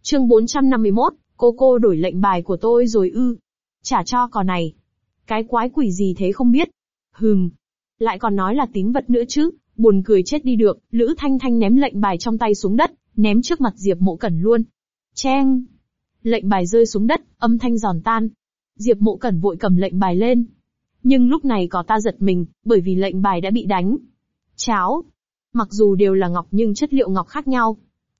Chương 451, cô đổi lệnh bài của tôi rồi ư? Trả cho cò này. Cái quái quỷ gì thế không biết? Lại còn nói là tín vật nữa chứ, buồn cười chết đi được. Lữ Thanh Thanh ném lệnh bài trong tay xuống đất, ném trước mặt Diệp Mộ Cẩn luôn. Cheng! Lệnh bài rơi xuống đất, âm thanh giòn tan. Diệp Mộ Cẩn vội cầm lệnh bài lên. Nhưng lúc này có ta giật mình, bởi vì lệnh bài đã bị đánh. Cháo! Mặc dù đều là ngọc nhưng chất liệu ngọc khác nhau.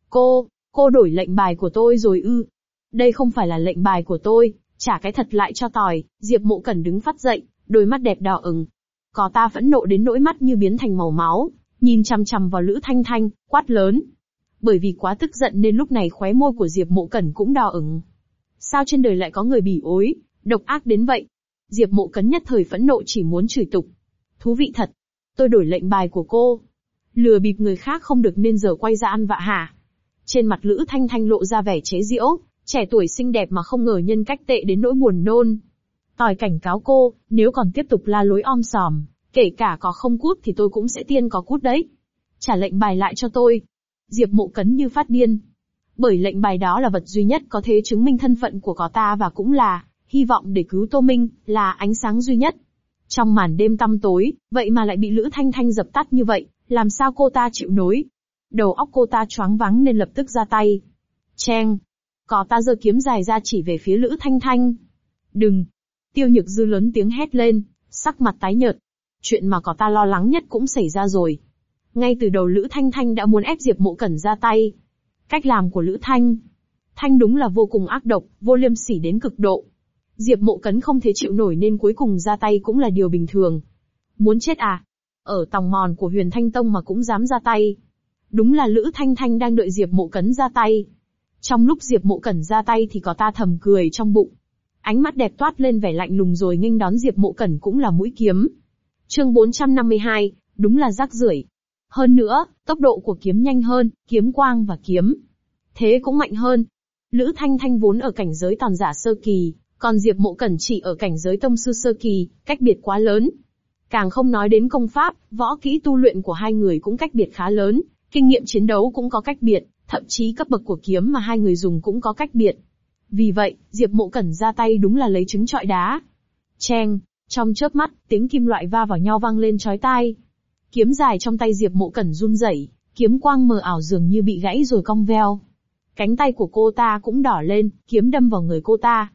Cô đổi lệnh bài của tôi rồi ư? Đây không phải là lệnh bài của tôi, trả cái thật lại cho tỏi. Diệp Mộ Cẩn đứng phắt dậy, đôi mắt đẹp đỏ ửng. Có ta phẫn nộ đến nỗi mắt như biến thành màu máu, nhìn chằm chằm vào Lữ Thanh Thanh, quát lớn. Bởi vì quá tức giận nên lúc này khóe môi của Diệp Mộ Cẩn cũng đỏ ửng. Sao trên đời lại có người bỉ ối, độc ác đến vậy? Diệp Mộ Cẩn nhất thời phẫn nộ chỉ muốn chửi tục. Thú vị thật. Tôi đổi lệnh bài của cô. Lừa bịp người khác không được nên giờ quay ra ăn vạ hả? Trên mặt Lữ Thanh Thanh lộ ra vẻ chế giễu, trẻ tuổi xinh đẹp mà không ngờ nhân cách tệ đến nỗi buồn nôn. Tỏi cảnh cáo cô, nếu còn tiếp tục la lối om sòm, kể cả có không cút thì tôi cũng sẽ tiên có cút đấy. Trả lệnh bài lại cho tôi. Diệp Mộ Cẩn như phát điên. Bởi lệnh bài đó là vật duy nhất có thể chứng minh thân phận của có ta và cũng là hy vọng để cứu Tô Minh, là ánh sáng duy nhất. Trong màn đêm tăm tối, vậy mà lại bị Lữ Thanh Thanh dập tắt như vậy, làm sao cô ta chịu nổi? Đầu óc cô ta choáng váng nên lập tức ra tay. Cheng! Có ta giơ kiếm dài ra chỉ về phía Lữ Thanh Thanh. Đừng! Tiêu Nhược Dư lớn tiếng hét lên, sắc mặt tái nhợt. Chuyện mà có ta lo lắng nhất cũng xảy ra rồi. Ngay từ đầu Lữ Thanh Thanh đã muốn ép Diệp Mộ Cẩn ra tay. Cách làm của Lữ Thanh đúng là vô cùng ác độc, vô liêm sỉ đến cực độ. Diệp Mộ Cẩn không thể chịu nổi nên cuối cùng ra tay cũng là điều bình thường. Muốn chết à? Ở tòng mòn của Huyền Thanh Tông mà cũng dám ra tay. Đúng là Lữ Thanh Thanh đang đợi Diệp Mộ Cẩn ra tay. Trong lúc Diệp Mộ Cẩn ra tay thì có ta thầm cười trong bụng. Ánh mắt đẹp toát lên vẻ lạnh lùng rồi nghênh đón Diệp Mộ Cẩn cũng là mũi kiếm. Chương 452, đúng là rác rưởi. Hơn nữa, tốc độ của kiếm nhanh hơn, kiếm quang và kiếm thế cũng mạnh hơn. Lữ Thanh Thanh vốn ở cảnh giới tòn giả sơ kỳ, còn Diệp Mộ Cẩn chỉ ở cảnh giới tông sư sơ kỳ, cách biệt quá lớn. Càng không nói đến công pháp, võ kỹ tu luyện của hai người cũng cách biệt khá lớn, kinh nghiệm chiến đấu cũng có cách biệt, thậm chí cấp bậc của kiếm mà hai người dùng cũng có cách biệt. Vì vậy, Diệp Mộ Cẩn ra tay đúng là lấy trứng trọi đá. Cheng! Trong chớp mắt, tiếng kim loại va vào nhau vang lên chói tai. Kiếm dài trong tay Diệp Mộ Cẩn run rẩy, kiếm quang mờ ảo dường như bị gãy rồi cong veo. Cánh tay của cô ta cũng đỏ lên, kiếm đâm vào người cô ta.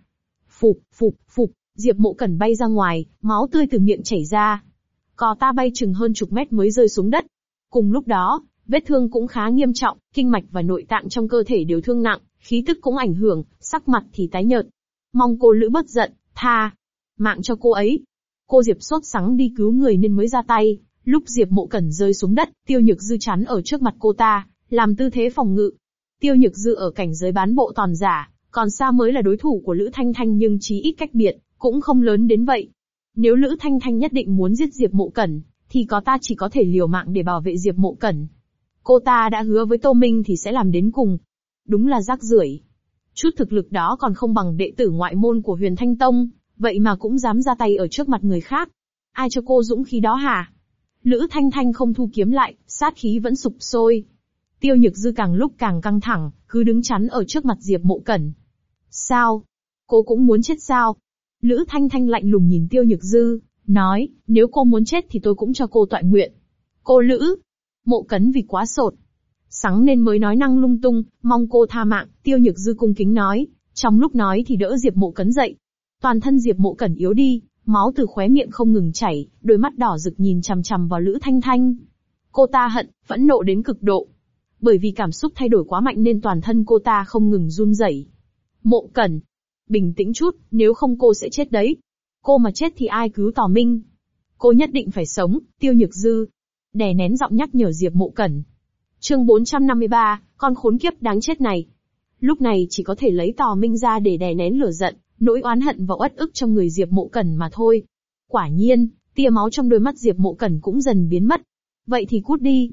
Phụp, Diệp Mộ Cẩn bay ra ngoài, máu tươi từ miệng chảy ra. Cò ta bay chừng hơn chục mét mới rơi xuống đất. Cùng lúc đó, vết thương cũng khá nghiêm trọng, kinh mạch và nội tạng trong cơ thể đều thương nặng, khí tức cũng ảnh hưởng, sắc mặt thì tái nhợt. Mong cô Lữ bớt giận, tha mạng cho cô ấy. Cô Diệp sốt sắng đi cứu người nên mới ra tay. Lúc Diệp Mộ Cẩn rơi xuống đất, Tiêu Nhược Dư chắn ở trước mặt cô ta, làm tư thế phòng ngự. Tiêu Nhược Dư ở cảnh giới bán bộ tòn giả, còn xa mới là đối thủ của Lữ Thanh Thanh nhưng chí ít cách biệt, cũng không lớn đến vậy. Nếu Lữ Thanh Thanh nhất định muốn giết Diệp Mộ Cẩn, thì có ta chỉ có thể liều mạng để bảo vệ Diệp Mộ Cẩn. Cô ta đã hứa với Tô Minh thì sẽ làm đến cùng. Đúng là rác rưởi. Chút thực lực đó còn không bằng đệ tử ngoại môn của Huyền Thanh Tông, vậy mà cũng dám ra tay ở trước mặt người khác. Ai cho cô dũng khí đó hả? Lữ Thanh Thanh không thu kiếm lại, sát khí vẫn sục sôi. Tiêu Nhược Dư càng lúc càng căng thẳng, cứ đứng chắn ở trước mặt Diệp Mộ Cẩn. Sao? Cô cũng muốn chết sao? Lữ Thanh Thanh lạnh lùng nhìn Tiêu Nhược Dư, nói, nếu cô muốn chết thì tôi cũng cho cô tọa nguyện. Cô Lữ! Mộ Cẩn vì quá sột sắng nên mới nói năng lung tung, mong cô tha mạng. Tiêu Nhược Dư cung kính nói, trong lúc nói thì đỡ Diệp Mộ Cẩn dậy. Toàn thân Diệp Mộ Cẩn yếu đi, máu từ khóe miệng không ngừng chảy, đôi mắt đỏ rực nhìn chằm chằm vào Lữ Thanh Thanh. Cô ta phẫn nộ đến cực độ. Bởi vì cảm xúc thay đổi quá mạnh nên toàn thân cô ta không ngừng run rẩy. Mộ Cẩn, bình tĩnh chút, nếu không cô sẽ chết đấy. Cô mà chết thì ai cứu Tò Minh? Cô nhất định phải sống. Tiêu Nhược Dư đè nén giọng nhắc nhở Diệp Mộ Cẩn. Chương 453, con khốn kiếp đáng chết này. Lúc này chỉ có thể lấy Tò Minh ra để đè nén lửa giận, nỗi oán hận và uất ức trong người Diệp Mộ Cẩn mà thôi. Quả nhiên, tia máu trong đôi mắt Diệp Mộ Cẩn cũng dần biến mất. Vậy thì cút đi.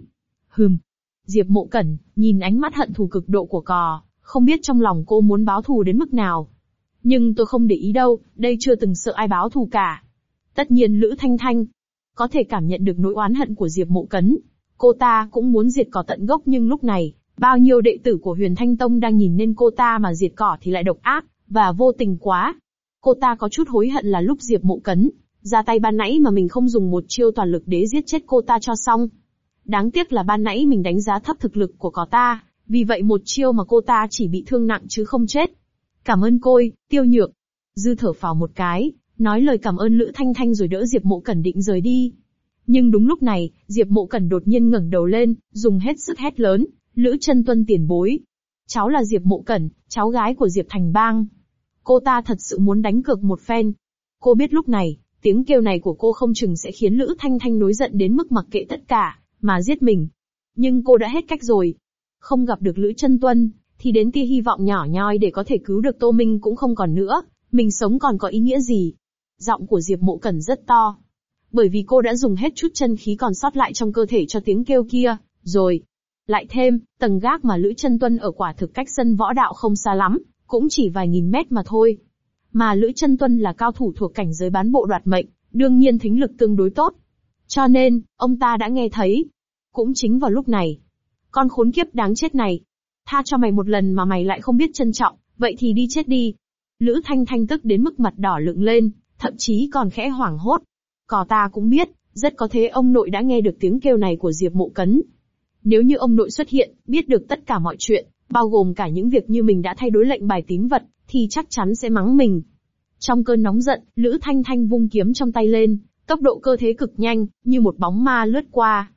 Diệp Mộ Cẩn nhìn ánh mắt hận thù cực độ của cò, không biết trong lòng cô muốn báo thù đến mức nào. Nhưng tôi không để ý đâu, đây chưa từng sợ ai báo thù cả. Tất nhiên Lữ Thanh Thanh có thể cảm nhận được nỗi oán hận của Diệp Mộ Cẩn. Cô ta cũng muốn diệt cỏ tận gốc nhưng lúc này, Bao nhiêu đệ tử của Huyền Thanh Tông đang nhìn nên cô ta mà diệt cỏ thì lại độc ác, và vô tình quá. Cô ta có chút hối hận là lúc Diệp Mộ Cấn ra tay ban nãy mà mình không dùng một chiêu toàn lực để giết chết cô ta cho xong. Đáng tiếc là ban nãy mình đánh giá thấp thực lực của cỏ ta, vì vậy một chiêu mà cô ta chỉ bị thương nặng chứ không chết. Cảm ơn côi, Tiêu Nhược. Dư thở phào một cái, nói lời cảm ơn Lữ Thanh Thanh rồi đỡ Diệp Mộ Cẩn định rời đi. Nhưng đúng lúc này, Diệp Mộ Cẩn đột nhiên ngẩng đầu lên, dùng hết sức hét lớn, Lữ Chân Tuân tiền bối. Cháu là Diệp Mộ Cẩn, cháu gái của Diệp Thành Bang. Cô ta thật sự muốn đánh cược một phen. Cô biết lúc này, tiếng kêu này của cô không chừng sẽ khiến Lữ Thanh Thanh nổi giận đến mức mặc kệ tất cả, mà giết mình. Nhưng cô đã hết cách rồi. Không gặp được Lữ Chân Tuân, thì đến tia hy vọng nhỏ nhoi để có thể cứu được Tô Minh cũng không còn nữa, mình sống còn có ý nghĩa gì. Giọng của Diệp Mộ Cẩn rất to. Bởi vì cô đã dùng hết chút chân khí còn sót lại trong cơ thể cho tiếng kêu kia, rồi. Lại thêm, tầng gác mà Lữ Chân Tuân ở quả thực cách sân võ đạo không xa lắm, cũng chỉ vài nghìn mét mà thôi. Mà Lữ Chân Tuân là cao thủ thuộc cảnh giới bán bộ đoạt mệnh, đương nhiên thính lực tương đối tốt. Cho nên, ông ta đã nghe thấy. Cũng chính vào lúc này. Con khốn kiếp đáng chết này. Tha cho mày một lần mà mày lại không biết trân trọng, vậy thì đi chết đi. Lữ Thanh Thanh tức đến mức mặt đỏ lựng lên, thậm chí còn khẽ hoảng hốt. Cỏ ta cũng biết, rất có thể ông nội đã nghe được tiếng kêu này của Diệp Mộ Cấn. Nếu như ông nội xuất hiện, biết được tất cả mọi chuyện, bao gồm cả những việc như mình đã thay đổi lệnh bài tín vật, thì chắc chắn sẽ mắng mình. Trong cơn nóng giận, Lữ Thanh Thanh vung kiếm trong tay lên, tốc độ cơ thế cực nhanh, như một bóng ma lướt qua,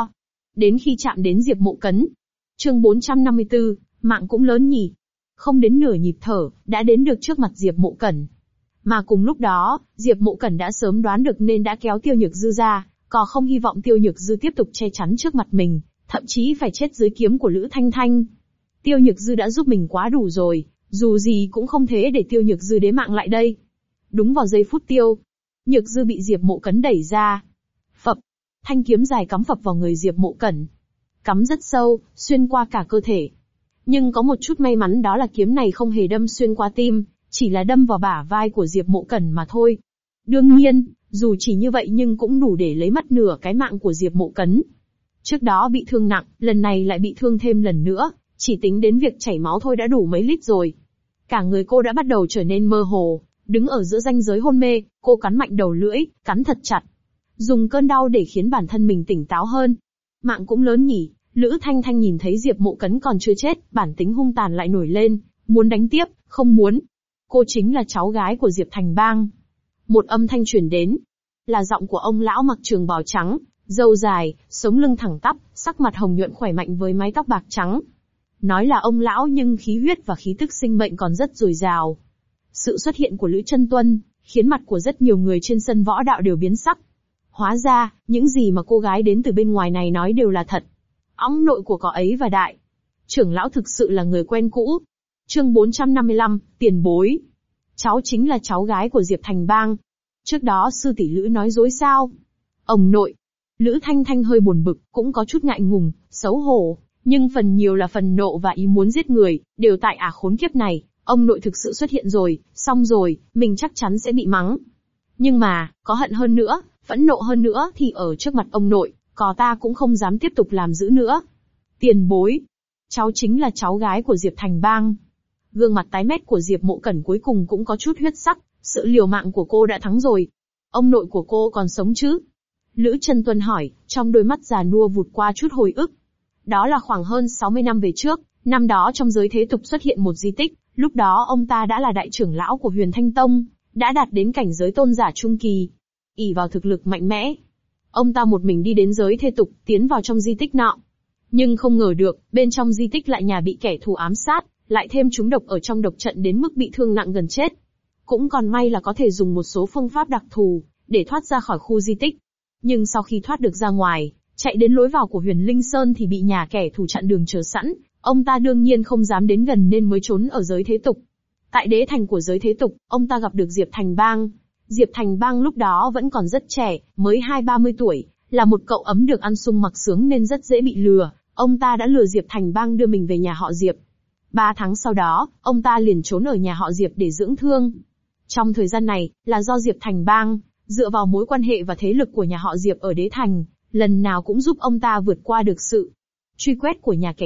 đến khi chạm đến Diệp Mộ Cấn. Chương 454, mạng cũng lớn nhỉ. Không đến nửa nhịp thở, đã đến được trước mặt Diệp Mộ Cẩn. Mà cùng lúc đó, Diệp Mộ Cẩn đã sớm đoán được nên đã kéo Tiêu Nhược Dư ra, còn không hy vọng Tiêu Nhược Dư tiếp tục che chắn trước mặt mình, thậm chí phải chết dưới kiếm của Lữ Thanh Thanh. Tiêu Nhược Dư đã giúp mình quá đủ rồi, dù gì cũng không thế để Tiêu Nhược Dư đế mạng lại đây. Đúng vào giây phút Tiêu Nhược Dư bị Diệp Mộ Cẩn đẩy ra. Phập, thanh kiếm dài cắm phập vào người Diệp Mộ Cẩn. Cắm rất sâu, xuyên qua cả cơ thể. Nhưng có một chút may mắn đó là kiếm này không hề đâm xuyên qua tim, chỉ là đâm vào bả vai của Diệp Mộ Cẩn mà thôi. Đương nhiên, dù chỉ như vậy nhưng cũng đủ để lấy mất nửa cái mạng của Diệp Mộ Cẩn. Trước đó bị thương nặng, lần này lại bị thương thêm lần nữa, chỉ tính đến việc chảy máu thôi đã đủ mấy lít rồi. Cả người cô đã bắt đầu trở nên mơ hồ, đứng ở giữa ranh giới hôn mê, cô cắn mạnh đầu lưỡi, cắn thật chặt. Dùng cơn đau để khiến bản thân mình tỉnh táo hơn. Mạng cũng lớn nhỉ. Lữ Thanh Thanh nhìn thấy Diệp Mộ Cấn còn chưa chết, bản tính hung tàn lại nổi lên, muốn đánh tiếp, không muốn. Cô chính là cháu gái của Diệp Thành Bang. Một âm thanh truyền đến, là giọng của ông lão mặc trường bào trắng, râu dài, sống lưng thẳng tắp, sắc mặt hồng nhuận khỏe mạnh với mái tóc bạc trắng. Nói là ông lão nhưng khí huyết và khí tức sinh mệnh còn rất dồi dào. Sự xuất hiện của Lữ Chân Tuân khiến mặt của rất nhiều người trên sân võ đạo đều biến sắc. Hóa ra, những gì mà cô gái đến từ bên ngoài này nói đều là thật. Ông nội của cỏ ấy và đại trưởng lão thực sự là người quen cũ. Chương 455, tiền bối. Cháu chính là cháu gái của Diệp Thành Bang. Trước đó sư tỷ Lữ nói dối sao? Ông nội. Lữ Thanh Thanh hơi buồn bực, cũng có chút ngại ngùng, xấu hổ, nhưng phần nhiều là phần nộ và ý muốn giết người, đều tại khốn kiếp này, ông nội thực sự xuất hiện rồi, xong rồi, mình chắc chắn sẽ bị mắng. Nhưng mà, có hận hơn nữa, phẫn nộ hơn nữa thì ở trước mặt ông nội, cò ta cũng không dám tiếp tục làm giữ nữa. Tiền bối. Cháu chính là cháu gái của Diệp Thành Bang. Gương mặt tái mét của Diệp Mộ Cẩn cuối cùng cũng có chút huyết sắc, sự liều mạng của cô đã thắng rồi. Ông nội của cô còn sống chứ? Lữ Chân Tuân hỏi, trong đôi mắt già nua vụt qua chút hồi ức. Đó là khoảng hơn 60 năm về trước, năm đó trong giới thế tục xuất hiện một di tích, lúc đó ông ta đã là đại trưởng lão của Huyền Thanh Tông, đã đạt đến cảnh giới tôn giả trung kỳ. Ỷ vào thực lực mạnh mẽ, ông ta một mình đi đến giới thế tục, tiến vào trong di tích nọ. Nhưng không ngờ được, bên trong di tích lại nhà bị kẻ thù ám sát, lại thêm trúng độc ở trong độc trận đến mức bị thương nặng gần chết. Cũng còn may là có thể dùng một số phương pháp đặc thù, để thoát ra khỏi khu di tích. Nhưng sau khi thoát được ra ngoài, chạy đến lối vào của Huyền Linh Sơn thì bị nhà kẻ thù chặn đường chờ sẵn, ông ta đương nhiên không dám đến gần nên mới trốn ở giới thế tục. Tại đế thành của giới thế tục, ông ta gặp được Diệp Thành Bang. Diệp Thành Bang lúc đó vẫn còn rất trẻ, mới 20-30 tuổi, là một cậu ấm được ăn sung mặc sướng nên rất dễ bị lừa. Ông ta đã lừa Diệp Thành Bang đưa mình về nhà họ Diệp. 3 tháng sau đó, ông ta liền trốn ở nhà họ Diệp để dưỡng thương. Trong thời gian này, là do Diệp Thành Bang, dựa vào mối quan hệ và thế lực của nhà họ Diệp ở đế thành, lần nào cũng giúp ông ta vượt qua được sự truy quét của nhà kẻ địch,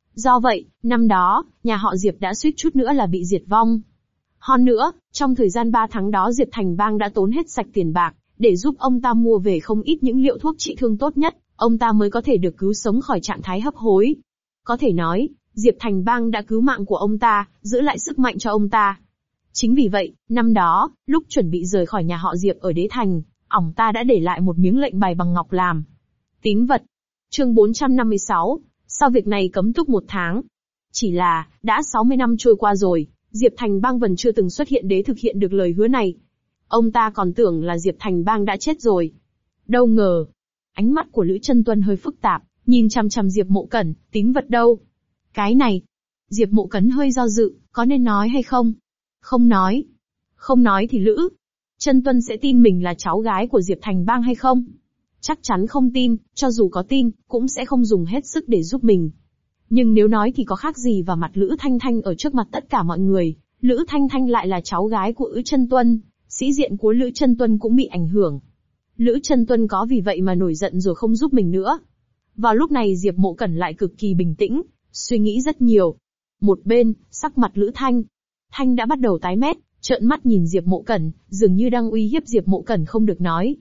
Do vậy, năm đó, nhà họ Diệp đã suýt chút nữa là bị diệt vong. Hơn nữa, trong thời gian 3 tháng đó Diệp Thành Bang đã tốn hết sạch tiền bạc, để giúp ông ta mua về không ít những liệu thuốc trị thương tốt nhất, ông ta mới có thể được cứu sống khỏi trạng thái hấp hối. Có thể nói, Diệp Thành Bang đã cứu mạng của ông ta, giữ lại sức mạnh cho ông ta. Chính vì vậy, năm đó, lúc chuẩn bị rời khỏi nhà họ Diệp ở Đế Thành, ổng ta đã để lại một miếng lệnh bài bằng ngọc làm tín vật. Chương 456, sau việc này cấm túc 1 tháng. Chỉ là, đã 60 năm trôi qua rồi, Diệp Thành Bang vẫn chưa từng xuất hiện để thực hiện được lời hứa này. Ông ta còn tưởng là Diệp Thành Bang đã chết rồi. Đâu ngờ, ánh mắt của Lữ Chân Tuân hơi phức tạp, nhìn chằm chằm Diệp Mộ Cẩn, tín vật đâu? Cái này. Diệp Mộ Cẩn hơi do dự, có nên nói hay không? Không nói. Không nói thì Lữ Chân Tuân sẽ tin mình là cháu gái của Diệp Thành Bang hay không? Chắc chắn không tin, cho dù có tin, cũng sẽ không dùng hết sức để giúp mình. Nhưng nếu nói thì có khác gì vào mặt Lữ Thanh Thanh ở trước mặt tất cả mọi người, Lữ Thanh Thanh lại là cháu gái của Lữ Chân Tuân, sĩ diện của Lữ Chân Tuân cũng bị ảnh hưởng. Lữ Chân Tuân có vì vậy mà nổi giận rồi không giúp mình nữa. Vào lúc này Diệp Mộ Cẩn lại cực kỳ bình tĩnh, suy nghĩ rất nhiều. Một bên, sắc mặt Lữ Thanh đã bắt đầu tái mét, trợn mắt nhìn Diệp Mộ Cẩn, dường như đang uy hiếp Diệp Mộ Cẩn không được nói.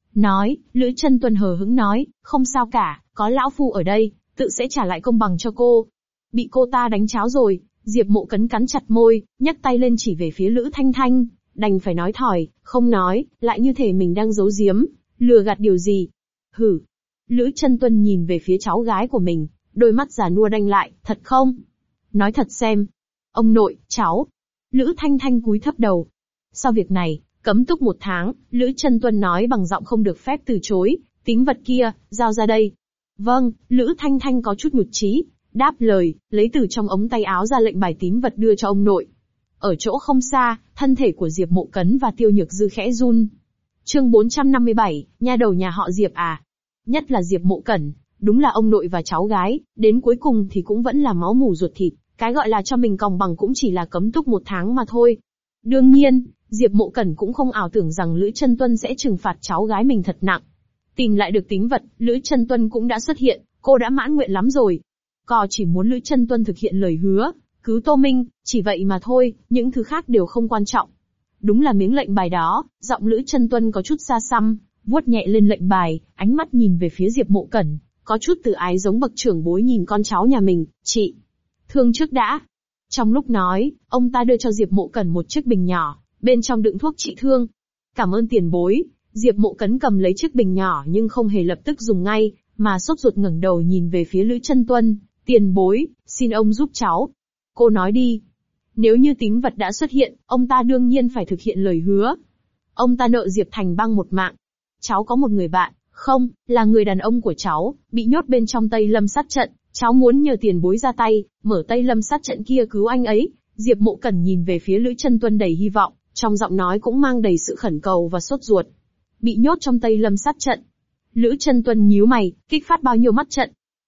Lữ Chân Tuân hờ hững nói, không sao cả, có lão phu ở đây, tự sẽ trả lại công bằng cho cô. Bị cô ta đánh cháo rồi, Diệp Mộ Cẩn cắn chặt môi, nhấc tay lên chỉ về phía Lữ Thanh Thanh, đành phải nói thỏi, không nói, lại như thể mình đang giấu giếm, lừa gạt điều gì. Hử. Lữ Chân Tuân nhìn về phía cháu gái của mình, đôi mắt già nua đanh lại, thật không? Nói thật xem. Ông nội, cháu. Lữ Thanh Thanh cúi thấp đầu. Sau việc này, cấm túc 1 tháng, Lữ Chân Tuân nói bằng giọng không được phép từ chối, tín vật kia, giao ra đây. Vâng, Lữ Thanh Thanh có chút nhụt chí, đáp lời, lấy từ trong ống tay áo ra lệnh bài tín vật đưa cho ông nội. Ở chỗ không xa, thân thể của Diệp Mộ Cẩn và Tiêu Nhược Dư khẽ run. Chương 457, nha đầu nhà họ Diệp à. Nhất là Diệp Mộ Cẩn, đúng là ông nội và cháu gái, đến cuối cùng thì cũng vẫn là máu mủ ruột thịt, cái gọi là cho mình còng bằng cũng chỉ là cấm túc 1 tháng mà thôi. Đương nhiên, Diệp Mộ Cẩn cũng không ảo tưởng rằng Lữ Chân Tuân sẽ trừng phạt cháu gái mình thật nặng. Tìm lại được tín vật, Lữ Chân Tuân cũng đã xuất hiện, cô đã mãn nguyện lắm rồi. Cô chỉ muốn Lữ Chân Tuân thực hiện lời hứa, cứu Tô Minh, chỉ vậy mà thôi, những thứ khác đều không quan trọng. Đúng là miếng lệnh bài đó, giọng Lữ Chân Tuân có chút xa xăm, vuốt nhẹ lên lệnh bài, ánh mắt nhìn về phía Diệp Mộ Cẩn, có chút từ ái giống bậc trưởng bối nhìn con cháu nhà mình, chị. Thương trước đã. Trong lúc nói, ông ta đưa cho Diệp Mộ Cẩn một chiếc bình nhỏ, bên trong đựng thuốc trị thương. Cảm ơn tiền bối. Diệp Mộ Cẩn cầm lấy chiếc bình nhỏ nhưng không hề lập tức dùng ngay, mà sốt ruột ngẩng đầu nhìn về phía Lữ Chân Tuân, tiền bối, xin ông giúp cháu. Cô nói đi. Nếu như tín vật đã xuất hiện, ông ta đương nhiên phải thực hiện lời hứa. Ông ta nợ Diệp Thành Bang một mạng. Cháu có một người bạn, không, là người đàn ông của cháu, bị nhốt bên trong Tây Lâm sát trận, cháu muốn nhờ tiền bối ra tay, mở Tây Lâm sát trận kia cứu anh ấy. Diệp Mộ Cẩn nhìn về phía Lữ Chân Tuân đầy hy vọng, trong giọng nói cũng mang đầy sự khẩn cầu và sốt ruột. Bị nhốt trong Tây Lâm sát trận. Lữ Chân Tuân nhíu mày, kích phát bao nhiêu mắt trận?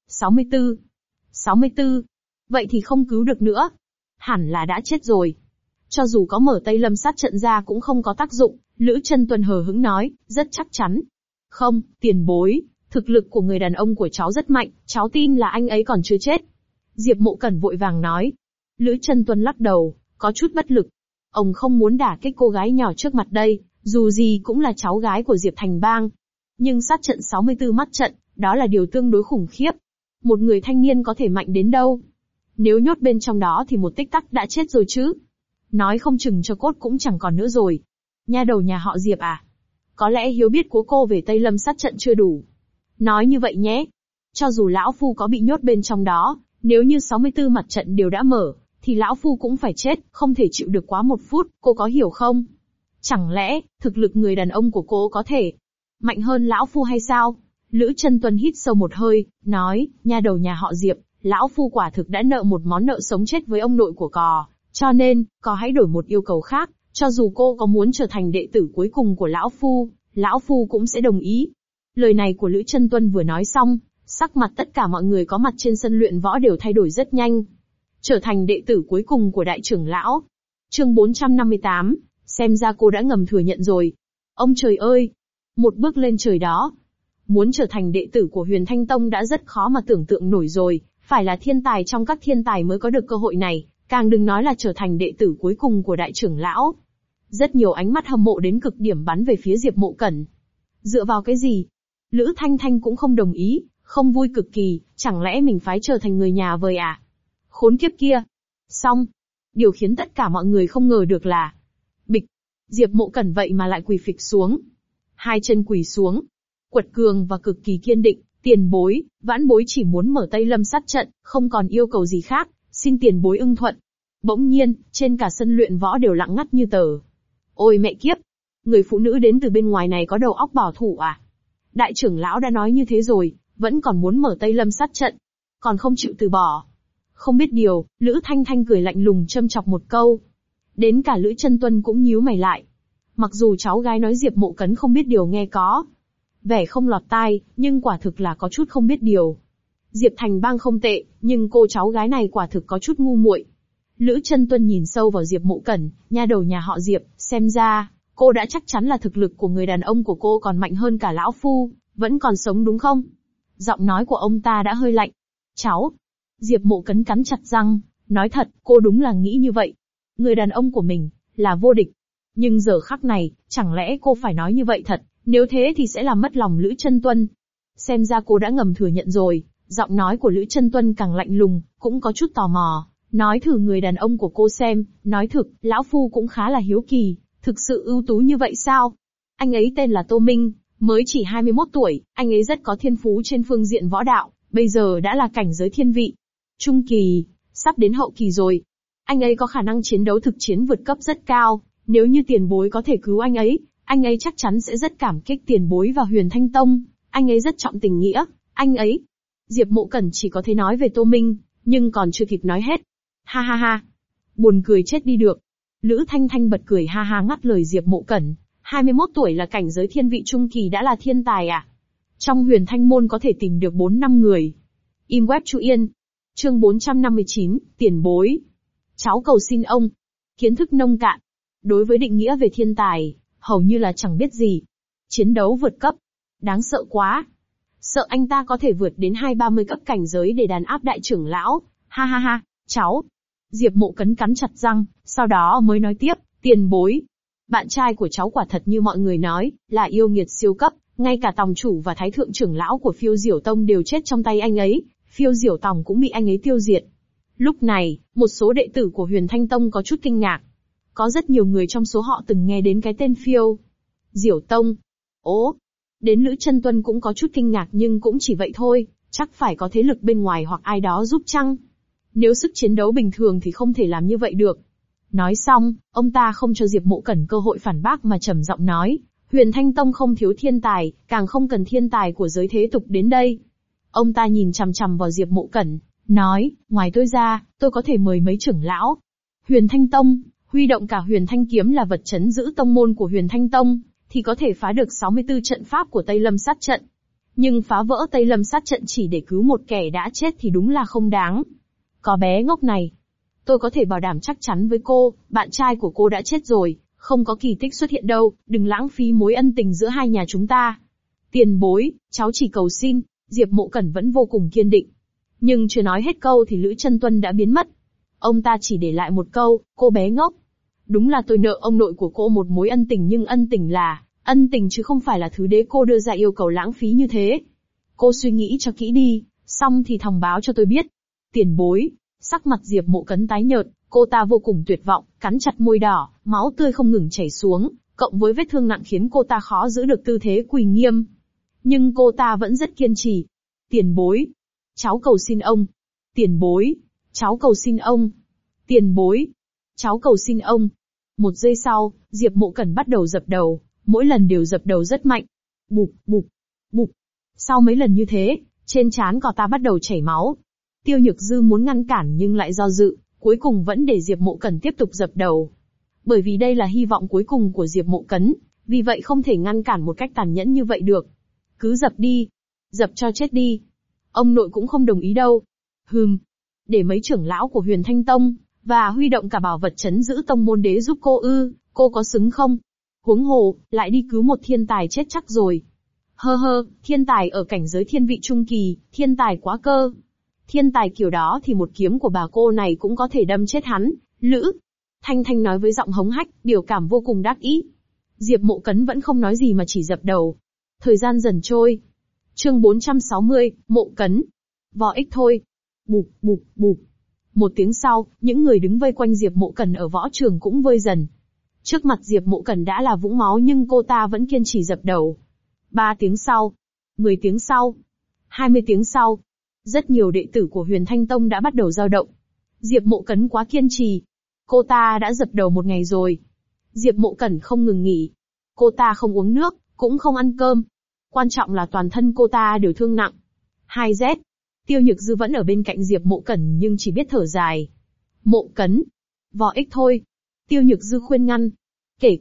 64. 64. Vậy thì không cứu được nữa. Hẳn là đã chết rồi. Cho dù có mở Tây Lâm sát trận ra cũng không có tác dụng, Lữ Chân Tuân hờ hững nói, rất chắc chắn. Không, tiền bối, thực lực của người đàn ông của cháu rất mạnh, cháu tin là anh ấy còn chưa chết. Diệp Mộ Cẩn vội vàng nói. Lữ Chân Tuân lắc đầu, có chút bất lực. Ông không muốn đả kích cô gái nhỏ trước mặt đây, dù gì cũng là cháu gái của Diệp Thành Bang. Nhưng sát trận 64 mắt trận, đó là điều tương đối khủng khiếp. Một người thanh niên có thể mạnh đến đâu? Nếu nhốt bên trong đó thì một tích tắc đã chết rồi chứ. Nói không chừng cho cốt cũng chẳng còn nữa rồi. Nha đầu nhà họ Diệp à? Có lẽ hiếu biết của cô về Tây Lâm sát trận chưa đủ. Nói như vậy nhé. Cho dù lão phu có bị nhốt bên trong đó, nếu như 64 mặt trận đều đã mở, thì lão phu cũng phải chết, không thể chịu được quá 1 phút, cô có hiểu không? Chẳng lẽ, thực lực người đàn ông của cô có thể mạnh hơn lão phu hay sao? Lữ Chân Tuân hít sâu một hơi, nói, nha đầu nhà họ Diệp, lão phu quả thực đã nợ một món nợ sống chết với ông nội của cò, cho nên, cò hãy đổi một yêu cầu khác, cho dù cô có muốn trở thành đệ tử cuối cùng của lão phu cũng sẽ đồng ý. Lời này của Lữ Chân Tuân vừa nói xong, sắc mặt tất cả mọi người có mặt trên sân luyện võ đều thay đổi rất nhanh. Trở thành đệ tử cuối cùng của đại trưởng lão. Chương 458, xem ra cô đã ngầm thừa nhận rồi. Ông trời ơi! Một bước lên trời đó. Muốn trở thành đệ tử của Huyền Thanh Tông đã rất khó mà tưởng tượng nổi rồi, Phải là thiên tài trong các thiên tài mới có được cơ hội này, càng đừng nói là trở thành đệ tử cuối cùng của đại trưởng lão. Rất nhiều ánh mắt hâm mộ đến cực điểm bắn về phía Diệp Mộ Cẩn. Dựa vào cái gì? Lữ Thanh Thanh cũng không đồng ý, không vui cực kỳ, chẳng lẽ mình phái trở thành người nhà vời à? Khốn kiếp kia! Xong! Điều khiến tất cả mọi người không ngờ được là... Bịch! Diệp Mộ Cẩn vậy mà lại quỳ phịch xuống. Hai chân quỳ xuống. Quật cường và cực kỳ kiên định, tiền bối, vãn bối chỉ muốn mở Tây Lâm sát trận, không còn yêu cầu gì khác, xin tiền bối ưng thuận. Bỗng nhiên, trên cả sân luyện võ đều lặng ngắt như tờ. Ôi mẹ kiếp! Người phụ nữ đến từ bên ngoài này có đầu óc bảo thủ à? Đại trưởng lão đã nói như thế rồi, vẫn còn muốn mở Tây Lâm sát trận. Còn không chịu từ bỏ. Không biết điều, Lữ Thanh Thanh cười lạnh lùng châm chọc một câu. Đến cả Lữ Chân Tuân cũng nhíu mày lại. Mặc dù cháu gái nói Diệp Mộ Cấn không biết điều nghe có vẻ không lọt tai, nhưng quả thực là có chút không biết điều. Diệp Thành Bang không tệ, nhưng cô cháu gái này quả thực có chút ngu muội. Lữ Chân Tuân nhìn sâu vào Diệp Mộ Cẩn, nha đầu nhà họ Diệp, xem ra, cô đã chắc chắn là thực lực của người đàn ông của cô còn mạnh hơn cả lão phu, vẫn còn sống đúng không? Giọng nói của ông ta đã hơi lạnh. Cháu! Diệp Mộ Cấn cắn chặt răng, nói thật, cô đúng là nghĩ như vậy. Người đàn ông của mình, là vô địch. Nhưng giờ khắc này, chẳng lẽ cô phải nói như vậy thật, nếu thế thì sẽ làm mất lòng Lữ Chân Tuân. Xem ra cô đã ngầm thừa nhận rồi, giọng nói của Lữ Chân Tuân càng lạnh lùng, cũng có chút tò mò. Nói thử người đàn ông của cô xem, nói thực, lão phu cũng khá là hiếu kỳ, thực sự ưu tú như vậy sao? Anh ấy tên là Tô Minh, mới chỉ 21 tuổi, anh ấy rất có thiên phú trên phương diện võ đạo, bây giờ đã là cảnh giới thiên vị. Trung kỳ, sắp đến hậu kỳ rồi. Anh ấy có khả năng chiến đấu thực chiến vượt cấp rất cao, nếu như tiền bối có thể cứu anh ấy chắc chắn sẽ rất cảm kích tiền bối và Huyền Thanh Tông, anh ấy rất trọng tình nghĩa, anh ấy. Diệp Mộ Cẩn chỉ có thể nói về Tô Minh, nhưng còn chưa kịp nói hết. Ha ha ha. Buồn cười chết đi được. Lữ Thanh Thanh bật cười ha ha ngắt lời Diệp Mộ Cẩn. 21 tuổi là cảnh giới thiên vị trung kỳ đã là thiên tài à? Trong Huyền Thanh môn có thể tìm được 4-5 người. Im web Chu Yên. Chương 459, tiền bối. Cháu cầu xin ông. Kiến thức nông cạn. Đối với định nghĩa về thiên tài, hầu như là chẳng biết gì. Chiến đấu vượt cấp. Đáng sợ quá. Sợ anh ta có thể vượt đến 20-30 cấp cảnh giới để đàn áp đại trưởng lão. Ha ha ha, cháu. Diệp Mộ Cấn cắn chặt răng, sau đó mới nói tiếp, tiền bối. Bạn trai của cháu quả thật như mọi người nói, là yêu nghiệt siêu cấp, ngay cả tòng chủ và thái thượng trưởng lão của Phiêu Diểu Tông đều chết trong tay anh ấy, Phiêu Diểu Tông cũng bị anh ấy tiêu diệt. Lúc này, một số đệ tử của Huyền Thanh Tông có chút kinh ngạc. Có rất nhiều người trong số họ từng nghe đến cái tên Phiêu Diểu Tông. Ố! Đến Lữ Chân Tuân cũng có chút kinh ngạc nhưng cũng chỉ vậy thôi, chắc phải có thế lực bên ngoài hoặc ai đó giúp chăng? Nếu sức chiến đấu bình thường thì không thể làm như vậy được. Nói xong, ông ta không cho Diệp Mộ Cẩn cơ hội phản bác mà trầm giọng nói, Huyền Thanh Tông không thiếu thiên tài, càng không cần thiên tài của giới thế tục đến đây. Ông ta nhìn chằm chằm vào Diệp Mộ Cẩn, nói, ngoài tôi ra, tôi có thể mời mấy trưởng lão. Huyền Thanh Tông, huy động cả Huyền Thanh kiếm là vật trấn giữ tông môn của Huyền Thanh Tông, thì có thể phá được 64 trận pháp của Tây Lâm sát trận. Nhưng phá vỡ Tây Lâm sát trận chỉ để cứu một kẻ đã chết thì đúng là không đáng. Có bé ngốc này. Tôi có thể bảo đảm chắc chắn với cô, bạn trai của cô đã chết rồi, không có kỳ tích xuất hiện đâu, đừng lãng phí mối ân tình giữa hai nhà chúng ta. Tiền bối, cháu chỉ cầu xin, Diệp Mộ Cẩn vẫn vô cùng kiên định. Nhưng chưa nói hết câu thì Lữ Chân Tuân đã biến mất. Ông ta chỉ để lại một câu, cô bé ngốc. Đúng là tôi nợ ông nội của cô một mối ân tình nhưng ân tình là ân tình chứ không phải là thứ đế cô đưa ra yêu cầu lãng phí như thế. Cô suy nghĩ cho kỹ đi, xong thì thông báo cho tôi biết. Tiền bối, sắc mặt Diệp Mộ Cấn tái nhợt, cô ta vô cùng tuyệt vọng, cắn chặt môi đỏ, máu tươi không ngừng chảy xuống, cộng với vết thương nặng khiến cô ta khó giữ được tư thế quỳ nghiêm. Nhưng cô ta vẫn rất kiên trì. Tiền bối, cháu cầu xin ông. Tiền bối, cháu cầu xin ông. Tiền bối, cháu cầu xin ông. Một giây sau, Diệp Mộ Cẩn bắt đầu dập đầu, mỗi lần đều dập đầu rất mạnh. Bụp, bụp, bụp. Sau mấy lần như thế, trên trán cậu ta bắt đầu chảy máu. Tiêu Nhược Dư muốn ngăn cản nhưng lại do dự, cuối cùng vẫn để Diệp Mộ Cẩn tiếp tục dập đầu. Bởi vì đây là hy vọng cuối cùng của Diệp Mộ Cấn, vì vậy không thể ngăn cản một cách tàn nhẫn như vậy được. Cứ dập đi. Dập cho chết đi. Ông nội cũng không đồng ý đâu. Để mấy trưởng lão của Huyền Thanh Tông, và huy động cả bảo vật trấn giữ tông môn đế giúp cô ư, cô có xứng không? Huống hồ, lại đi cứu một thiên tài chết chắc rồi. Thiên tài ở cảnh giới thiên vị trung kỳ, thiên tài quá cơ. Thiên tài kiểu đó thì một kiếm của bà cô này cũng có thể đâm chết hắn. Lữ Thanh Thanh nói với giọng hống hách, biểu cảm vô cùng đắc ý. Diệp Mộ Cấn vẫn không nói gì mà chỉ dập đầu. Thời gian dần trôi. Chương 460, Mộ Cấn. Vò ích thôi. Bụp, bụp, bụp. Một tiếng sau, những người đứng vây quanh Diệp Mộ Cẩn ở võ trường cũng vơi dần. Trước mặt Diệp Mộ Cẩn đã là vũng máu nhưng cô ta vẫn kiên trì dập đầu. 3 tiếng sau, 10 tiếng sau, 20 tiếng sau, rất nhiều đệ tử của Huyền Thanh Tông đã bắt đầu dao động. Diệp Mộ Cẩn quá kiên trì. Cô ta đã dập đầu một ngày rồi. Diệp Mộ Cẩn không ngừng nghỉ. Cô ta không uống nước, cũng không ăn cơm. Quan trọng là toàn thân cô ta đều thương nặng. 2Z. Tiêu Nhược Dư vẫn ở bên cạnh Diệp Mộ Cẩn nhưng chỉ biết thở dài. Mộ Cấn. Vò ích thôi. Tiêu Nhược Dư khuyên ngăn. Kể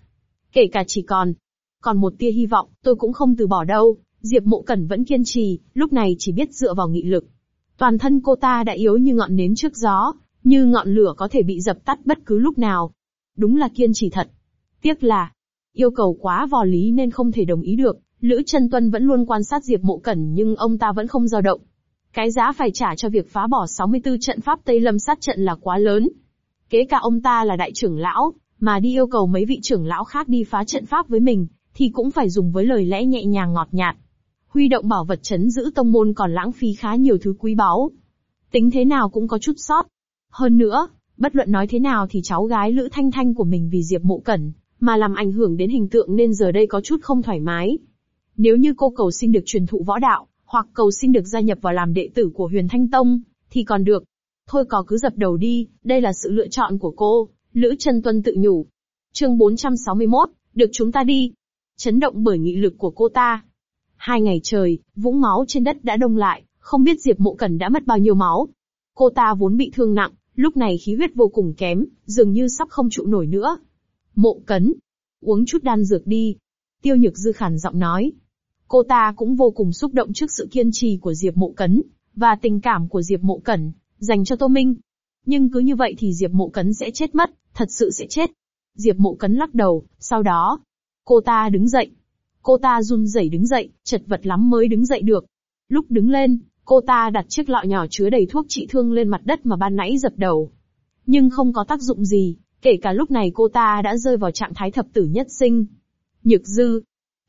cả chỉ còn một tia hy vọng, tôi cũng không từ bỏ đâu. Diệp Mộ Cẩn vẫn kiên trì, lúc này chỉ biết dựa vào nghị lực. Toàn thân cô ta đã yếu như ngọn nến trước gió, như ngọn lửa có thể bị dập tắt bất cứ lúc nào. Đúng là kiên trì thật. Tiếc là, yêu cầu quá vô lý nên không thể đồng ý được. Lữ Chân Tuân vẫn luôn quan sát Diệp Mộ Cẩn nhưng ông ta vẫn không dao động. Cái giá phải trả cho việc phá bỏ 64 trận pháp Tây Lâm sát trận là quá lớn. Kể cả ông ta là đại trưởng lão, mà đi yêu cầu mấy vị trưởng lão khác đi phá trận pháp với mình, thì cũng phải dùng với lời lẽ nhẹ nhàng ngọt nhạt. Huy động bảo vật trấn giữ tông môn còn lãng phí khá nhiều thứ quý báu. Tính thế nào cũng có chút sót. Hơn nữa, bất luận nói thế nào thì cháu gái Lữ Thanh Thanh của mình vì Diệp Mộ Cẩn, mà làm ảnh hưởng đến hình tượng nên giờ đây có chút không thoải mái. Nếu như cô cầu xin được truyền thụ võ đạo, hoặc cầu xin được gia nhập vào làm đệ tử của Huyền Thanh Tông, thì còn được. Thôi có cứ dập đầu đi, đây là sự lựa chọn của cô, Lữ Chân Tuân tự nhủ. Chương 461, được chúng ta đi. Chấn động bởi nghị lực của cô ta. 2 ngày trời, vũng máu trên đất đã đông lại, không biết Diệp Mộ Cẩn đã mất bao nhiêu máu. Cô ta vốn bị thương nặng, lúc này khí huyết vô cùng kém, dường như sắp không trụ nổi nữa. Mộ Cấn, uống chút đan dược đi. Tiêu Nhược Dư khàn giọng nói. Cô ta cũng vô cùng xúc động trước sự kiên trì của Diệp Mộ Cấn, và tình cảm của Diệp Mộ Cẩn, dành cho Tô Minh. Nhưng cứ như vậy thì Diệp Mộ Cấn sẽ chết mất, thật sự sẽ chết. Diệp Mộ Cấn lắc đầu, sau đó, cô ta đứng dậy. Cô ta run rẩy đứng dậy, chật vật lắm mới đứng dậy được. Lúc đứng lên, cô ta đặt chiếc lọ nhỏ chứa đầy thuốc trị thương lên mặt đất mà ban nãy dập đầu. Nhưng không có tác dụng gì, kể cả lúc này cô ta đã rơi vào trạng thái thập tử nhất sinh. Nhược Dư,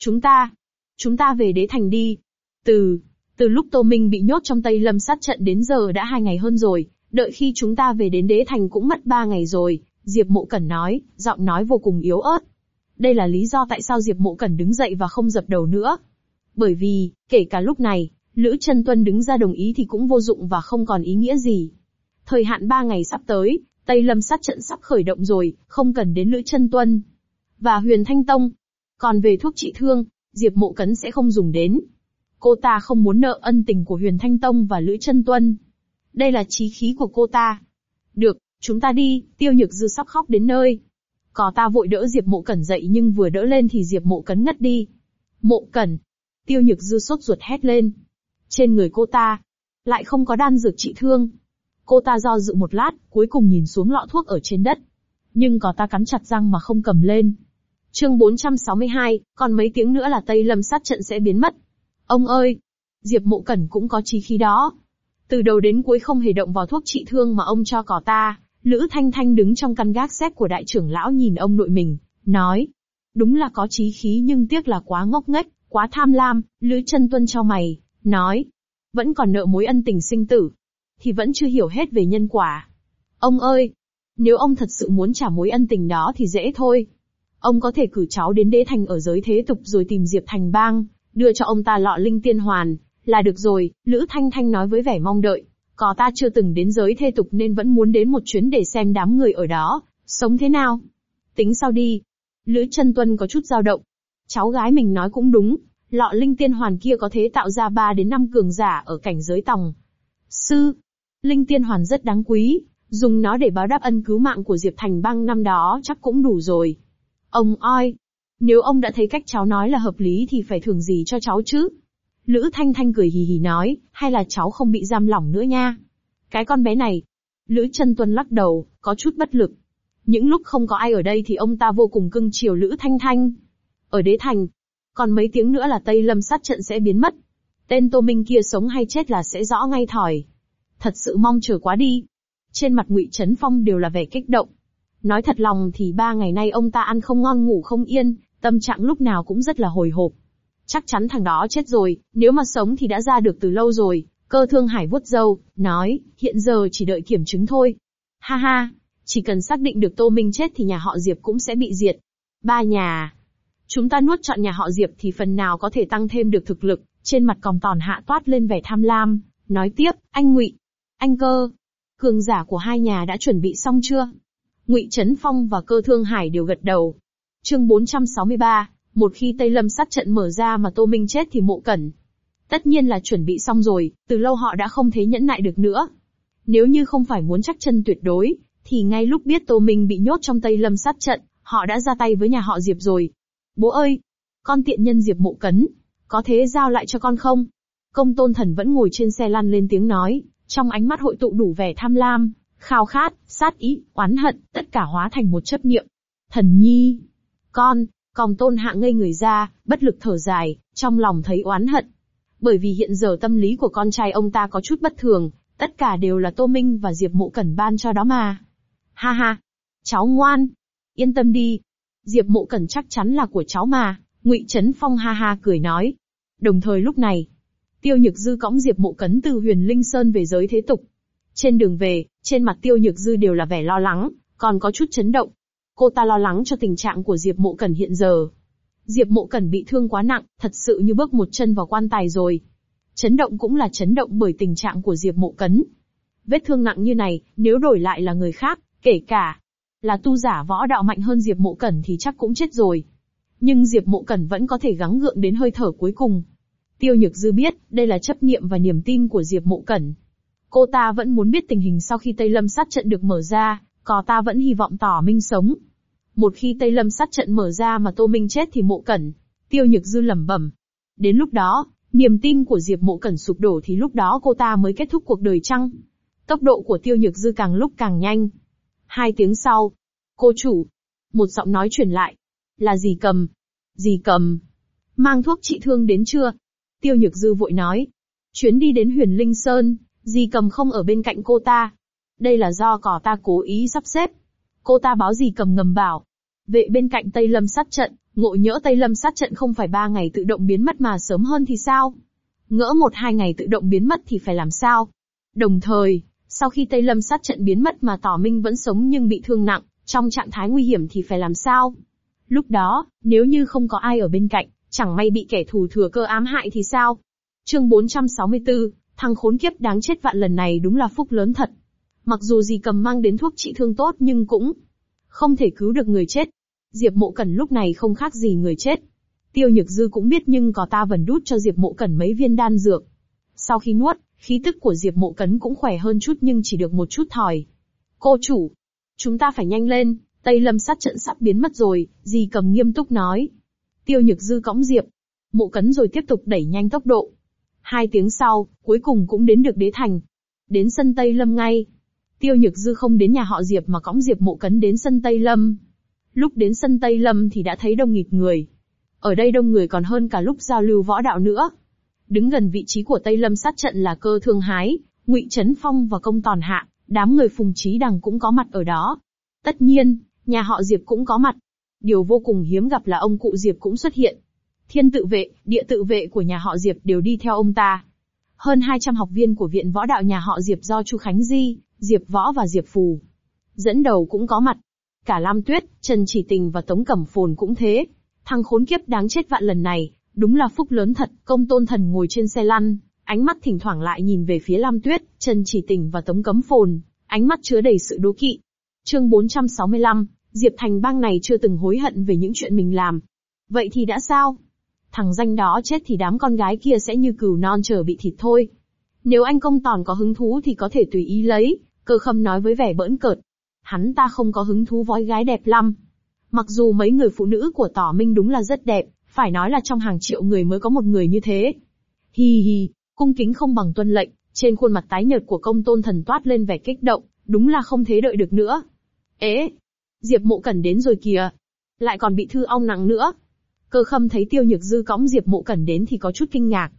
chúng ta về Đế Thành đi. Từ lúc Tô Minh bị nhốt trong Tây Lâm sát trận đến giờ đã 2 ngày hơn rồi, đợi khi chúng ta về đến Đế Thành cũng mất 3 ngày rồi, Diệp Mộ Cẩn nói, giọng nói vô cùng yếu ớt. Đây là lý do tại sao Diệp Mộ Cẩn đứng dậy và không dập đầu nữa. Bởi vì, kể cả lúc này, Lữ Chân Tuân đứng ra đồng ý thì cũng vô dụng và không còn ý nghĩa gì. Thời hạn 3 ngày sắp tới, Tây Lâm sát trận sắp khởi động rồi, không cần đến Lữ Chân Tuân và Huyền Thanh Tông. Còn về thuốc trị thương, Diệp Mộ Cấn sẽ không dùng đến. Cô ta không muốn nợ ân tình của Huyền Thanh Tông và Lữ Chân Tuân. Đây là chí khí của cô ta. Được, chúng ta đi. Tiêu Nhược Dư sắp khóc đến nơi. Có ta vội đỡ Diệp Mộ Cẩn dậy nhưng vừa đỡ lên thì Diệp Mộ Cấn ngất đi. Mộ Cẩn. Tiêu Nhược Dư sốt ruột hét lên. Trên người cô ta lại không có đan dược trị thương. Cô ta do dự một lát, cuối cùng nhìn xuống lọ thuốc ở trên đất. Nhưng có ta cắn chặt răng mà không cầm lên. Chương 462, còn mấy tiếng nữa là Tây Lâm sát trận sẽ biến mất. Ông ơi! Diệp Mộ Cẩn cũng có chí khí đó. Từ đầu đến cuối không hề động vào thuốc trị thương mà ông cho cỏ ta. Lữ Thanh Thanh đứng trong căn gác xếp của đại trưởng lão nhìn ông nội mình, nói. Đúng là có chí khí nhưng tiếc là quá ngốc nghếch, quá tham lam. Lữ Chân Tuân chau mày, nói. Vẫn còn nợ mối ân tình sinh tử. Thì vẫn chưa hiểu hết về nhân quả. Ông ơi! Nếu ông thật sự muốn trả mối ân tình đó thì dễ thôi. Ông có thể cử cháu đến Đế Thành ở giới thế tục rồi tìm Diệp Thành Bang, đưa cho ông ta lọ linh tiên hoàn, là được rồi, Lữ Thanh Thanh nói với vẻ mong đợi. Có ta chưa từng đến giới thế tục nên vẫn muốn đến một chuyến để xem đám người ở đó, sống thế nào. Tính sau đi. Lữ Chân Tuân có chút dao động. Cháu gái mình nói cũng đúng, lọ linh tiên hoàn kia có thể tạo ra 3 đến 5 cường giả ở cảnh giới tòng sư. Linh tiên hoàn rất đáng quý, dùng nó để báo đáp ân cứu mạng của Diệp Thành Bang năm đó chắc cũng đủ rồi. Ông oi! Nếu ông đã thấy cách cháu nói là hợp lý thì phải thưởng gì cho cháu chứ? Lữ Thanh Thanh cười hì hì nói, hay là cháu không bị giam lỏng nữa nha? Cái con bé này. Lữ Chân Tuân lắc đầu, có chút bất lực. Những lúc không có ai ở đây thì ông ta vô cùng cưng chiều Lữ Thanh Thanh. Ở Đế Thành, còn mấy tiếng nữa là Tây Lâm sát trận sẽ biến mất. Tên Tô Minh kia sống hay chết là sẽ rõ ngay thỏi. thật sự mong chờ quá đi. Trên mặt Ngụy Trấn Phong đều là vẻ kích động. Nói thật lòng thì 3 ngày nay ông ta ăn không ngon ngủ không yên, tâm trạng lúc nào cũng rất là hồi hộp. Chắc chắn thằng đó chết rồi, nếu mà sống thì đã ra được từ lâu rồi. Cơ Thương Hải vuốt râu, nói, hiện giờ chỉ đợi kiểm chứng thôi. Ha ha, chỉ cần xác định được Tô Minh chết thì nhà họ Diệp cũng sẽ bị diệt. 3 nhà. Chúng ta nuốt trọn nhà họ Diệp thì phần nào có thể tăng thêm được thực lực. Trên mặt Còng Tòn Hạ toát lên vẻ tham lam, nói tiếp, anh Ngụy, anh Cơ, cường giả của hai nhà đã chuẩn bị xong chưa? Ngụy Trấn Phong và Cơ Thương Hải đều gật đầu. Chương 463, một khi Tây Lâm sát trận mở ra mà Tô Minh chết thì Mộ Cẩn. Tất nhiên là chuẩn bị xong rồi, từ lâu họ đã không thể nhẫn nại được nữa. Nếu như không phải muốn chắc chân tuyệt đối, thì ngay lúc biết Tô Minh bị nhốt trong Tây Lâm sát trận, họ đã ra tay với nhà họ Diệp rồi. Bố ơi! Con tiện nhân Diệp Mộ Cấn, có thế giao lại cho con không? Công Tôn Thần vẫn ngồi trên xe lăn lên tiếng nói, trong ánh mắt hội tụ đủ vẻ tham lam, khao khát, sát ý, oán hận, tất cả hóa thành một chấp niệm. Thần nhi! Con! Còng Tôn Hạ ngây người ra, bất lực thở dài, trong lòng thấy oán hận. Bởi vì hiện giờ tâm lý của con trai ông ta có chút bất thường, tất cả đều là Tô Minh và Diệp Mộ Cẩn ban cho đó mà. Ha ha! Cháu ngoan! Yên tâm đi! Diệp Mộ Cẩn chắc chắn là của cháu mà, Ngụy Trấn Phong ha ha cười nói. Đồng thời lúc này, Tiêu Nhược Dư cõng Diệp Mộ Cấn từ Huyền Linh Sơn về giới thế tục. Trên đường về, trên mặt Tiêu Nhược Dư đều là vẻ lo lắng, còn có chút chấn động. Cô ta lo lắng cho tình trạng của Diệp Mộ Cẩn hiện giờ. Diệp Mộ Cẩn bị thương quá nặng, thật sự như bước một chân vào quan tài rồi. Chấn động cũng là chấn động bởi tình trạng của Diệp Mộ Cấn. Vết thương nặng như này, nếu đổi lại là người khác, kể cả là tu giả võ đạo mạnh hơn Diệp Mộ Cẩn thì chắc cũng chết rồi. Nhưng Diệp Mộ Cẩn vẫn có thể gắng gượng đến hơi thở cuối cùng. Tiêu Nhược Dư biết, đây là chấp niệm và niềm tin của Diệp Mộ Cẩn. Cô ta vẫn muốn biết tình hình sau khi Tây Lâm sát trận được mở ra, cô ta vẫn hy vọng Tỏ Minh sống. Một khi Tây Lâm sát trận mở ra mà Tô Minh chết thì Mộ Cẩn, Tiêu Nhược Dư lẩm bẩm. Đến lúc đó, niềm tin của Diệp Mộ Cẩn sụp đổ thì lúc đó cô ta mới kết thúc cuộc đời chăng? Tốc độ của Tiêu Nhược Dư càng lúc càng nhanh. 2 tiếng sau, cô chủ, một giọng nói truyền lại. Là Dì Cầm. Dì Cầm, mang thuốc trị thương đến chưa? Tiêu Nhược Dư vội nói. Chuyến đi đến Huyền Linh Sơn, Dì Cầm không ở bên cạnh cô ta. Đây là do cỏ ta cố ý sắp xếp. Cô ta báo Dì Cầm ngầm bảo. Vệ bên cạnh Tây Lâm sát trận, ngộ nhỡ Tây Lâm sát trận không phải 3 ngày tự động biến mất mà sớm hơn thì sao? Ngỡ 1-2 ngày tự động biến mất thì phải làm sao? Đồng thời, sau khi Tây Lâm sát trận biến mất mà Tỏ Minh vẫn sống nhưng bị thương nặng, trong trạng thái nguy hiểm thì phải làm sao? Lúc đó, nếu như không có ai ở bên cạnh, chẳng may bị kẻ thù thừa cơ ám hại thì sao? Chương 464, thằng khốn kiếp đáng chết vạn lần này đúng là phúc lớn thật. Mặc dù Dì Cầm mang đến thuốc trị thương tốt nhưng cũng không thể cứu được người chết. Diệp Mộ Cẩn lúc này không khác gì người chết. Tiêu Nhược Dư cũng biết nhưng có ta vẫn đút cho Diệp Mộ Cẩn mấy viên đan dược. Sau khi nuốt, khí tức của Diệp Mộ Cẩn cũng khỏe hơn chút nhưng chỉ được một chút thòi. Cô chủ, chúng ta phải nhanh lên, Tây Lâm sát trận sắp biến mất rồi, Dì Cầm nghiêm túc nói. Tiêu Nhược Dư cõng Diệp Mộ Cẩn rồi tiếp tục đẩy nhanh tốc độ. 2 tiếng sau, cuối cùng cũng đến được Đế Thành. Đến sân Tây Lâm ngay. Tiêu Nhược Dư không đến nhà họ Diệp mà cõng Diệp Mộ Cẩn đến sân Tây Lâm. Lúc đến sân Tây Lâm thì đã thấy đông nghịt người. Ở đây đông người còn hơn cả lúc giao lưu võ đạo nữa. Đứng gần vị trí của Tây Lâm sát trận là Cơ Thương Hái, Ngụy Trấn Phong và Công Tòn Hạ, đám người Phùng Chí Đằng cũng có mặt ở đó. Tất nhiên, nhà họ Diệp cũng có mặt. Điều vô cùng hiếm gặp là ông cụ Diệp cũng xuất hiện. Thiên tự vệ, địa tự vệ của nhà họ Diệp đều đi theo ông ta. Hơn 200 học viên của viện võ đạo nhà họ Diệp do Chu Khánh Di, Diệp Võ và Diệp Phù dẫn đầu cũng có mặt. Cả Lam Tuyết, Trần Chỉ Tình và Tống Cẩm Phồn cũng thế. Thằng khốn kiếp đáng chết vạn lần này, đúng là phúc lớn thật. Công Tôn Thần ngồi trên xe lăn, ánh mắt thỉnh thoảng lại nhìn về phía Lam Tuyết, Trần Chỉ Tình và Tống Cẩm Phồn, ánh mắt chứa đầy sự đố kỵ. Chương 465, Diệp Thành Bang này chưa từng hối hận về những chuyện mình làm. Vậy thì đã sao? Thằng danh đó chết thì đám con gái kia sẽ như cừu non chờ bị thịt thôi. Nếu anh Công Tòn có hứng thú thì có thể tùy ý lấy, Cơ Khâm nói với vẻ bỡn cợt. Hắn ta không có hứng thú với gái đẹp lắm. Mặc dù mấy người phụ nữ của Tỏ Minh đúng là rất đẹp, phải nói là trong hàng triệu người mới có một người như thế. Hi hi, cung kính không bằng tuân lệnh, trên khuôn mặt tái nhợt của Công Tôn Thần toát lên vẻ kích động, đúng là không thế đợi được nữa. Ế, Diệp Mộ Cẩn đến rồi kìa, lại còn bị thư ong nặng nữa. Cơ Khâm thấy Tiêu Nhược Dư cõng Diệp Mộ Cẩn đến thì có chút kinh ngạc.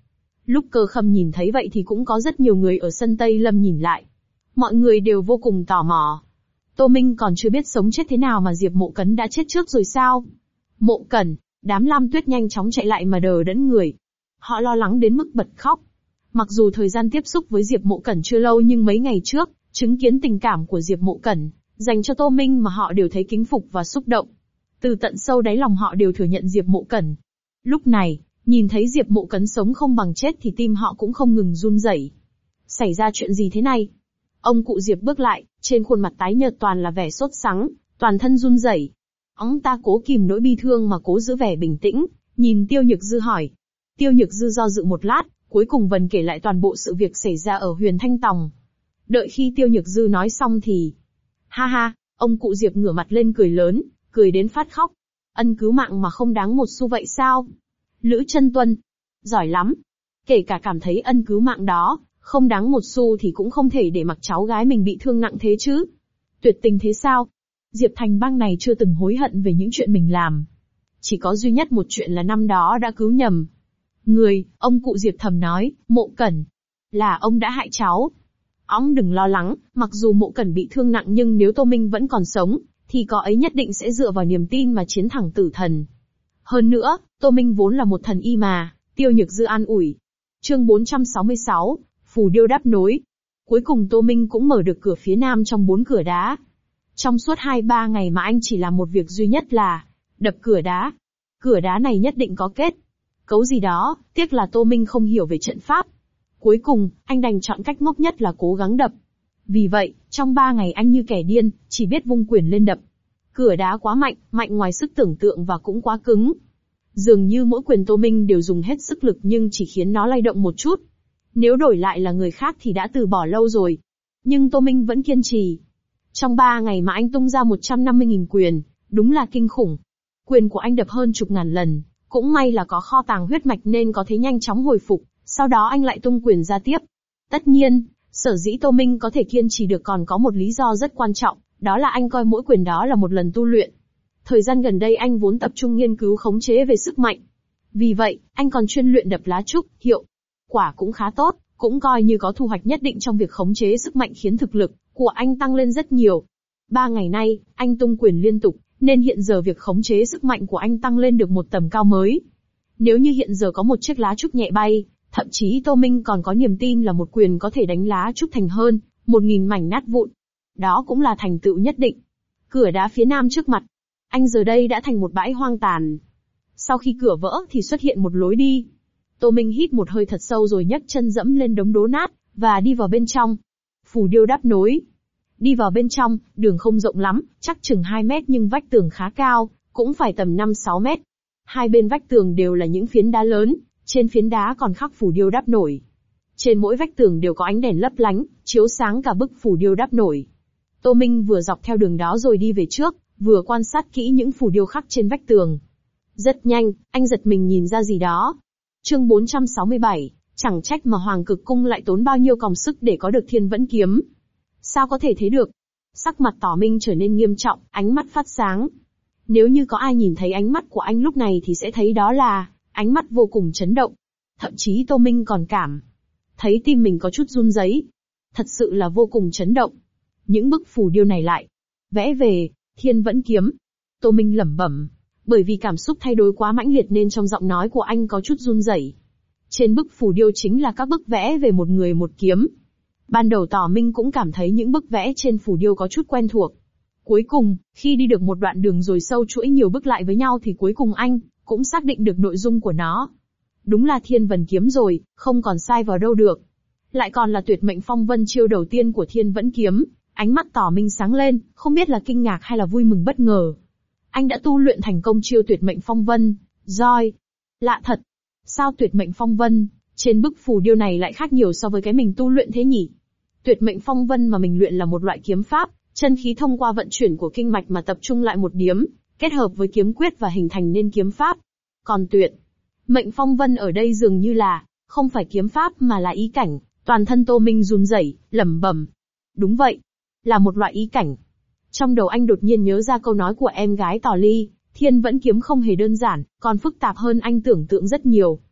Lúc Cơ Khâm nhìn thấy vậy thì cũng có rất nhiều người ở sân Tây Lâm nhìn lại. Mọi người đều vô cùng tò mò. Tô Minh còn chưa biết sống chết thế nào mà Diệp Mộ Cấn đã chết trước rồi sao? Mộ Cẩn, đám Lam Tuyết nhanh chóng chạy lại mà đờ đẫn người. Họ lo lắng đến mức bật khóc. Mặc dù thời gian tiếp xúc với Diệp Mộ Cẩn chưa lâu nhưng mấy ngày trước, chứng kiến tình cảm của Diệp Mộ Cẩn dành cho Tô Minh mà họ đều thấy kính phục và xúc động. Từ tận sâu đáy lòng họ đều thừa nhận Diệp Mộ Cẩn. Lúc này, nhìn thấy Diệp Mộ Cẩn sống không bằng chết thì tim họ cũng không ngừng run rẩy. Xảy ra chuyện gì thế này? Ông cụ Diệp bước lại, trên khuôn mặt tái nhợt toàn là vẻ sốt sắng, toàn thân run rẩy. Ông ta cố kìm nỗi bi thương mà cố giữ vẻ bình tĩnh, nhìn Tiêu Nhược Dư hỏi. Tiêu Nhược Dư do dự một lát, cuối cùng Vân kể lại toàn bộ sự việc xảy ra ở Huyền Thanh Tòng. Đợi khi Tiêu Nhược Dư nói xong thì... Ha ha, ông cụ Diệp ngửa mặt lên cười lớn, cười đến phát khóc. Ân cứu mạng mà không đáng một xu vậy sao? Lữ Chân Tuân. Giỏi lắm. Kể cả cảm thấy ân cứu mạng đó, không đáng một xu thì cũng không thể để mặc cháu gái mình bị thương nặng thế chứ. Tuyệt tình thế sao? Diệp Thành Bang này chưa từng hối hận về những chuyện mình làm. Chỉ có duy nhất một chuyện là năm đó đã cứu nhầm người, ông cụ Diệp thầm nói, Mộ Cẩn. Là ông đã hại cháu. Ông đừng lo lắng, mặc dù Mộ Cẩn bị thương nặng nhưng nếu Tô Minh vẫn còn sống, thì cậu ấy nhất định sẽ dựa vào niềm tin mà chiến thắng tử thần. Hơn nữa, Tô Minh vốn là một thần y mà, Tiêu Nhược Dư an ủi. Chương 466, Phù Điêu đáp nối. Cuối cùng Tô Minh cũng mở được cửa phía nam trong 4 cửa đá. Trong suốt 2-3 ngày mà anh chỉ làm một việc duy nhất là đập cửa đá. Cửa đá này nhất định có kết cấu gì đó, tiếc là Tô Minh không hiểu về trận pháp. Cuối cùng, anh đành chọn cách ngốc nhất là cố gắng đập. Vì vậy, trong 3 ngày anh như kẻ điên, chỉ biết vung quyền lên đập. Cửa đá quá mạnh, mạnh ngoài sức tưởng tượng và cũng quá cứng. Dường như mỗi quyền Tô Minh đều dùng hết sức lực nhưng chỉ khiến nó lay động một chút. Nếu đổi lại là người khác thì đã từ bỏ lâu rồi. Nhưng Tô Minh vẫn kiên trì. Trong 3 ngày mà anh tung ra 150.000 quyền, đúng là kinh khủng. Quyền của anh đập hơn chục ngàn lần, cũng may là có kho tàng huyết mạch nên có thể nhanh chóng hồi phục, sau đó anh lại tung quyền ra tiếp. Tất nhiên, sở dĩ Tô Minh có thể kiên trì được còn có một lý do rất quan trọng, đó là anh coi mỗi quyền đó là một lần tu luyện. Thời gian gần đây anh vốn tập trung nghiên cứu khống chế về sức mạnh. Vì vậy, anh còn chuyên luyện đập lá trúc, hiệu quả cũng khá tốt, cũng coi như có thu hoạch nhất định trong việc khống chế sức mạnh khiến thực lực của anh tăng lên rất nhiều. 3 ngày nay, anh tung quyền liên tục, nên hiện giờ việc khống chế sức mạnh của anh tăng lên được một tầm cao mới. Nếu như hiện giờ có một chiếc lá trúc nhẹ bay, thậm chí Tô Minh còn có niềm tin là một quyền có thể đánh lá trúc thành hơn 1.000 mảnh nát vụn. Đó cũng là thành tựu nhất định. Cửa đá phía nam trước mặt, anh giờ đây đã thành một bãi hoang tàn. Sau khi cửa vỡ thì xuất hiện một lối đi. Tô Minh hít một hơi thật sâu rồi nhấc chân dẫm lên đống đổ nát, và đi vào bên trong. Phù điêu đáp nối. Đi vào bên trong, đường không rộng lắm, chắc chừng 2 mét nhưng vách tường khá cao, cũng phải tầm 5-6 mét. Hai bên vách tường đều là những phiến đá lớn, trên phiến đá còn khắc phù điêu đáp nổi. Trên mỗi vách tường đều có ánh đèn lấp lánh, chiếu sáng cả bức phù điêu đáp nổi. Tô Minh vừa dọc theo đường đó rồi đi về trước, vừa quan sát kỹ những phù điêu khắc trên vách tường. Rất nhanh, anh giật mình nhìn ra gì đó. Chương 467, chẳng trách mà Hoàng Cực Cung lại tốn bao nhiêu công sức để có được Thiên Vẫn Kiếm. Sao có thể thế được? Sắc mặt Tỏ Minh trở nên nghiêm trọng, ánh mắt phát sáng. Nếu như có ai nhìn thấy ánh mắt của anh lúc này thì sẽ thấy đó là ánh mắt vô cùng chấn động. Thậm chí Tô Minh còn cảm thấy tim mình có chút run rẩy. Thật sự là vô cùng chấn động. Những bức phù điêu này lại vẽ về Thiên Vẫn Kiếm. Tô Minh lẩm bẩm, bởi vì cảm xúc thay đổi quá mãnh liệt nên trong giọng nói của anh có chút run rẩy. Trên bức phù điêu chính là các bức vẽ về một người một kiếm. Ban đầu Tỏ Minh cũng cảm thấy những bức vẽ trên phù điêu có chút quen thuộc. Cuối cùng, khi đi được một đoạn đường rồi sâu chuỗi nhiều bức lại với nhau thì cuối cùng anh cũng xác định được nội dung của nó. Đúng là Thiên Vẫn Kiếm rồi, không còn sai vào đâu được. Lại còn là tuyệt mệnh phong vân chiêu đầu tiên của Thiên Vẫn Kiếm. Ánh mắt Tỏ Minh sáng lên, không biết là kinh ngạc hay là vui mừng bất ngờ. Anh đã tu luyện thành công chiêu tuyệt mệnh phong vân, roi. Lạ thật. Sao tuyệt mệnh phong vân, trên bức phù điêu này lại khác nhiều so với cái mình tu luyện thế nhỉ? Tuyệt mệnh phong vân mà mình luyện là một loại kiếm pháp, chân khí thông qua vận chuyển của kinh mạch mà tập trung lại một điểm, kết hợp với kiếm quyết và hình thành nên kiếm pháp. Còn tuyệt mệnh phong vân ở đây dường như là, không phải kiếm pháp mà là ý cảnh, toàn thân Tô Minh run rẩy, lẩm bẩm. Đúng vậy, là một loại ý cảnh. Trong đầu anh đột nhiên nhớ ra câu nói của em gái Tỏ Ly, Thiên Vẫn Kiếm không hề đơn giản, còn phức tạp hơn anh tưởng tượng rất nhiều.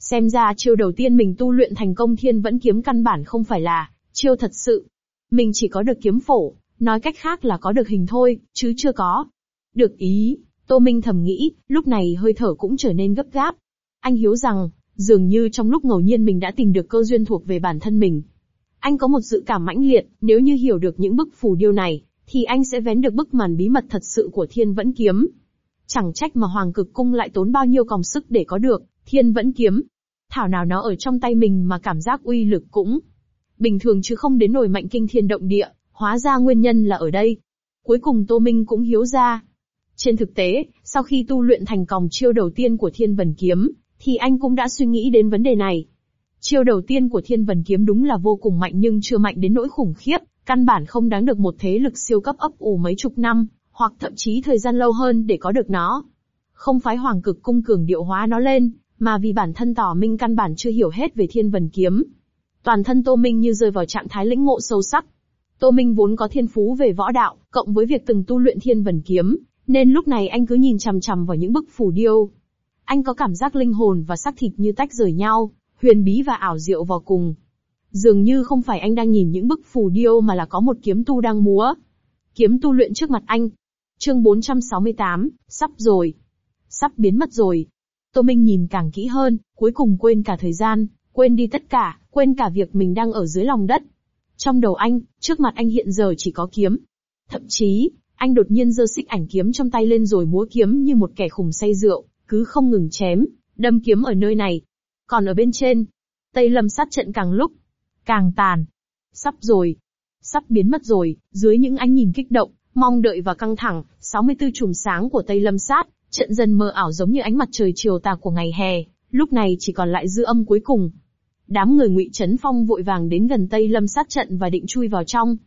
Xem ra chiêu đầu tiên mình tu luyện thành công Thiên Vẫn Kiếm căn bản không phải là chiêu thật sự. Mình chỉ có được kiếm phổ, nói cách khác là có được hình thôi, chứ chưa có được ý. Tô Minh thầm nghĩ, lúc này hơi thở cũng trở nên gấp gáp. Anh hiếu rằng, dường như trong lúc ngẫu nhiên mình đã tìm được cơ duyên thuộc về bản thân mình. Anh có một dự cảm mãnh liệt, nếu như hiểu được những bức phù điêu này, thì anh sẽ vén được bức màn bí mật thật sự của Thiên Vẫn Kiếm. Chẳng trách mà Hoàng Cực Cung lại tốn bao nhiêu công sức để có được Thiên Vẫn Kiếm. Thảo nào nó ở trong tay mình mà cảm giác uy lực cũng bình thường chứ không đến nổi mạnh kinh thiên động địa, hóa ra nguyên nhân là ở đây. Cuối cùng Tô Minh cũng hiếu ra. Trên thực tế, sau khi tu luyện thành còng chiêu đầu tiên của Thiên Vần Kiếm, thì anh cũng đã suy nghĩ đến vấn đề này. Chiêu đầu tiên của Thiên Vần Kiếm đúng là vô cùng mạnh nhưng chưa mạnh đến nỗi khủng khiếp, căn bản không đáng được một thế lực siêu cấp ấp ủ mấy chục năm, hoặc thậm chí thời gian lâu hơn để có được nó. Không phải Hoàng Cực Cung cường điệu hóa nó lên, mà vì bản thân Tỏ Minh căn bản chưa hiểu hết về Thiên Vần Kiếm. Toàn thân Tô Minh như rơi vào trạng thái lĩnh ngộ sâu sắc. Tô Minh vốn có thiên phú về võ đạo, cộng với việc từng tu luyện Thiên Vần Kiếm, nên lúc này anh cứ nhìn chằm chằm vào những bức phù điêu. Anh có cảm giác linh hồn và xác thịt như tách rời nhau, huyền bí và ảo diệu vào cùng. Dường như không phải anh đang nhìn những bức phù điêu mà là có một kiếm tu đang múa. Kiếm tu luyện trước mặt anh. Chương 468, sắp rồi. Sắp biến mất rồi. Tô Minh nhìn càng kỹ hơn, cuối cùng quên cả thời gian, quên đi tất cả, quên cả việc mình đang ở dưới lòng đất. Trong đầu anh, trước mặt anh hiện giờ chỉ có kiếm. Thậm chí, anh đột nhiên giơ xích ảnh kiếm trong tay lên rồi múa kiếm như một kẻ khùng say rượu, cứ không ngừng chém, đâm kiếm ở nơi này. Còn ở bên trên, Tây Lâm sát trận càng lúc càng tàn. Sắp rồi. Sắp biến mất rồi, dưới những ánh nhìn kích động, mong đợi và căng thẳng, 64 chùm sáng của Tây Lâm sát trận dần mờ ảo giống như ánh mặt trời chiều tà của ngày hè, lúc này chỉ còn lại dư âm cuối cùng. Đám người Ngụy Chấn Phong vội vàng đến gần Tây Lâm sát trận và định chui vào trong.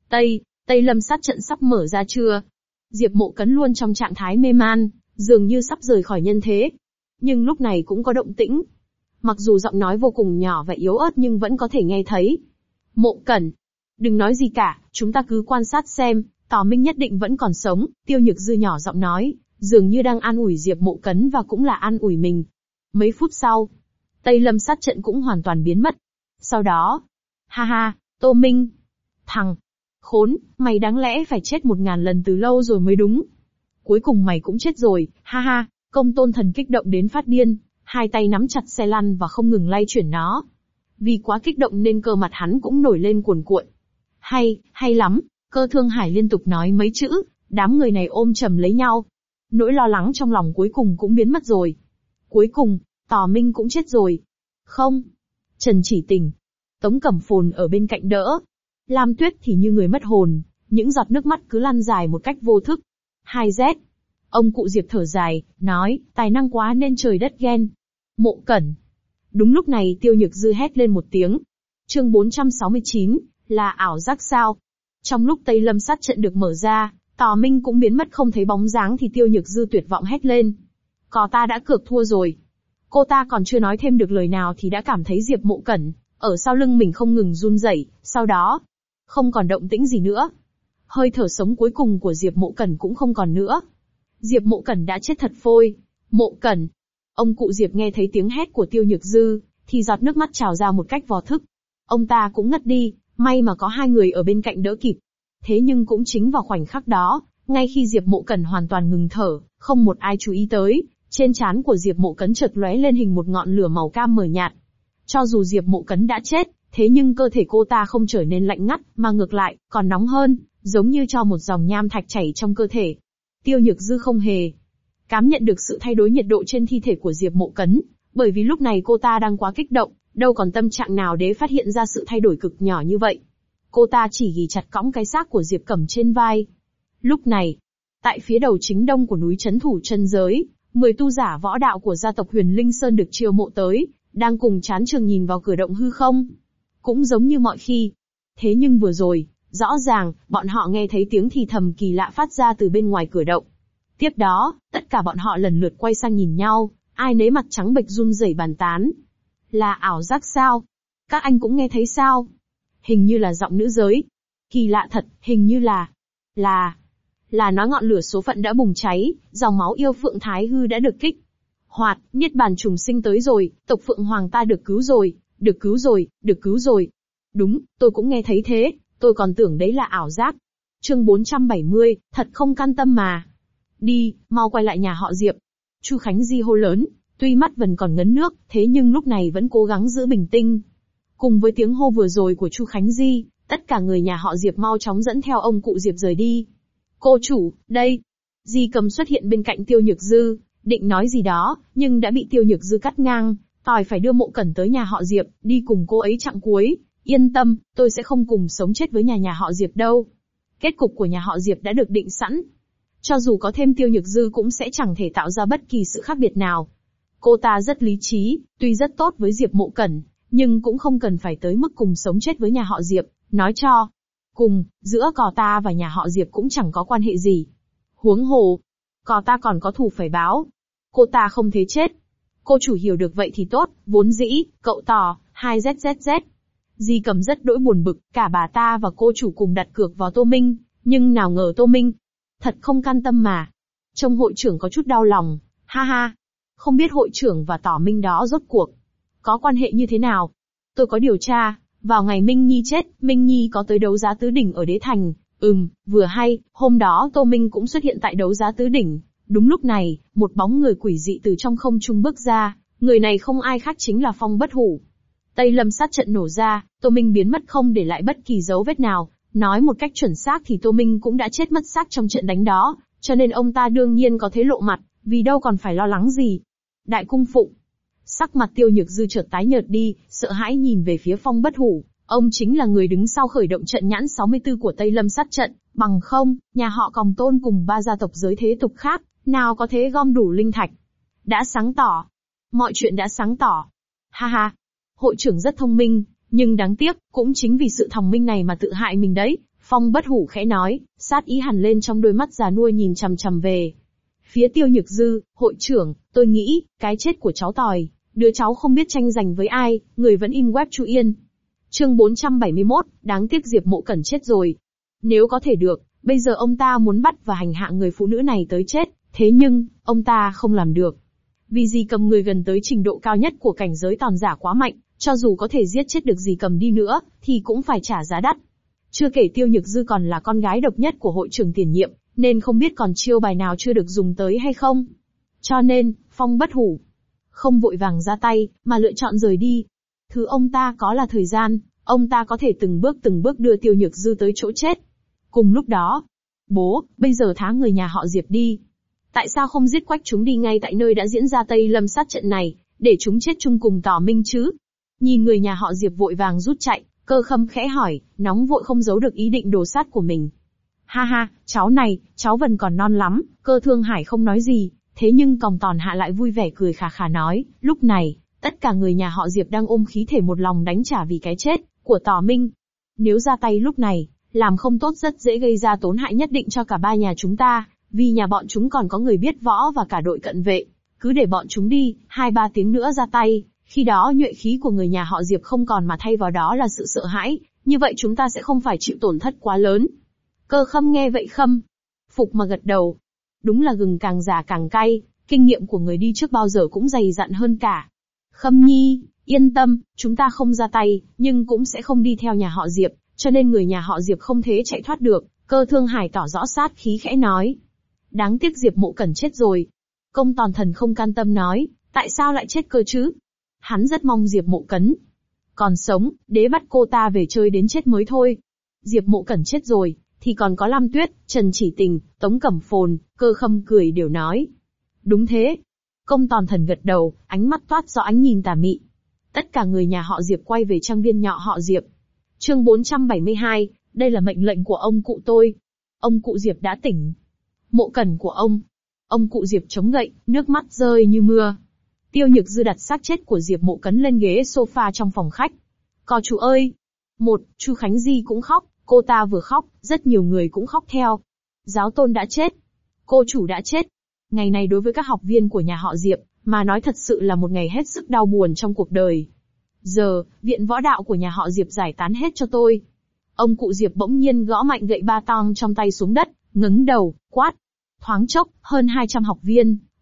Tây Lâm sát trận sắp mở ra chưa? Diệp Mộ Cấn luôn trong trạng thái mê man, dường như sắp rời khỏi nhân thế. Nhưng lúc này cũng có động tĩnh. Mặc dù giọng nói vô cùng nhỏ và yếu ớt nhưng vẫn có thể nghe thấy. Mộ Cẩn, đừng nói gì cả, chúng ta cứ quan sát xem, Tỏ Minh nhất định vẫn còn sống, Tiêu Nhược Dư nhỏ giọng nói, dường như đang an ủi Diệp Mộ Cấn và cũng là an ủi mình. Mấy phút sau, Tây Lâm sát trận cũng hoàn toàn biến mất. Sau đó, ha ha, Tô Minh, thằng khốn, mày đáng lẽ phải chết 1000 lần từ lâu rồi mới đúng. Cuối cùng mày cũng chết rồi, ha ha, Công Tôn Thần kích động đến phát điên, hai tay nắm chặt xe lăn và không ngừng lay chuyển nó. Vì quá kích động nên cơ mặt hắn cũng nổi lên cuồn cuộn. Hay lắm, Cơ Thương Hải liên tục nói mấy chữ, đám người này ôm chầm lấy nhau. Nỗi lo lắng trong lòng cuối cùng cũng biến mất rồi. Cuối cùng, Tỏ Minh cũng chết rồi. Không. Trần Chỉ Tình, Tống Cẩm Phồn ở bên cạnh đỡ. Lam Tuyết thì như người mất hồn, những giọt nước mắt cứ lăn dài một cách vô thức. 2Z. Ông cụ Diệp thở dài, nói, tài năng quá nên trời đất ghen. Mộ Cẩn. Đúng lúc này Tiêu Nhược Dư hét lên một tiếng. Chương 469, là ảo giác sao? Trong lúc Tây Lâm sát trận được mở ra, Tỏ Minh cũng biến mất không thấy bóng dáng thì Tiêu Nhược Dư tuyệt vọng hét lên. Cò ta đã cược thua rồi. Cô ta còn chưa nói thêm được lời nào thì đã cảm thấy Diệp Mộ Cẩn ở sau lưng mình không ngừng run rẩy, sau đó không còn động tĩnh gì nữa. Hơi thở sống cuối cùng của Diệp Mộ Cẩn cũng không còn nữa. Diệp Mộ Cẩn đã chết thật phôi. Mộ Cẩn. Ông cụ Diệp nghe thấy tiếng hét của Tiêu Nhược Dư, thì giọt nước mắt trào ra một cách vô thức. Ông ta cũng ngất đi, may mà có hai người ở bên cạnh đỡ kịp. Thế nhưng cũng chính vào khoảnh khắc đó, ngay khi Diệp Mộ Cẩn hoàn toàn ngừng thở, không một ai chú ý tới, trên trán của Diệp Mộ Cấn chợt lóe lên hình một ngọn lửa màu cam mờ nhạt. Cho dù Diệp Mộ Cấn đã chết, thế nhưng cơ thể cô ta không trở nên lạnh ngắt, mà ngược lại, còn nóng hơn, giống như cho một dòng nham thạch chảy trong cơ thể. Tiêu Nhược Dư không hề cảm nhận được sự thay đổi nhiệt độ trên thi thể của Diệp Mộ Cấn, bởi vì lúc này cô ta đang quá kích động, đâu còn tâm trạng nào để phát hiện ra sự thay đổi cực nhỏ như vậy. Cô ta chỉ ghì chặt cõng cái xác của Diệp Cẩm trên vai. Lúc này, tại phía đầu chính đông của núi Trấn Thủ Chân Giới, 10 tu giả võ đạo của gia tộc Huyền Linh Sơn được chiêu mộ tới, đang cùng chán trường nhìn vào cửa động hư không. Cũng giống như mọi khi. Thế nhưng vừa rồi, rõ ràng, bọn họ nghe thấy tiếng thì thầm kỳ lạ phát ra từ bên ngoài cửa động. Tiếp đó, tất cả bọn họ lần lượt quay sang nhìn nhau, ai nấy mặt trắng bệch run rẩy bàn tán. Là ảo giác sao? Các anh cũng nghe thấy sao? Hình như là giọng nữ giới. Kỳ lạ thật, hình như là nói ngọn lửa số phận đã bùng cháy, dòng máu yêu Phượng Thái Hư đã được kích Hoạt, niết bàn trùng sinh tới rồi, tộc Phượng Hoàng ta được cứu rồi, được cứu rồi, được cứu rồi. Đúng, tôi cũng nghe thấy thế, tôi còn tưởng đấy là ảo giác. Chương 470, thật không can tâm mà. Đi, mau quay lại nhà họ Diệp. Chu Khánh Di hô lớn, tuy mắt vẫn còn ngấn nước, thế nhưng lúc này vẫn cố gắng giữ bình tĩnh. Cùng với tiếng hô vừa rồi của Chu Khánh Di, tất cả người nhà họ Diệp mau chóng dẫn theo ông cụ Diệp rời đi. Cô chủ, đây. Di Cầm xuất hiện bên cạnh Tiêu Nhược Dư, định nói gì đó, nhưng đã bị Tiêu Nhược Dư cắt ngang. Tỏi phải đưa Mộ Cẩn tới nhà họ Diệp, đi cùng cô ấy chặng cuối. Yên tâm, tôi sẽ không cùng sống chết với nhà họ Diệp đâu. Kết cục của nhà họ Diệp đã được định sẵn. Cho dù có thêm Tiêu Nhược Dư cũng sẽ chẳng thể tạo ra bất kỳ sự khác biệt nào. Cô ta rất lý trí, tuy rất tốt với Diệp Mộ Cẩn, nhưng cũng không cần phải tới mức cùng sống chết với nhà họ Diệp, nói cho. Cùng, giữa cò ta và nhà họ Diệp cũng chẳng có quan hệ gì. Huống hồ, cò ta còn có thù phải báo. Cô ta không thế chết. Cô chủ hiểu được vậy thì tốt, vốn dĩ, cậu tò, 2ZZZ. Di Cầm rất đỗi buồn bực, cả bà ta và cô chủ cùng đặt cược vào Tô Minh, nhưng nào ngờ Tô Minh. Thật không can tâm mà. Trông hội trưởng có chút đau lòng, ha ha. Không biết hội trưởng và Tỏ Minh đó rốt cuộc có quan hệ như thế nào. Tôi có điều tra, vào ngày Minh Nhi chết, Minh Nhi có tới đấu giá tứ đỉnh ở Đế Thành. Vừa hay, hôm đó Tô Minh cũng xuất hiện tại đấu giá tứ đỉnh. Đúng lúc này, một bóng người quỷ dị từ trong không trung bước ra, người này không ai khác chính là Phong Bất Hủ. Tây Lâm sát trận nổ ra, Tô Minh biến mất không để lại bất kỳ dấu vết nào, nói một cách chuẩn xác thì Tô Minh cũng đã chết mất xác trong trận đánh đó, cho nên ông ta đương nhiên có thế lộ mặt, vì đâu còn phải lo lắng gì. Đại cung phụng. Sắc mặt Tiêu Nhược Dư chợt tái nhợt đi, sợ hãi nhìn về phía Phong Bất Hủ, ông chính là người đứng sau khởi động trận nhãn 64 của Tây Lâm sát trận, bằng không, nhà họ Còng Tôn cùng ba gia tộc giới thế tục khác, nào có thế gom đủ linh thạch. Đã sáng tỏ. Mọi chuyện đã sáng tỏ. Ha ha. Hội trưởng rất thông minh, nhưng đáng tiếc, cũng chính vì sự thông minh này mà tự hại mình đấy. Phong Bất Hủ khẽ nói, sát ý hằn lên trong đôi mắt già nua nhìn chằm chằm về phía Tiêu Nhược Dư. Hội trưởng, tôi nghĩ, cái chết của cháu Tòi, đứa cháu không biết tranh giành với ai, người vẫn in web Chu Yên. Chương 471, đáng tiếc Diệp Mộ Cẩn chết rồi. Nếu có thể được, bây giờ ông ta muốn bắt và hành hạ người phụ nữ này tới chết, thế nhưng, ông ta không làm được. Vì Di Cầm người gần tới trình độ cao nhất của cảnh giới tòn giả quá mạnh, cho dù có thể giết chết được Di Cầm đi nữa, thì cũng phải trả giá đắt. Chưa kể Tiêu Nhược Dư còn là con gái độc nhất của hội trưởng tiền nhiệm, nên không biết còn chiêu bài nào chưa được dùng tới hay không. Cho nên, Phong Bất Hủ không vội vàng ra tay, mà lựa chọn rời đi. Thứ ông ta có là thời gian, ông ta có thể từng bước đưa Tiêu Nhược Dư tới chỗ chết. Cùng lúc đó, bố, bây giờ thả người nhà họ Diệp đi. Tại sao không giết quách chúng đi ngay tại nơi đã diễn ra Tây Lâm sát trận này, để chúng chết chung cùng Tỏ Minh chứ? Nhìn người nhà họ Diệp vội vàng rút chạy, Cơ Khâm khẽ hỏi, nóng vội không giấu được ý định đồ sát của mình. Ha ha, cháu này, cháu vẫn còn non lắm. Cơ Thương Hải không nói gì, thế nhưng Còng Tòn Hạ lại vui vẻ cười khà khà nói, lúc này, tất cả người nhà họ Diệp đang ôm khí thể một lòng đánh trả vì cái chết của Tỏ Minh. Nếu ra tay lúc này, làm không tốt rất dễ gây ra tổn hại nhất định cho cả ba nhà chúng ta, vì nhà bọn chúng còn có người biết võ và cả đội cận vệ. Cứ để bọn chúng đi, 2-3 tiếng nữa ra tay, khi đó nhuệ khí của người nhà họ Diệp không còn mà thay vào đó là sự sợ hãi, như vậy chúng ta sẽ không phải chịu tổn thất quá lớn. Cơ Khâm nghe vậy khâm phục mà gật đầu. Đúng là gừng càng già càng cay, kinh nghiệm của người đi trước bao giờ cũng dày dặn hơn cả. Khâm nhi, yên tâm, chúng ta không ra tay, nhưng cũng sẽ không đi theo nhà họ Diệp, cho nên người nhà họ Diệp không thể chạy thoát được. Cơ Thương Hải tỏ rõ sát khí khẽ nói. Đáng tiếc Diệp Mộ Cẩn chết rồi. Công Tòn Thần không can tâm nói, tại sao lại chết cơ chứ? Hắn rất mong Diệp Mộ Cẩn còn sống, đế bắt cô ta về chơi đến chết mới thôi. Diệp Mộ Cẩn chết rồi, thì còn có Lam Tuyết, Trần Chỉ Tình, Tống Cẩm Phồn, Cơ Khâm cười đều nói. Đúng thế. Công Tòn Thần gật đầu, ánh mắt toát rõ ánh nhìn tà mị. Tất cả người nhà họ Diệp quay về trang viên nhỏ họ Diệp. Chương 472, đây là mệnh lệnh của ông cụ tôi. Ông cụ Diệp đã tỉnh. Mộ Cẩn của ông cụ Diệp chống gậy, nước mắt rơi như mưa. Tiêu Nhược Dư đặt xác chết của Diệp Mộ Cẩn lên ghế sofa trong phòng khách. Cò chủ ơi! Chu Khánh Di cũng khóc, cô ta vừa khóc, rất nhiều người cũng khóc theo. Giáo tôn đã chết. Cô chủ đã chết. Ngày này đối với các học viên của nhà họ Diệp, mà nói thật sự là một ngày hết sức đau buồn trong cuộc đời. Giờ, viện võ đạo của nhà họ Diệp giải tán hết cho tôi. Ông cụ Diệp bỗng nhiên gõ mạnh gậy ba tong trong tay xuống đất, ngẩng đầu, quát. Thoáng chốc, hơn 200 học viên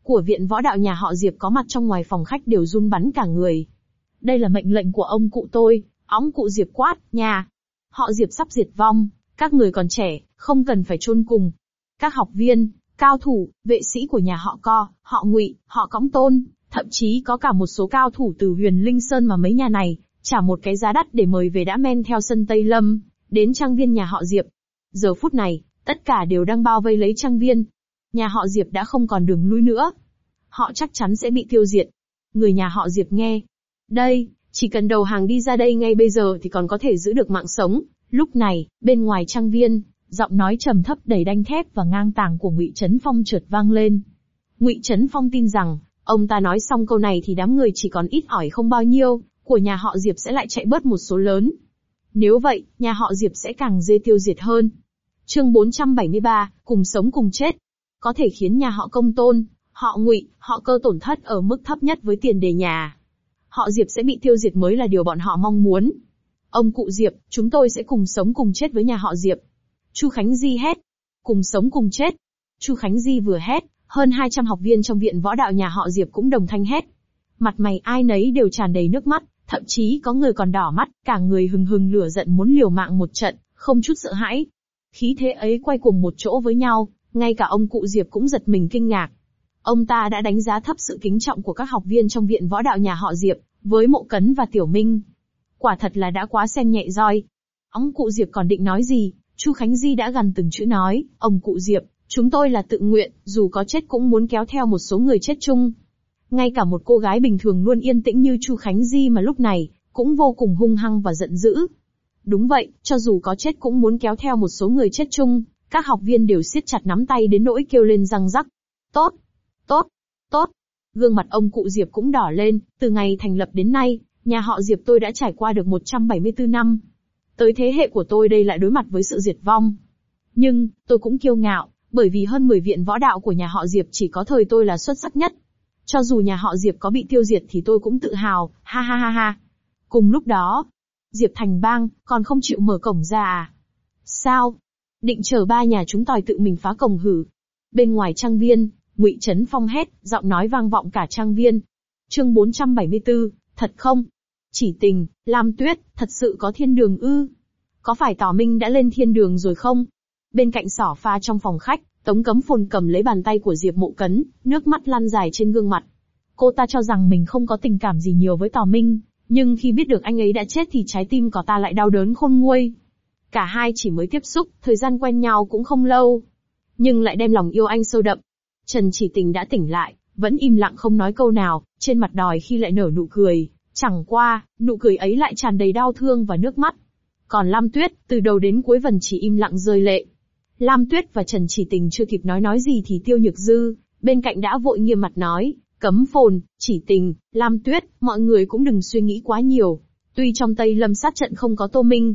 của viện võ đạo nhà họ Diệp có mặt trong ngoài phòng khách đều run bắn cả người. Đây là mệnh lệnh của ông cụ tôi, óng cụ Diệp quát, nhà họ Diệp sắp diệt vong, các người còn trẻ, không cần phải chôn cùng. Các học viên, cao thủ, vệ sĩ của nhà họ Co, họ Ngụy, họ Cõng Tôn, thậm chí có cả một số cao thủ từ Huyền Linh Sơn mà mấy nhà này trả một cái giá đắt để mời về đã men theo sân Tây Lâm, đến trang viên nhà họ Diệp. Giờ phút này, tất cả đều đang bao vây lấy trang viên. Nhà họ Diệp đã không còn đường lui nữa. Họ chắc chắn sẽ bị tiêu diệt. Người nhà họ Diệp nghe. Đây, chỉ cần đầu hàng đi ra đây ngay bây giờ thì còn có thể giữ được mạng sống. Lúc này, bên ngoài trang viên, giọng nói trầm thấp đầy đanh thép và ngang tàng của Ngụy Trấn Phong chợt vang lên. Ngụy Trấn Phong tin rằng, ông ta nói xong câu này thì đám người chỉ còn ít ỏi không bao nhiêu, của nhà họ Diệp sẽ lại chạy bớt một số lớn. Nếu vậy, nhà họ Diệp sẽ càng dễ tiêu diệt hơn. Chương 473, cùng sống cùng chết. Có thể khiến nhà họ Công Tôn, họ Ngụy, họ Cơ tổn thất ở mức thấp nhất với tiền đề nhà họ Diệp sẽ bị tiêu diệt mới là điều bọn họ mong muốn. Ông cụ Diệp, chúng tôi sẽ cùng sống cùng chết với nhà họ Diệp. Chu Khánh Di hét. Cùng sống cùng chết. Chu Khánh Di vừa hét, hơn 200 học viên trong viện võ đạo nhà họ Diệp cũng đồng thanh hét. Mặt mày ai nấy đều tràn đầy nước mắt, thậm chí có người còn đỏ mắt, cả người hừng hừng lửa giận muốn liều mạng một trận, không chút sợ hãi. Khí thế ấy quay cùng một chỗ với nhau, ngay cả ông cụ Diệp cũng giật mình kinh ngạc. Ông ta đã đánh giá thấp sự kính trọng của các học viên trong viện võ đạo nhà họ Diệp, với Mộ Cấn và Tiểu Minh. Quả thật là đã quá xem nhẹ roi. Ông cụ Diệp còn định nói gì, Chu Khánh Di đã gằn từng chữ nói, ông cụ Diệp, chúng tôi là tự nguyện, dù có chết cũng muốn kéo theo một số người chết chung. Ngay cả một cô gái bình thường luôn yên tĩnh như Chu Khánh Di mà lúc này, cũng vô cùng hung hăng và giận dữ. Đúng vậy, cho dù có chết cũng muốn kéo theo một số người chết chung, các học viên đều siết chặt nắm tay đến nỗi kêu lên răng rắc. Tốt, tốt, tốt. Gương mặt ông cụ Diệp cũng đỏ lên, từ ngày thành lập đến nay, nhà họ Diệp tôi đã trải qua được 174 năm. Tới thế hệ của tôi đây lại đối mặt với sự diệt vong. Nhưng, tôi cũng kiêu ngạo, bởi vì hơn 10 viện võ đạo của nhà họ Diệp chỉ có thời tôi là xuất sắc nhất. Cho dù nhà họ Diệp có bị tiêu diệt thì tôi cũng tự hào, ha ha ha ha. Cùng lúc đó, Diệp Thành Bang, còn không chịu mở cổng ra à? Sao? Định chờ ba nhà chúng tòi tự mình phá cổng hử? Bên ngoài trang viên, Ngụy Trấn Phong hét, giọng nói vang vọng cả trang viên. Chương 474, thật không? Chỉ Tình, Lam Tuyết, thật sự có thiên đường ư? Có phải Tỏ Minh đã lên thiên đường rồi không? Bên cạnh sỏ pha trong phòng khách, Tống Cấm Phồn cầm lấy bàn tay của Diệp Mộ Cấn, nước mắt lăn dài trên gương mặt. Cô ta cho rằng mình không có tình cảm gì nhiều với Tỏ Minh, nhưng khi biết được anh ấy đã chết thì trái tim của ta lại đau đớn khôn nguôi. Cả hai chỉ mới tiếp xúc, thời gian quen nhau cũng không lâu, nhưng lại đem lòng yêu anh sâu đậm. Trần Chỉ Tình đã tỉnh lại, vẫn im lặng không nói câu nào, trên mặt đòi khi lại nở nụ cười, chẳng qua, nụ cười ấy lại tràn đầy đau thương và nước mắt. Còn Lam Tuyết, từ đầu đến cuối vẫn chỉ im lặng rơi lệ. Lam Tuyết và Trần Chỉ Tình chưa kịp nói gì thì Tiêu Nhược Dư, bên cạnh đã vội nghiêm mặt nói, Cấm Phồn, Chỉ Tình, Lam Tuyết, mọi người cũng đừng suy nghĩ quá nhiều. Tuy trong Tây Lâm sát trận không có Tô Minh,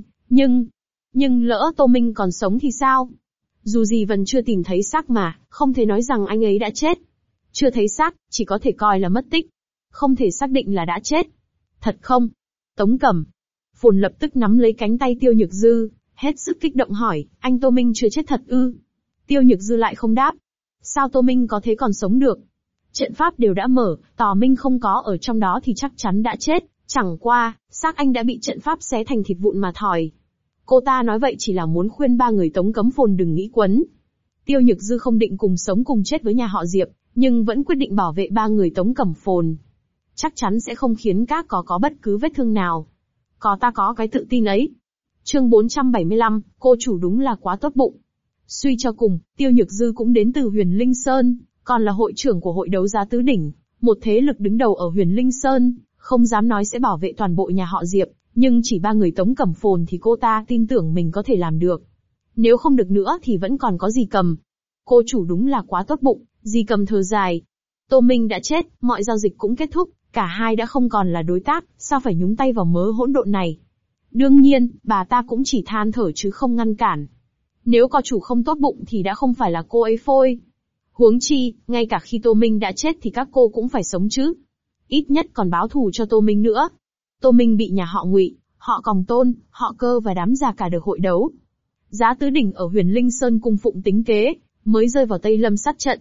nhưng lỡ Tô Minh còn sống thì sao? Dù gì vẫn chưa tìm thấy xác mà, không thể nói rằng anh ấy đã chết. Chưa thấy xác, chỉ có thể coi là mất tích. Không thể xác định là đã chết. Thật không? Tống Cẩm Phồn lập tức nắm lấy cánh tay Tiêu Nhược Dư, hết sức kích động hỏi, anh Tô Minh chưa chết thật ư? Tiêu Nhược Dư lại không đáp. Sao Tô Minh có thế còn sống được? Trận pháp đều đã mở, Tỏ Minh không có ở trong đó thì chắc chắn đã chết, chẳng qua, xác anh đã bị trận pháp xé thành thịt vụn mà thòi. Cô ta nói vậy chỉ là muốn khuyên ba người Tống Cấm Phồn đừng nghĩ quấn. Tiêu Nhược Dư không định cùng sống cùng chết với nhà họ Diệp, nhưng vẫn quyết định bảo vệ ba người Tống Cẩm Phồn. Chắc chắn sẽ không khiến các có bất cứ vết thương nào. Ta có cái tự tin ấy. Chương 475, cô chủ đúng là quá tốt bụng. Suy cho cùng, Tiêu Nhược Dư cũng đến từ Huyền Linh Sơn, còn là hội trưởng của hội đấu giá tứ đỉnh, một thế lực đứng đầu ở Huyền Linh Sơn, không dám nói sẽ bảo vệ toàn bộ nhà họ Diệp, nhưng chỉ ba người Tống Cẩm Phồn thì cô ta tin tưởng mình có thể làm được. Nếu không được nữa thì vẫn còn có Dì Cầm. Cô chủ đúng là quá tốt bụng, Dì Cầm thở dài. Tô Minh đã chết, mọi giao dịch cũng kết thúc, cả hai đã không còn là đối tác, sao phải nhúng tay vào mớ hỗn độn này? Đương nhiên, bà ta cũng chỉ than thở chứ không ngăn cản. Nếu có chủ không tốt bụng thì đã không phải là cô ấy phôi. Huống chi, ngay cả khi Tô Minh đã chết thì các cô cũng phải sống chứ. Ít nhất còn báo thù cho Tô Minh nữa. Tô Minh bị nhà họ Ngụy, họ Còng Tôn, họ Cơ và đám già cả được hội đấu giá tứ đỉnh ở Huyền Linh Sơn cung phụng tính kế, mới rơi vào Tây Lâm sát trận.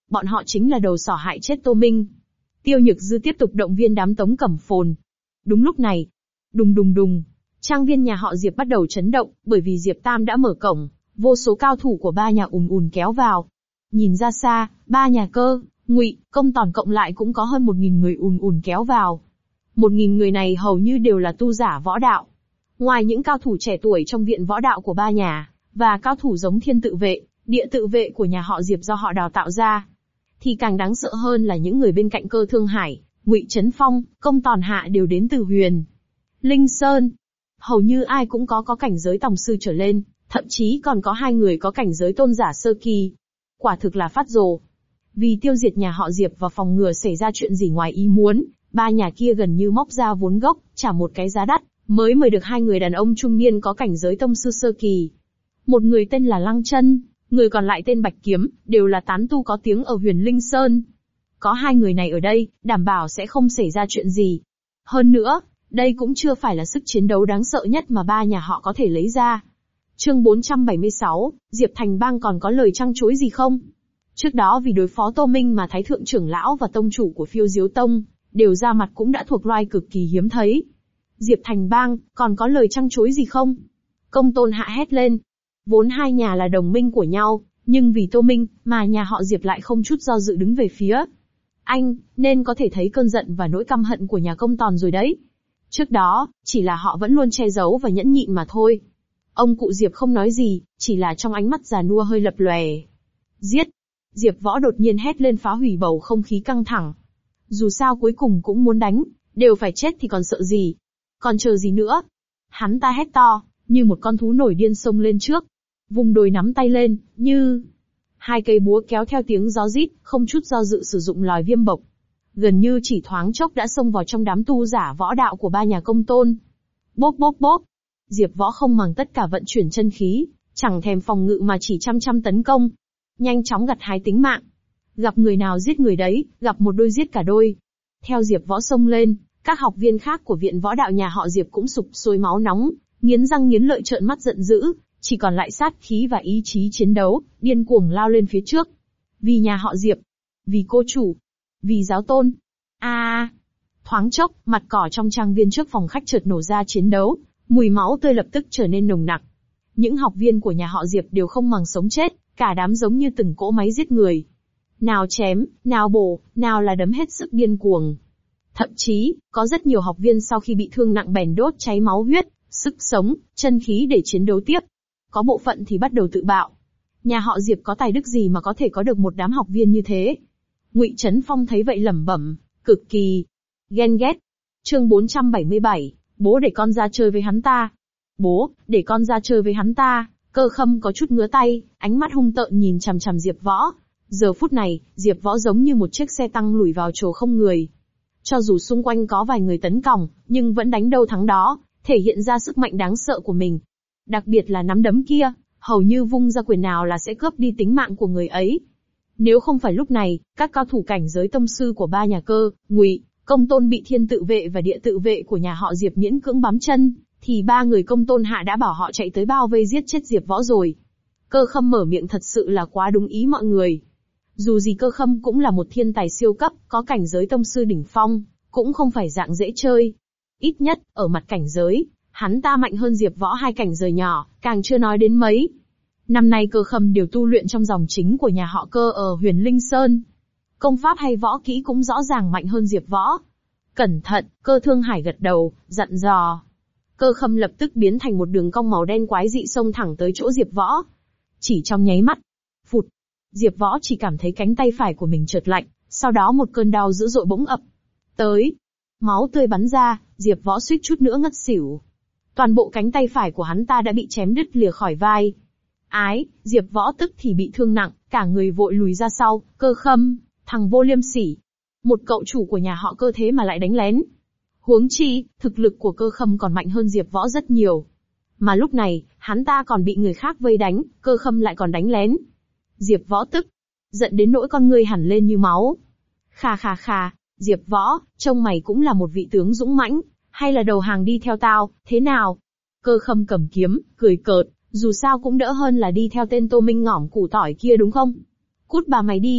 bọn họ chính là đầu sỏ hại chết Tô Minh. Tiêu Nhược Dư tiếp tục động viên đám Tống Cẩm Phồn. Đúng lúc này, đùng đùng đùng, trang viên nhà họ Diệp bắt đầu chấn động, bởi vì Diệp Tam đã mở cổng, vô số cao thủ của ba nhà ùn ùn kéo vào. Nhìn ra xa, ba nhà Cơ, Ngụy, Công Tòn cộng lại cũng có hơn 1.000 người ùn ùn kéo vào. 1.000 người này hầu như đều là tu giả võ đạo. Ngoài những cao thủ trẻ tuổi trong viện võ đạo của ba nhà, và cao thủ giống Thiên Tự Vệ, Địa Tự Vệ của nhà họ Diệp do họ đào tạo ra, thì càng đáng sợ hơn là những người bên cạnh Cơ Thương Hải, Ngụy Trấn Phong, Công Tòn hạ đều đến từ Huyền Linh Sơn. Hầu như ai cũng có cảnh giới tòng sư trở lên, thậm chí còn có 2 người có cảnh giới tôn giả sơ kỳ. Quả thực là phát rồ. Vì tiêu diệt nhà họ Diệp và phòng ngừa xảy ra chuyện gì ngoài ý muốn, ba nhà kia gần như móc ra vốn gốc, trả một cái giá đắt, mới mời được 2 người đàn ông trung niên có cảnh giới tông sư sơ kỳ. Một người tên là Lăng Chân, người còn lại tên Bạch Kiếm, đều là tán tu có tiếng ở Huyền Linh Sơn. Có 2 người này ở đây, đảm bảo sẽ không xảy ra chuyện gì. Hơn nữa, đây cũng chưa phải là sức chiến đấu đáng sợ nhất mà ba nhà họ có thể lấy ra. Chương 476, Diệp Thành Bang còn có lời trăng chối gì không? Trước đó vì đối phó Tô Minh mà Thái Thượng trưởng lão và tông chủ của Phiêu Diếu Tông đều ra mặt cũng đã thuộc loài cực kỳ hiếm thấy. Diệp Thành Bang, còn có lời trăng chối gì không? Công Tôn Hạ hét lên. Vốn hai nhà là đồng minh của nhau, nhưng vì Tô Minh, mà nhà họ Diệp lại không chút do dự đứng về phía anh, nên có thể thấy cơn giận và nỗi căm hận của nhà Công Tòn rồi đấy. Trước đó, chỉ là họ vẫn luôn che giấu và nhẫn nhịn mà thôi. Ông cụ Diệp không nói gì, chỉ là trong ánh mắt già nua hơi lập lòe. Giết! Diệp Võ đột nhiên hét lên phá hủy bầu không khí căng thẳng. Dù sao cuối cùng cũng muốn đánh, đều phải chết thì còn sợ gì. Còn chờ gì nữa? Hắn ta hét to, như một con thú nổi điên xông lên trước. Vùng đồi nắm tay lên, như 2 cây búa kéo theo tiếng gió rít, không chút do dự sử dụng lòi viêm bộc. Gần như chỉ thoáng chốc đã xông vào trong đám tu giả võ đạo của ba nhà Công Tôn. Bốp bốp bốp. Diệp Võ không màng tất cả vận chuyển chân khí, chẳng thèm phòng ngự mà chỉ chăm tấn công. Nhanh chóng gặt hái tính mạng. Gặp người nào giết người đấy, gặp một đôi giết cả đôi. Theo Diệp Võ xông lên, các học viên khác của viện võ đạo nhà họ Diệp cũng sục sôi máu nóng, nghiến răng nghiến lợi trợn mắt giận dữ, chỉ còn lại sát khí và ý chí chiến đấu, điên cuồng lao lên phía trước. Vì nhà họ Diệp, vì cô chủ, vì giáo tôn. Thoáng chốc, mặt cỏ trong trang viên trước phòng khách chợt nổ ra chiến đấu, mùi máu tươi lập tức trở nên nồng nặc. Những học viên của nhà họ Diệp đều không màng sống chết, cả đám giống như từng cỗ máy giết người. Nào chém, nào bổ, nào là đấm hết sức điên cuồng. Thậm chí, có rất nhiều học viên sau khi bị thương nặng bèn đốt cháy máu huyết, sức sống, chân khí để chiến đấu tiếp. Có bộ phận thì bắt đầu tự bạo. Nhà họ Diệp có tài đức gì mà có thể có được một đám học viên như thế? Ngụy Trấn Phong thấy vậy lẩm bẩm, cực kỳ ghen ghét. Chương 477, bố để con ra chơi với hắn ta. Bố, để con ra chơi với hắn ta. Cơ Khâm có chút ngứa tay, ánh mắt hung tợn nhìn chằm chằm Diệp Võ. Giờ phút này, Diệp Võ giống như một chiếc xe tăng lủi vào chỗ không người. Cho dù xung quanh có vài người tấn công, nhưng vẫn đánh đâu thắng đó, thể hiện ra sức mạnh đáng sợ của mình. Đặc biệt là nắm đấm kia, hầu như vung ra quyền nào là sẽ cướp đi tính mạng của người ấy. Nếu không phải lúc này, các cao thủ cảnh giới tông sư của ba nhà Cơ, Ngụy, Công Tôn bị Thiên Tự Vệ và Địa Tự Vệ của nhà họ Diệp miễn cưỡng bám chân, thì ba người Công Tôn hạ đã bảo họ chạy tới bao vây giết chết Diệp Võ rồi. Cơ Khâm mở miệng thật sự là quá đúng ý mọi người. Dù gì Cơ Khâm cũng là một thiên tài siêu cấp, có cảnh giới tông sư đỉnh phong, cũng không phải dạng dễ chơi. Ít nhất, ở mặt cảnh giới, hắn ta mạnh hơn Diệp Võ 2 cảnh giới nhỏ, càng chưa nói đến mấy. Năm nay Cơ Khâm đều tu luyện trong dòng chính của nhà họ Cơ ở Huyền Linh Sơn. Công pháp hay võ kỹ cũng rõ ràng mạnh hơn Diệp Võ. Cẩn thận, Cơ Thương Hải gật đầu, dặn dò. Cơ Khâm lập tức biến thành một đường cong màu đen quái dị xông thẳng tới chỗ Diệp Võ. Chỉ trong nháy mắt, phụt, Diệp Võ chỉ cảm thấy cánh tay phải của mình chợt lạnh, sau đó một cơn đau dữ dội bỗng ập tới. Máu tươi bắn ra, Diệp Võ suýt chút nữa ngất xỉu. Toàn bộ cánh tay phải của hắn ta đã bị chém đứt lìa khỏi vai. Diệp Võ tức thì bị thương nặng, cả người vội lùi ra sau. Cơ Khâm, thằng vô liêm sỉ. Một cậu chủ của nhà họ Cơ thế mà lại đánh lén. Huống chi, thực lực của Cơ Khâm còn mạnh hơn Diệp Võ rất nhiều. Mà lúc này, hắn ta còn bị người khác vây đánh, Cơ Khâm lại còn đánh lén. Diệp Võ tức, giận đến nỗi con ngươi hẳn lên như máu. Khà, Diệp Võ, trông mày cũng là một vị tướng dũng mãnh, hay là đầu hàng đi theo tao, thế nào? Cơ Khâm cầm kiếm, cười cợt, dù sao cũng đỡ hơn là đi theo tên Tô Minh ngỏm củ tỏi kia đúng không? Cút bà mày đi.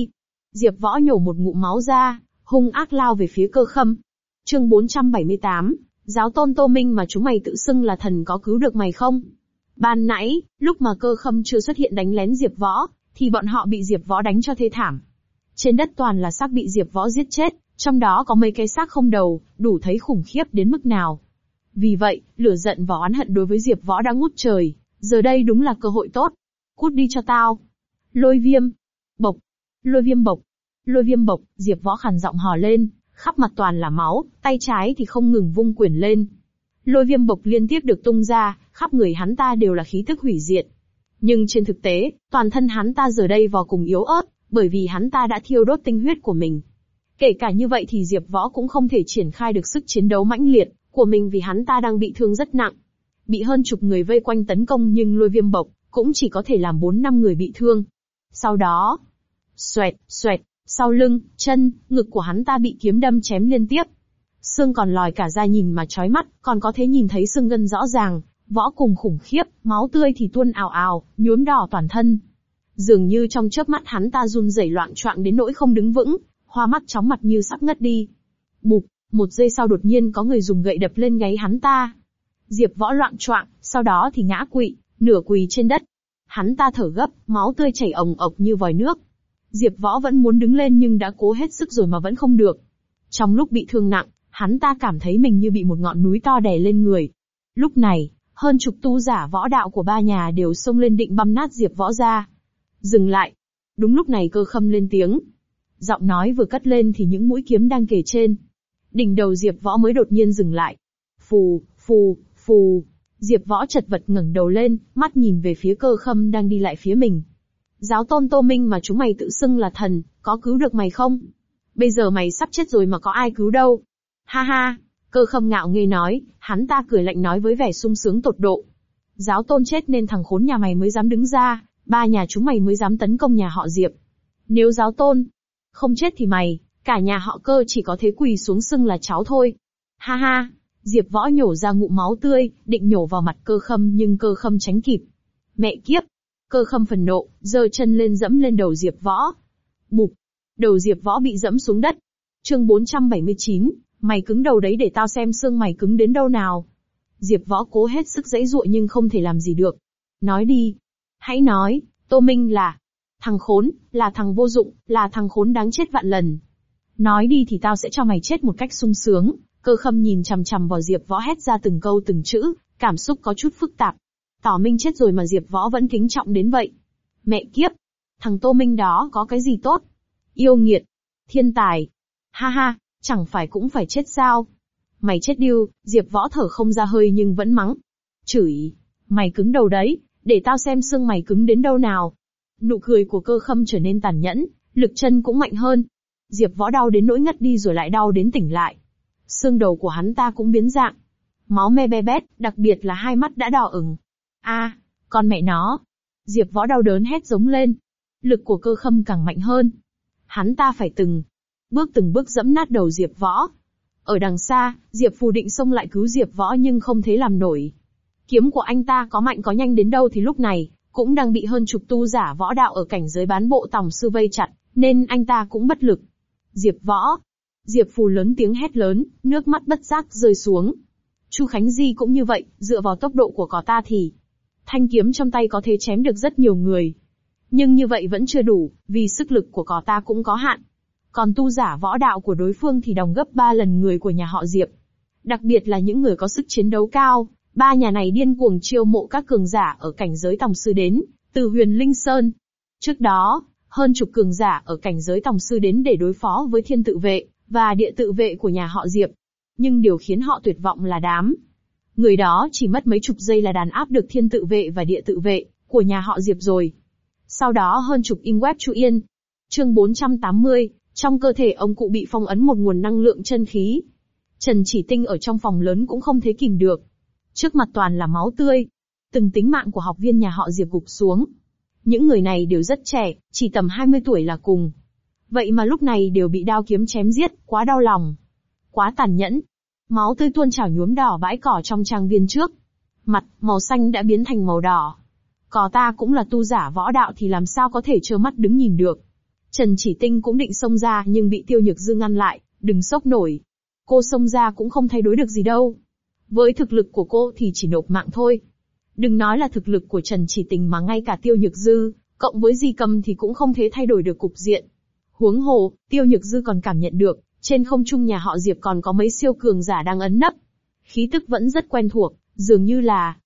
Diệp Võ nhổ một ngụm máu ra, hung ác lao về phía Cơ Khâm. Chương 478, giáo tôn Tô Minh mà chúng mày tự xưng là thần có cứu được mày không? Ban nãy, lúc mà Cơ Khâm chưa xuất hiện đánh lén Diệp Võ, thì bọn họ bị Diệp Võ đánh cho thê thảm. Trên đất toàn là xác bị Diệp Võ giết chết, trong đó có mấy cái xác không đầu, đủ thấy khủng khiếp đến mức nào. Vì vậy, lửa giận và oán hận đối với Diệp Võ đã ngút trời, giờ đây đúng là cơ hội tốt. Cút đi cho tao. Lôi viêm. Bộc. Lôi viêm bộc. Lôi viêm bộc, Diệp Võ khàn giọng hò lên, khắp mặt toàn là máu, tay trái thì không ngừng vung quyền lên. Lôi viêm bộc liên tiếp được tung ra, khắp người hắn ta đều là khí tức hủy diệt. Nhưng trên thực tế, toàn thân hắn ta giờ đây vô cùng yếu ớt, bởi vì hắn ta đã thiêu đốt tinh huyết của mình. Kể cả như vậy thì Diệp Võ cũng không thể triển khai được sức chiến đấu mãnh liệt của mình vì hắn ta đang bị thương rất nặng. Bị hơn chục người vây quanh tấn công nhưng lôi viêm bộc cũng chỉ có thể làm 4-5 người bị thương. Sau đó, xoẹt, xoẹt, sau lưng, chân, ngực của hắn ta bị kiếm đâm chém liên tiếp. Xương còn lòi cả ra nhìn mà chói mắt, còn có thể nhìn thấy xương gân rõ ràng, võ cùng khủng khiếp, máu tươi thì tuôn ào ào, nhuốm đỏ toàn thân. Dường như trong chớp mắt hắn ta run rẩy loạng choạng đến nỗi không đứng vững, hoa mắt chóng mặt như sắp ngất đi. Bụp, một giây sau đột nhiên có người dùng gậy đập lên gáy hắn ta. Diệp Võ loạng choạng, sau đó thì ngã quỵ, nửa quỳ trên đất. Hắn ta thở gấp, máu tươi chảy ồng ộc như vòi nước. Diệp Võ vẫn muốn đứng lên nhưng đã cố hết sức rồi mà vẫn không được. Trong lúc bị thương nặng, hắn ta cảm thấy mình như bị một ngọn núi to đè lên người. Lúc này, hơn chục tu giả võ đạo của ba nhà đều xông lên định băm nát Diệp Võ ra. Dừng lại. Đúng lúc này Cơ Khâm lên tiếng. Giọng nói vừa cất lên thì những mũi kiếm đang kề trên đỉnh đầu Diệp Võ mới đột nhiên dừng lại. Phù, phù, phù. Diệp Võ chật vật ngẩng đầu lên, mắt nhìn về phía Cơ Khâm đang đi lại phía mình. Giáo tôn Tô Minh mà chúng mày tự xưng là thần, có cứu được mày không? Bây giờ mày sắp chết rồi mà có ai cứu đâu. Ha ha, Cơ Khâm ngạo nghễ nói, hắn ta cười lạnh nói với vẻ sung sướng tột độ. Giáo tôn chết nên thằng khốn nhà mày mới dám đứng ra, ba nhà chúng mày mới dám tấn công nhà họ Diệp. Nếu giáo tôn không chết thì mày, cả nhà họ Cơ chỉ có thế quỳ xuống xưng là cháu thôi. Ha ha, Diệp Võ nhổ ra ngụm máu tươi, định nhổ vào mặt Cơ Khâm nhưng Cơ Khâm tránh kịp. Mẹ kiếp! Cơ Khâm phần nộ, giơ chân lên dẫm lên đầu Diệp Võ. Bụp! Đầu Diệp Võ bị dẫm xuống đất. Chương 479, mày cứng đầu đấy để tao xem xương mày cứng đến đâu nào. Diệp Võ cố hết sức giãy giụa nhưng không thể làm gì được. Nói đi! Hãy nói, Tô Minh là thằng khốn, là thằng vô dụng, là thằng khốn đáng chết vạn lần. Nói đi thì tao sẽ cho mày chết một cách sung sướng. Cơ Khâm nhìn chằm chằm vào Diệp Võ hét ra từng câu từng chữ, cảm xúc có chút phức tạp. Tỏ Minh chết rồi mà Diệp Võ vẫn kính trọng đến vậy. Mẹ kiếp! Thằng Tô Minh đó có cái gì tốt? Yêu nghiệt! Thiên tài! Ha ha, chẳng phải cũng phải chết sao? Mày chết điêu! Diệp Võ thở không ra hơi nhưng vẫn mắng. Chửi! Mày cứng đầu đấy, để tao xem xương mày cứng đến đâu nào. Nụ cười của Cơ Khâm trở nên tàn nhẫn, lực chân cũng mạnh hơn. Diệp Võ đau đến nỗi ngất đi rồi lại đau đến tỉnh lại. Xương đầu của hắn ta cũng biến dạng. Máu me be bét, đặc biệt là hai mắt đã đỏ ửng. A, con mẹ nó! Diệp Võ đau đớn hét giống lên. Lực của Cơ Khâm càng mạnh hơn. Hắn ta phải từng bước dẫm nát đầu Diệp Võ. Ở đằng xa, Diệp Phù định xông lại cứu Diệp Võ nhưng không thấy làm nổi. Kiếm của anh ta có mạnh có nhanh đến đâu thì lúc này, cũng đang bị hơn chục tu giả võ đạo ở cảnh giới bán bộ tòng sư vây chặt, nên anh ta cũng bất lực. Diệp Võ! Diệp Phù lớn tiếng hét lớn, nước mắt bất giác rơi xuống. Chu Khánh Di cũng như vậy, dựa vào tốc độ của cỏ ta thì thanh kiếm trong tay có thể chém được rất nhiều người. Nhưng như vậy vẫn chưa đủ, vì sức lực của cỏ ta cũng có hạn. Còn tu giả võ đạo của đối phương thì đồng gấp 3 lần người của nhà họ Diệp. Đặc biệt là những người có sức chiến đấu cao, ba nhà này điên cuồng chiêu mộ các cường giả ở cảnh giới tòng sư đến, từ Huyền Linh Sơn. Trước đó, hơn chục cường giả ở cảnh giới tòng sư đến để đối phó với thiên tự vệ và địa tự vệ của nhà họ Diệp. Nhưng điều khiến họ tuyệt vọng là đám người đó chỉ mất mấy chục giây là đàn áp được thiên tự vệ và địa tự vệ của nhà họ Diệp rồi. Sau đó hơn chục im web Chu Yên. Chương 480, trong cơ thể ông cụ bị phong ấn một nguồn năng lượng chân khí. Trần Chỉ Tinh ở trong phòng lớn cũng không thể kìm được. Trước mặt toàn là máu tươi. Từng tính mạng của học viên nhà họ Diệp gục xuống. Những người này đều rất trẻ, chỉ tầm 20 tuổi là cùng. Vậy mà lúc này đều bị đao kiếm chém giết, quá đau lòng. Quá tàn nhẫn. Máu tươi tuôn trào nhuốm đỏ bãi cỏ trong trang viên trước. Mặt, màu xanh đã biến thành màu đỏ. Cỏ ta cũng là tu giả võ đạo thì làm sao có thể trơ mắt đứng nhìn được. Trần Chỉ Tinh cũng định xông ra nhưng bị Tiêu Nhược Dư ngăn lại, đừng sốc nổi. Cô xông ra cũng không thay đổi được gì đâu. Với thực lực của cô thì chỉ nộp mạng thôi. Đừng nói là thực lực của Trần Chỉ Tình mà ngay cả Tiêu Nhược Dư, cộng với Di Cầm thì cũng không thể thay đổi được cục diện. Huống hồ, Tiêu Nhược Dư còn cảm nhận được, trên không trung nhà họ Diệp còn có mấy siêu cường giả đang ẩn nấp. Khí tức vẫn rất quen thuộc, dường như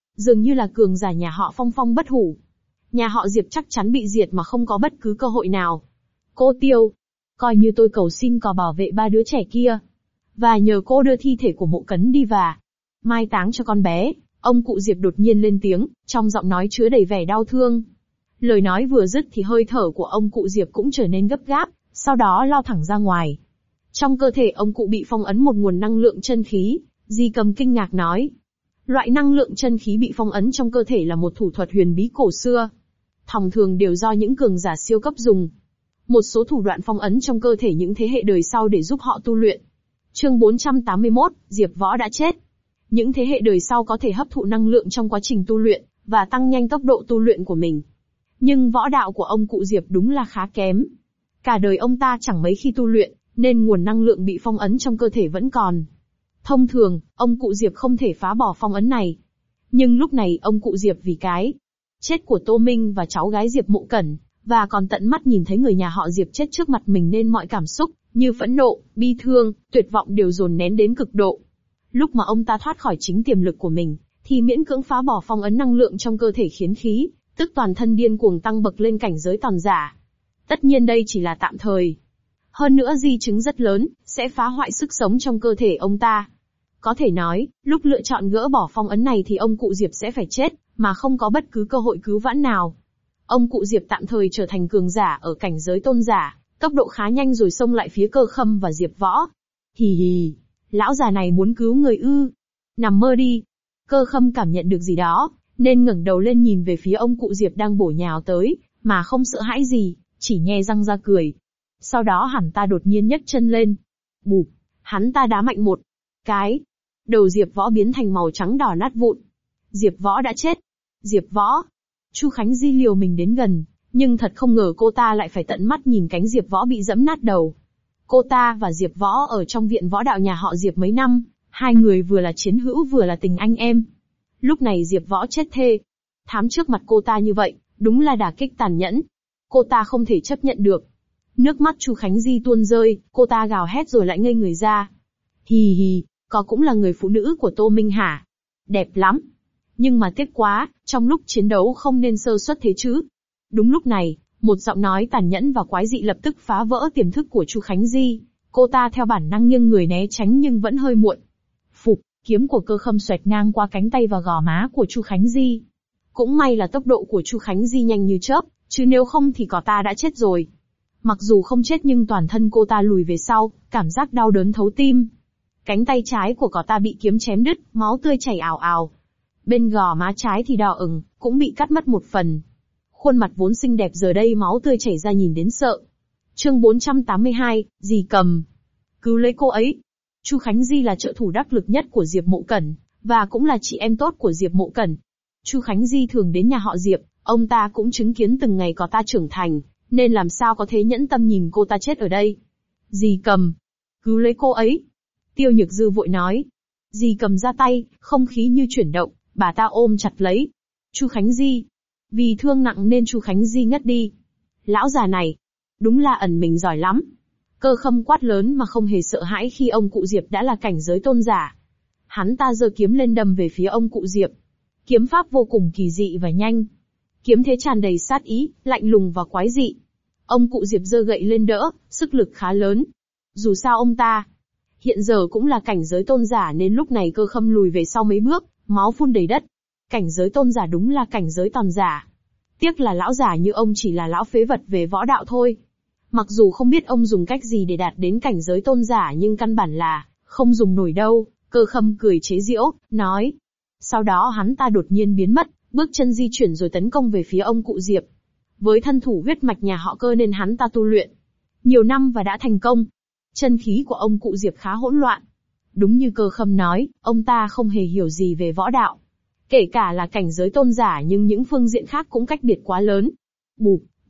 là cường giả nhà họ Phong Phong bất hủ. Nhà họ Diệp chắc chắn bị diệt mà không có bất cứ cơ hội nào. Cô Tiêu, coi như tôi cầu xin cò bảo vệ ba đứa trẻ kia. Và nhờ cô đưa thi thể của Mộ Cấn đi và mai táng cho con bé. Ông cụ Diệp đột nhiên lên tiếng, trong giọng nói chứa đầy vẻ đau thương. Lời nói vừa dứt thì hơi thở của ông cụ Diệp cũng trở nên gấp gáp, sau đó lao thẳng ra ngoài. Trong cơ thể ông cụ bị phong ấn một nguồn năng lượng chân khí, Di Cầm kinh ngạc nói. Loại năng lượng chân khí bị phong ấn trong cơ thể là một thủ thuật huyền bí cổ xưa. Thông thường đều do những cường giả siêu cấp dùng. Một số thủ đoạn phong ấn trong cơ thể những thế hệ đời sau để giúp họ tu luyện. Chương 481, Diệp Võ đã chết. Những thế hệ đời sau có thể hấp thụ năng lượng trong quá trình tu luyện, và tăng nhanh tốc độ tu luyện của mình. Nhưng võ đạo của ông cụ Diệp đúng là khá kém. Cả đời ông ta chẳng mấy khi tu luyện, nên nguồn năng lượng bị phong ấn trong cơ thể vẫn còn. Thông thường, ông cụ Diệp không thể phá bỏ phong ấn này. Nhưng lúc này ông cụ Diệp vì cái chết của Tô Minh và cháu gái Diệp Mộ Cẩn, và còn tận mắt nhìn thấy người nhà họ Diệp chết trước mặt mình nên mọi cảm xúc, như phẫn nộ, bi thương, tuyệt vọng đều dồn nén đến cực độ. Lúc mà ông ta thoát khỏi chính tiềm lực của mình, thì miễn cưỡng phá bỏ phong ấn năng lượng trong cơ thể khiến khí, tức toàn thân điên cuồng tăng bậc lên cảnh giới tòn giả. Tất nhiên đây chỉ là tạm thời. Hơn nữa di chứng rất lớn, sẽ phá hoại sức sống trong cơ thể ông ta. Có thể nói, lúc lựa chọn gỡ bỏ phong ấn này thì ông cụ Diệp sẽ phải chết, mà không có bất cứ cơ hội cứu vãn nào. Ông cụ Diệp tạm thời trở thành cường giả ở cảnh giới tôn giả, tốc độ khá nhanh rồi xông lại phía Cơ Khâm và Diệp Võ. Hì hì, lão già này muốn cứu người ư? Nằm mơ đi. Cơ Khâm cảm nhận được gì đó, nên ngẩng đầu lên nhìn về phía ông cụ Diệp đang bổ nhào tới, mà không sợ hãi gì, chỉ nhe răng ra cười. Sau đó hắn ta đột nhiên nhấc chân lên. Bụp, hắn ta đá mạnh một cái. Đầu Diệp Võ biến thành màu trắng đỏ nát vụn. Diệp Võ đã chết. Diệp Võ. Chu Khánh Di liều mình đến gần, nhưng thật không ngờ cô ta lại phải tận mắt nhìn cánh Diệp Võ bị dẫm nát đầu. Cô ta và Diệp Võ ở trong viện võ đạo nhà họ Diệp mấy năm, hai người vừa là chiến hữu vừa là tình anh em. Lúc này Diệp Võ chết thê thảm trước mặt cô ta như vậy, đúng là đả kích tàn nhẫn. Cô ta không thể chấp nhận được. Nước mắt Chu Khánh Di tuôn rơi, cô ta gào hét rồi lại ngây người ra. Hì hì, có cũng là người phụ nữ của Tô Minh hả? Đẹp lắm. Nhưng mà tiếc quá, trong lúc chiến đấu không nên sơ suất thế chứ. Đúng lúc này, một giọng nói tàn nhẫn và quái dị lập tức phá vỡ tiềm thức của Chu Khánh Di. Cô ta theo bản năng nghiêng người né tránh nhưng vẫn hơi muộn. Phụp, kiếm của Cơ Khâm xoẹt ngang qua cánh tay và gò má của Chu Khánh Di. Cũng may là tốc độ của Chu Khánh Di nhanh như chớp, chứ nếu không thì cỏ ta đã chết rồi. Mặc dù không chết nhưng toàn thân cô ta lùi về sau, cảm giác đau đớn thấu tim. Cánh tay trái của cỏ ta bị kiếm chém đứt, máu tươi chảy ào ào. Bên gò má trái thì đỏ ửng, cũng bị cắt mất một phần. Khuôn mặt vốn xinh đẹp giờ đây máu tươi chảy ra nhìn đến sợ. Chương 482, Di Cầm. Cứu lấy cô ấy. Chu Khánh Di là trợ thủ đắc lực nhất của Diệp Mộ Cẩn, và cũng là chị em tốt của Diệp Mộ Cẩn. Chu Khánh Di thường đến nhà họ Diệp, ông ta cũng chứng kiến từng ngày có ta trưởng thành, nên làm sao có thể nhẫn tâm nhìn cô ta chết ở đây. Di Cầm. Cứu lấy cô ấy. Tiêu Nhược Dư vội nói. Di Cầm ra tay, không khí như chuyển động, bà ta ôm chặt lấy Chu Khánh Di. Vì thương nặng nên Chu Khánh Di ngất đi. Lão già này, đúng là ẩn mình giỏi lắm. Cơ Khâm quát lớn mà không hề sợ hãi khi ông cụ Diệp đã là cảnh giới tôn giả. Hắn ta giơ kiếm lên đâm về phía ông cụ Diệp. Kiếm pháp vô cùng kỳ dị và nhanh. Kiếm thế tràn đầy sát ý, lạnh lùng và quái dị. Ông cụ Diệp giơ gậy lên đỡ, sức lực khá lớn. Dù sao ông ta hiện giờ cũng là cảnh giới tôn giả nên lúc này Cơ Khâm lùi về sau mấy bước, máu phun đầy đất. Cảnh giới tôn giả đúng là cảnh giới tòn giả. Tiếc là lão giả như ông chỉ là lão phế vật về võ đạo thôi. Mặc dù không biết ông dùng cách gì để đạt đến cảnh giới tôn giả nhưng căn bản là không dùng nổi đâu. Cơ Khâm cười chế giễu, nói. Sau đó hắn ta đột nhiên biến mất, bước chân di chuyển rồi tấn công về phía ông cụ Diệp. Với thân thủ huyết mạch nhà họ Cơ nên hắn ta tu luyện nhiều năm và đã thành công. Chân khí của ông cụ Diệp khá hỗn loạn. Đúng như Cơ Khâm nói, ông ta không hề hiểu gì về võ đạo. Kể cả là cảnh giới tôn giả nhưng những phương diện khác cũng cách biệt quá lớn. Bụp, bụp,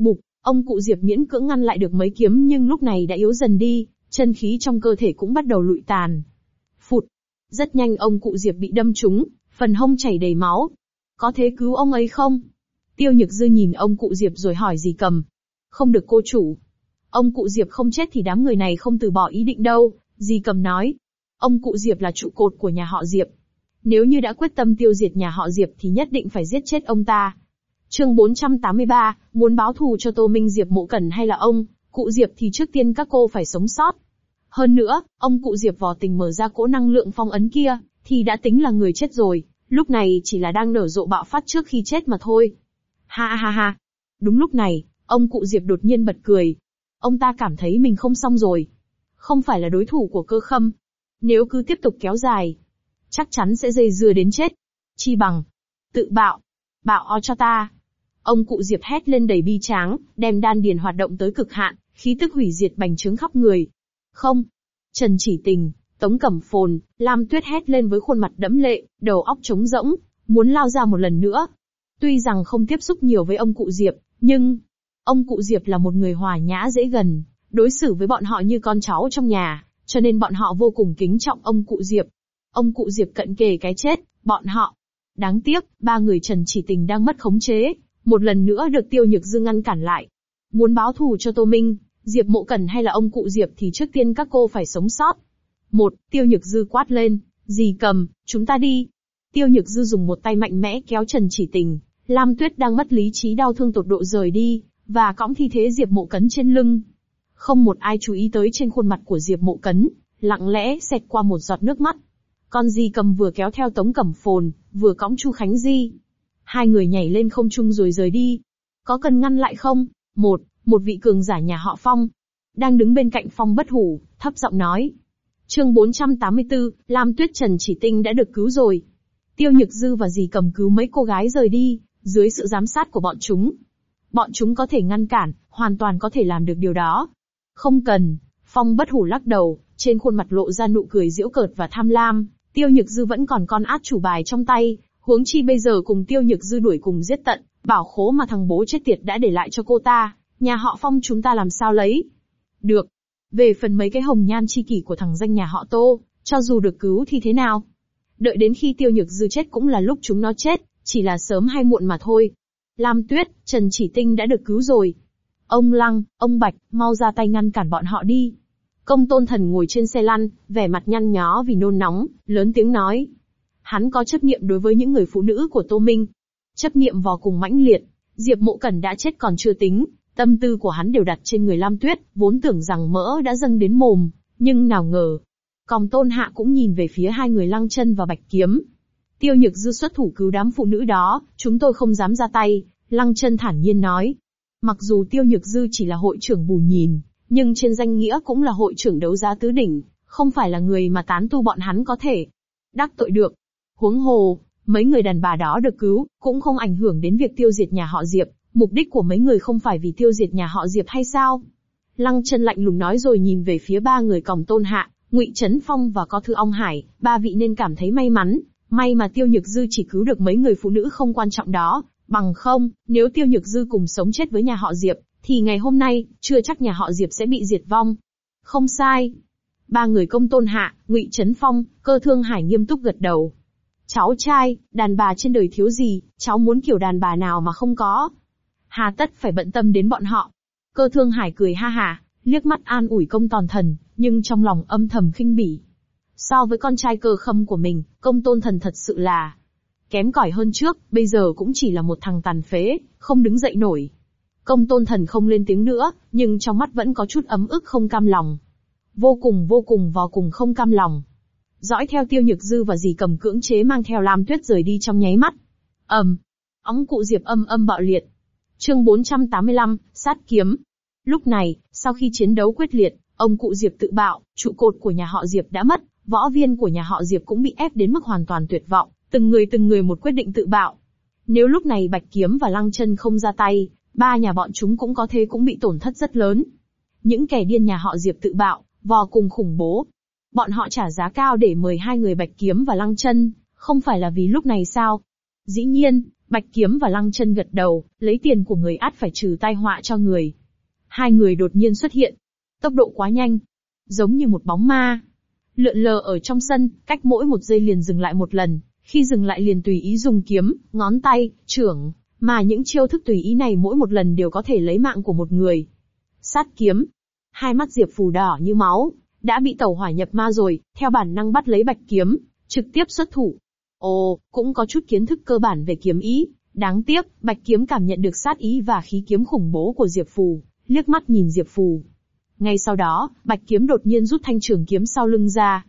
Ông cụ Diệp miễn cưỡng ngăn lại được mấy kiếm nhưng lúc này đã yếu dần đi, chân khí trong cơ thể cũng bắt đầu lụi tàn. Phụt! Rất nhanh ông cụ Diệp bị đâm trúng, phần hông chảy đầy máu. Có thế cứu ông ấy không? Tiêu Nhược Dư nhìn ông cụ Diệp rồi hỏi Dì Cầm. Không được cô chủ. Ông cụ Diệp không chết thì đám người này không từ bỏ ý định đâu, Dì Cầm nói. Ông cụ Diệp là trụ cột của nhà họ Diệp. Nếu như đã quyết tâm tiêu diệt nhà họ Diệp thì nhất định phải giết chết ông ta. Chương 483, muốn báo thù cho Tô Minh Diệp Mộ Cẩn hay là ông cụ Diệp thì trước tiên các cô phải sống sót. Hơn nữa, ông cụ Diệp vò tình mở ra cỗ năng lượng phong ấn kia, thì đã tính là người chết rồi, lúc này chỉ là đang nở rộ bạo phát trước khi chết mà thôi. Ha ha ha. Đúng lúc này, ông cụ Diệp đột nhiên bật cười. Ông ta cảm thấy mình không xong rồi. Không phải là đối thủ của Cơ Khâm. Nếu cứ tiếp tục kéo dài, chắc chắn sẽ dây dưa đến chết. Chi bằng tự bạo. Bạo o cho ta. Ông cụ Diệp hét lên đầy bi tráng, đem đan điền hoạt động tới cực hạn, khí tức hủy diệt bành trướng khắp người. Không. Trần Chỉ Tình, Tống Cẩm Phồn, Lam Tuyết hét lên với khuôn mặt đẫm lệ, đầu óc trống rỗng, muốn lao ra một lần nữa. Tuy rằng không tiếp xúc nhiều với ông cụ Diệp, nhưng ông cụ Diệp là một người hòa nhã dễ gần, đối xử với bọn họ như con cháu trong nhà, cho nên bọn họ vô cùng kính trọng ông cụ Diệp. Ông cụ Diệp cận kề cái chết, bọn họ. Đáng tiếc, ba người Trần Chỉ Tình đang mất khống chế, một lần nữa được Tiêu Nhược Dư ngăn cản lại. Muốn báo thù cho Tô Minh, Diệp Mộ Cẩn hay là ông cụ Diệp thì trước tiên các cô phải sống sót. Tiêu Nhược Dư quát lên, Dì Cầm, chúng ta đi. Tiêu Nhược Dư dùng một tay mạnh mẽ kéo Trần Chỉ Tình, Lam Tuyết đang mất lý trí đau thương tột độ rời đi, và cõng thi thể Diệp Mộ Cẩn trên lưng. Không một ai chú ý tới trên khuôn mặt của Diệp Mộ Cẩn, lặng lẽ xẹt qua một giọt nước mắt. Còn Dì Cầm vừa kéo theo Tống Cẩm Phồn, vừa cõng Chu Khánh Di. Hai người nhảy lên không trung rồi rời đi. Có cần ngăn lại không? Một vị cường giả nhà họ Phong, đang đứng bên cạnh Phong Bất Hủ, thấp giọng nói. Chương 484, Lam Tuyết Trần Chỉ Tinh đã được cứu rồi. Tiêu Nhược Dư và Dì Cầm cứu mấy cô gái rời đi, dưới sự giám sát của bọn chúng. Bọn chúng có thể ngăn cản, hoàn toàn có thể làm được điều đó. Không cần, Phong Bất Hủ lắc đầu, trên khuôn mặt lộ ra nụ cười giễu cợt và tham lam. Tiêu Nhược Dư vẫn còn con át chủ bài trong tay, huống chi bây giờ cùng Tiêu Nhược Dư đuổi cùng giết tận, bảo khố mà thằng bố chết tiệt đã để lại cho cô ta, nhà họ Phong chúng ta làm sao lấy? Được. Về phần mấy cái hồng nhan chi kỷ của thằng danh nhà họ Tô, cho dù được cứu thì thế nào? Đợi đến khi Tiêu Nhược Dư chết cũng là lúc chúng nó chết, chỉ là sớm hay muộn mà thôi. Lam Tuyết, Trần Chỉ Tinh đã được cứu rồi. Ông Lăng, ông Bạch, mau ra tay ngăn cản bọn họ đi. Công Tôn Thần ngồi trên xe lăn, vẻ mặt nhăn nhó vì nôn nóng, lớn tiếng nói. Hắn có chấp niệm đối với những người phụ nữ của Tô Minh. Chấp niệm vô cùng mãnh liệt. Diệp Mộ Cẩn đã chết còn chưa tính, tâm tư của hắn đều đặt trên người Lam Tuyết, vốn tưởng rằng mỡ đã dâng đến mồm, nhưng nào ngờ. Công Tôn Hạ cũng nhìn về phía hai người Lăng Chân và Bạch Kiếm. Tiêu Nhược Dư xuất thủ cứu đám phụ nữ đó, chúng tôi không dám ra tay, Lăng Chân thản nhiên nói. Mặc dù Tiêu Nhược Dư chỉ là hội trưởng bù nhìn, nhưng trên danh nghĩa cũng là hội trưởng đấu giá tứ đỉnh, không phải là người mà tán tu bọn hắn có thể đắc tội được. Huống hồ, mấy người đàn bà đó được cứu, cũng không ảnh hưởng đến việc tiêu diệt nhà họ Diệp, mục đích của mấy người không phải vì tiêu diệt nhà họ Diệp hay sao? Lăng Chân lạnh lùng nói rồi nhìn về phía ba người Còng Tôn Hạ, Ngụy Trấn Phong và Có Thư Ong Hải, ba vị nên cảm thấy may mắn, may mà Tiêu Nhược Dư chỉ cứu được mấy người phụ nữ không quan trọng đó, bằng không, nếu Tiêu Nhược Dư cùng sống chết với nhà họ Diệp, thì ngày hôm nay, chưa chắc nhà họ Diệp sẽ bị diệt vong. Không sai. Ba người Công Tôn Hạ, Ngụy Trấn Phong, Cơ Thương Hải nghiêm túc gật đầu. Cháu trai, đàn bà trên đời thiếu gì, cháu muốn kiểu đàn bà nào mà không có. Hà tất phải bận tâm đến bọn họ. Cơ Thương Hải cười ha hả, liếc mắt an ủi Công Tôn Thần, nhưng trong lòng âm thầm khinh bỉ. So với con trai Cơ Khâm của mình, Công Tôn Thần thật sự là kém cỏi hơn trước, bây giờ cũng chỉ là một thằng tàn phế, không đứng dậy nổi. Công Tôn Thần không lên tiếng nữa, nhưng trong mắt vẫn có chút ấm ức không cam lòng. Vô cùng không cam lòng. Dõi theo Tiêu Nhược Dư và Dì Cầm cưỡng chế mang theo Lam Tuyết rời đi trong nháy mắt. Óng cụ Diệp âm bạo liệt. Chương 485, sát kiếm. Lúc này, sau khi chiến đấu quyết liệt, ông cụ Diệp tự bạo, trụ cột của nhà họ Diệp đã mất, võ viên của nhà họ Diệp cũng bị ép đến mức hoàn toàn tuyệt vọng, từng người một quyết định tự bạo. Nếu lúc này Bạch Kiếm và Lăng Chân không ra tay, ba nhà bọn chúng cũng bị tổn thất rất lớn. Những kẻ điên nhà họ Diệp tự bạo, vô cùng khủng bố. Bọn họ trả giá cao để mời hai người Bạch Kiếm và Lăng Chân, không phải là vì lúc này sao? Dĩ nhiên, Bạch Kiếm và Lăng Chân gật đầu, lấy tiền của người ắt phải trừ tai họa cho người. Hai người đột nhiên xuất hiện. Tốc độ quá nhanh. Giống như một bóng ma. Lượn lờ ở trong sân, cách mỗi một giây liền dừng lại một lần. Khi dừng lại liền tùy ý dùng kiếm, ngón tay, chưởng. Mà những chiêu thức tùy ý này mỗi một lần đều có thể lấy mạng của một người. Sát kiếm. Hai mắt Diệp Phù đỏ như máu. Đã bị tẩu hỏa nhập ma rồi, theo bản năng bắt lấy Bạch Kiếm. Trực tiếp xuất thủ. Ồ, cũng có chút kiến thức cơ bản về kiếm ý. Đáng tiếc, Bạch Kiếm cảm nhận được sát ý và khí kiếm khủng bố của Diệp Phù, liếc mắt nhìn Diệp Phù. Ngay sau đó, Bạch Kiếm đột nhiên rút thanh trường kiếm sau lưng ra.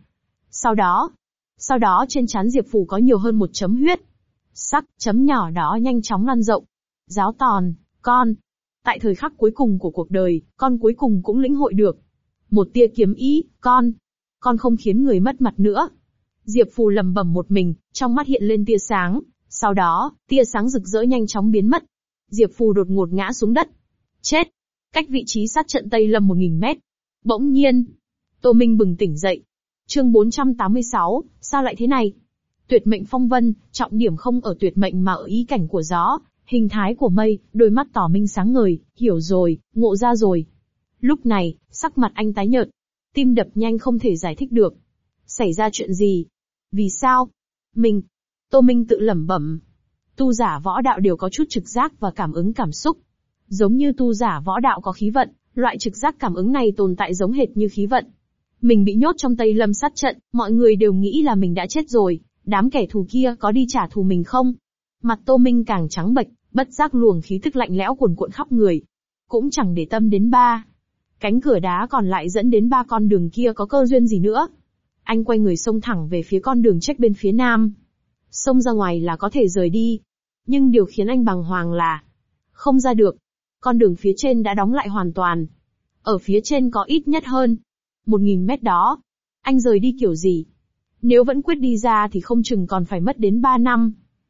Sau đó trên trán Diệp Phù có nhiều hơn một chấm huyết. Sắc, chấm nhỏ đó nhanh chóng lan rộng. Giáo tòn, con. Tại thời khắc cuối cùng của cuộc đời, con cuối cùng cũng lĩnh hội được. Một tia kiếm ý, con không khiến người mất mặt nữa. Diệp Phù lẩm bẩm một mình, trong mắt hiện lên tia sáng, sau đó, tia sáng rực rỡ nhanh chóng biến mất. Diệp Phù đột ngột ngã xuống đất. Chết! Cách vị trí sát trận Tây Lâm 1000 mét. Bỗng nhiên, Tô Minh bừng tỉnh dậy. Chương 486, sao lại thế này? Tuyệt mệnh phong vân, trọng điểm không ở tuyệt mệnh mà ở ý cảnh của gió, hình thái của mây, đôi mắt Tỏ Minh sáng ngời, hiểu rồi, ngộ ra rồi. Lúc này, sắc mặt anh tái nhợt, tim đập nhanh không thể giải thích được. Xảy ra chuyện gì? Vì sao? Tô Minh tự lẩm bẩm. Tu giả võ đạo đều có chút trực giác và cảm ứng cảm xúc. Giống như tu giả võ đạo có khí vận, loại trực giác cảm ứng này tồn tại giống hệt như khí vận. Mình bị nhốt trong Tây Lâm sát trận, mọi người đều nghĩ là mình đã chết rồi, đám kẻ thù kia có đi trả thù mình không? Mặt Tô Minh càng trắng bệch, bất giác luồng khí tức lạnh lẽo cuồn cuộn khắp người. Cũng chẳng để tâm đến cánh cửa đá còn lại dẫn đến 3 con đường kia có cơ duyên gì nữa. Anh quay người xông thẳng về phía con đường trách bên phía nam. Xông ra ngoài là có thể rời đi. Nhưng điều khiến anh bàng hoàng là không ra được. Con đường phía trên đã đóng lại hoàn toàn. Ở phía trên có ít nhất hơn 1000 mét đó. Anh rời đi kiểu gì? Nếu vẫn quyết đi ra thì không chừng còn phải mất đến 3 năm.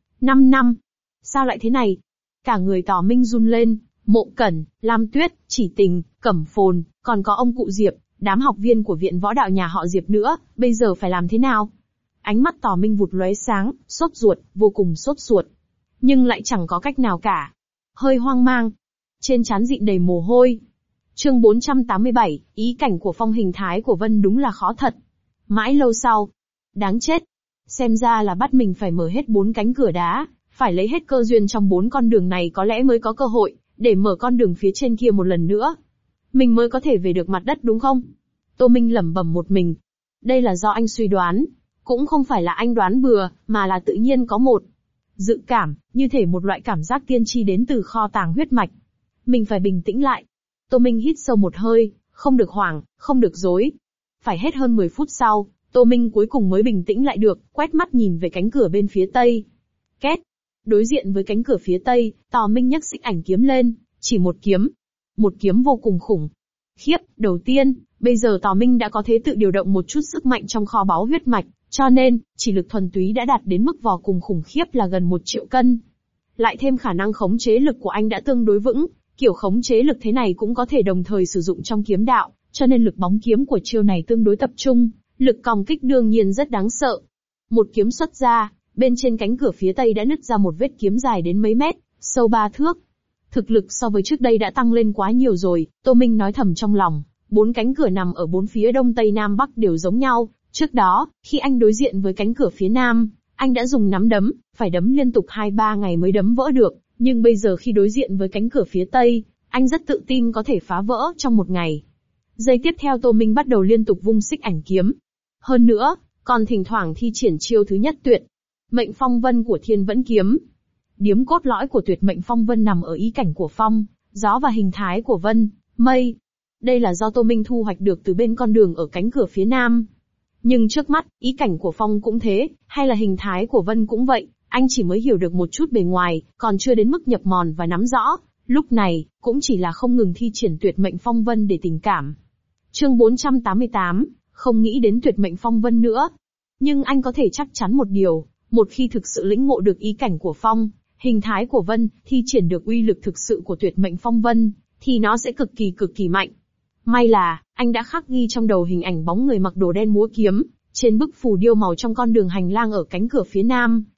5 năm. Sao lại thế này? Cả người Tỏ Minh run lên. Mộ Cẩn, Lam Tuyết, Chỉ Tình, Cẩm Phồn, còn có ông cụ Diệp, đám học viên của viện võ đạo nhà họ Diệp nữa, bây giờ phải làm thế nào? Ánh mắt Tỏ Minh vụt lóe sáng, sốt ruột, vô cùng sốt ruột. Nhưng lại chẳng có cách nào cả. Hơi hoang mang. Trên trán dịn đầy mồ hôi. Chương 487, ý cảnh của phong hình thái của Vân đúng là khó thật. Mãi lâu sau. Đáng chết. Xem ra là bắt mình phải mở hết 4 cánh cửa đá, phải lấy hết cơ duyên trong 4 con đường này có lẽ mới có cơ hội, để mở con đường phía trên kia một lần nữa. Mình mới có thể về được mặt đất đúng không? Tô Minh lẩm bẩm một mình. Đây là do anh suy đoán. Cũng không phải là anh đoán bừa, mà là tự nhiên có một dự cảm, như thể một loại cảm giác tiên tri đến từ kho tàng huyết mạch. Mình phải bình tĩnh lại. Tô Minh hít sâu một hơi, không được hoảng, không được rối. Phải hết hơn 10 phút sau, Tô Minh cuối cùng mới bình tĩnh lại được, quét mắt nhìn về cánh cửa bên phía tây. Két. Đối diện với cánh cửa phía tây, Tỏ Minh nhấc xích ảnh kiếm lên, chỉ một kiếm. Một kiếm vô cùng khủng khiếp. Đầu tiên, bây giờ Tỏ Minh đã có thể tự điều động một chút sức mạnh trong kho báu huyết mạch, cho nên, chỉ lực thuần túy đã đạt đến mức vô cùng khủng khiếp là gần 1 triệu cân. Lại thêm khả năng khống chế lực của anh đã tương đối vững, kiểu khống chế lực thế này cũng có thể đồng thời sử dụng trong kiếm đạo, cho nên lực bóng kiếm của chiêu này tương đối tập trung, lực còng kích đương nhiên rất đáng sợ. Một kiếm xuất ra, bên trên cánh cửa phía tây đã nứt ra một vết kiếm dài đến mấy mét, sâu 3 thước. Thực lực so với trước đây đã tăng lên quá nhiều rồi, Tô Minh nói thầm trong lòng. 4 cánh cửa nằm ở 4 phía đông tây nam bắc đều giống nhau. Trước đó, khi anh đối diện với cánh cửa phía nam, anh đã dùng nắm đấm, phải đấm liên tục 2-3 ngày mới đấm vỡ được. Nhưng bây giờ khi đối diện với cánh cửa phía tây, anh rất tự tin có thể phá vỡ trong 1 ngày. Giây tiếp theo Tô Minh bắt đầu liên tục vung xích ảnh kiếm. Hơn nữa, còn thỉnh thoảng thi triển chiêu thứ nhất tuyệt mệnh phong vân của Thiên Vẫn kiếm. Điếm cốt lõi của tuyệt mệnh phong vân nằm ở ý cảnh của phong, gió và hình thái của vân, mây. Đây là do Tô Minh thu hoạch được từ bên con đường ở cánh cửa phía nam. Nhưng trước mắt, ý cảnh của phong cũng thế, hay là hình thái của vân cũng vậy, anh chỉ mới hiểu được một chút bề ngoài, còn chưa đến mức nhập mòn và nắm rõ. Lúc này, cũng chỉ là không ngừng thi triển tuyệt mệnh phong vân để tình cảm. Chương 488, không nghĩ đến tuyệt mệnh phong vân nữa. Nhưng anh có thể chắc chắn một điều, một khi thực sự lĩnh ngộ được ý cảnh của phong, hình thái của vân, thi triển được uy lực thực sự của tuyệt mệnh phong vân, thì nó sẽ cực kỳ mạnh. May là, anh đã khắc ghi trong đầu hình ảnh bóng người mặc đồ đen múa kiếm, trên bức phù điêu màu trong con đường hành lang ở cánh cửa phía nam,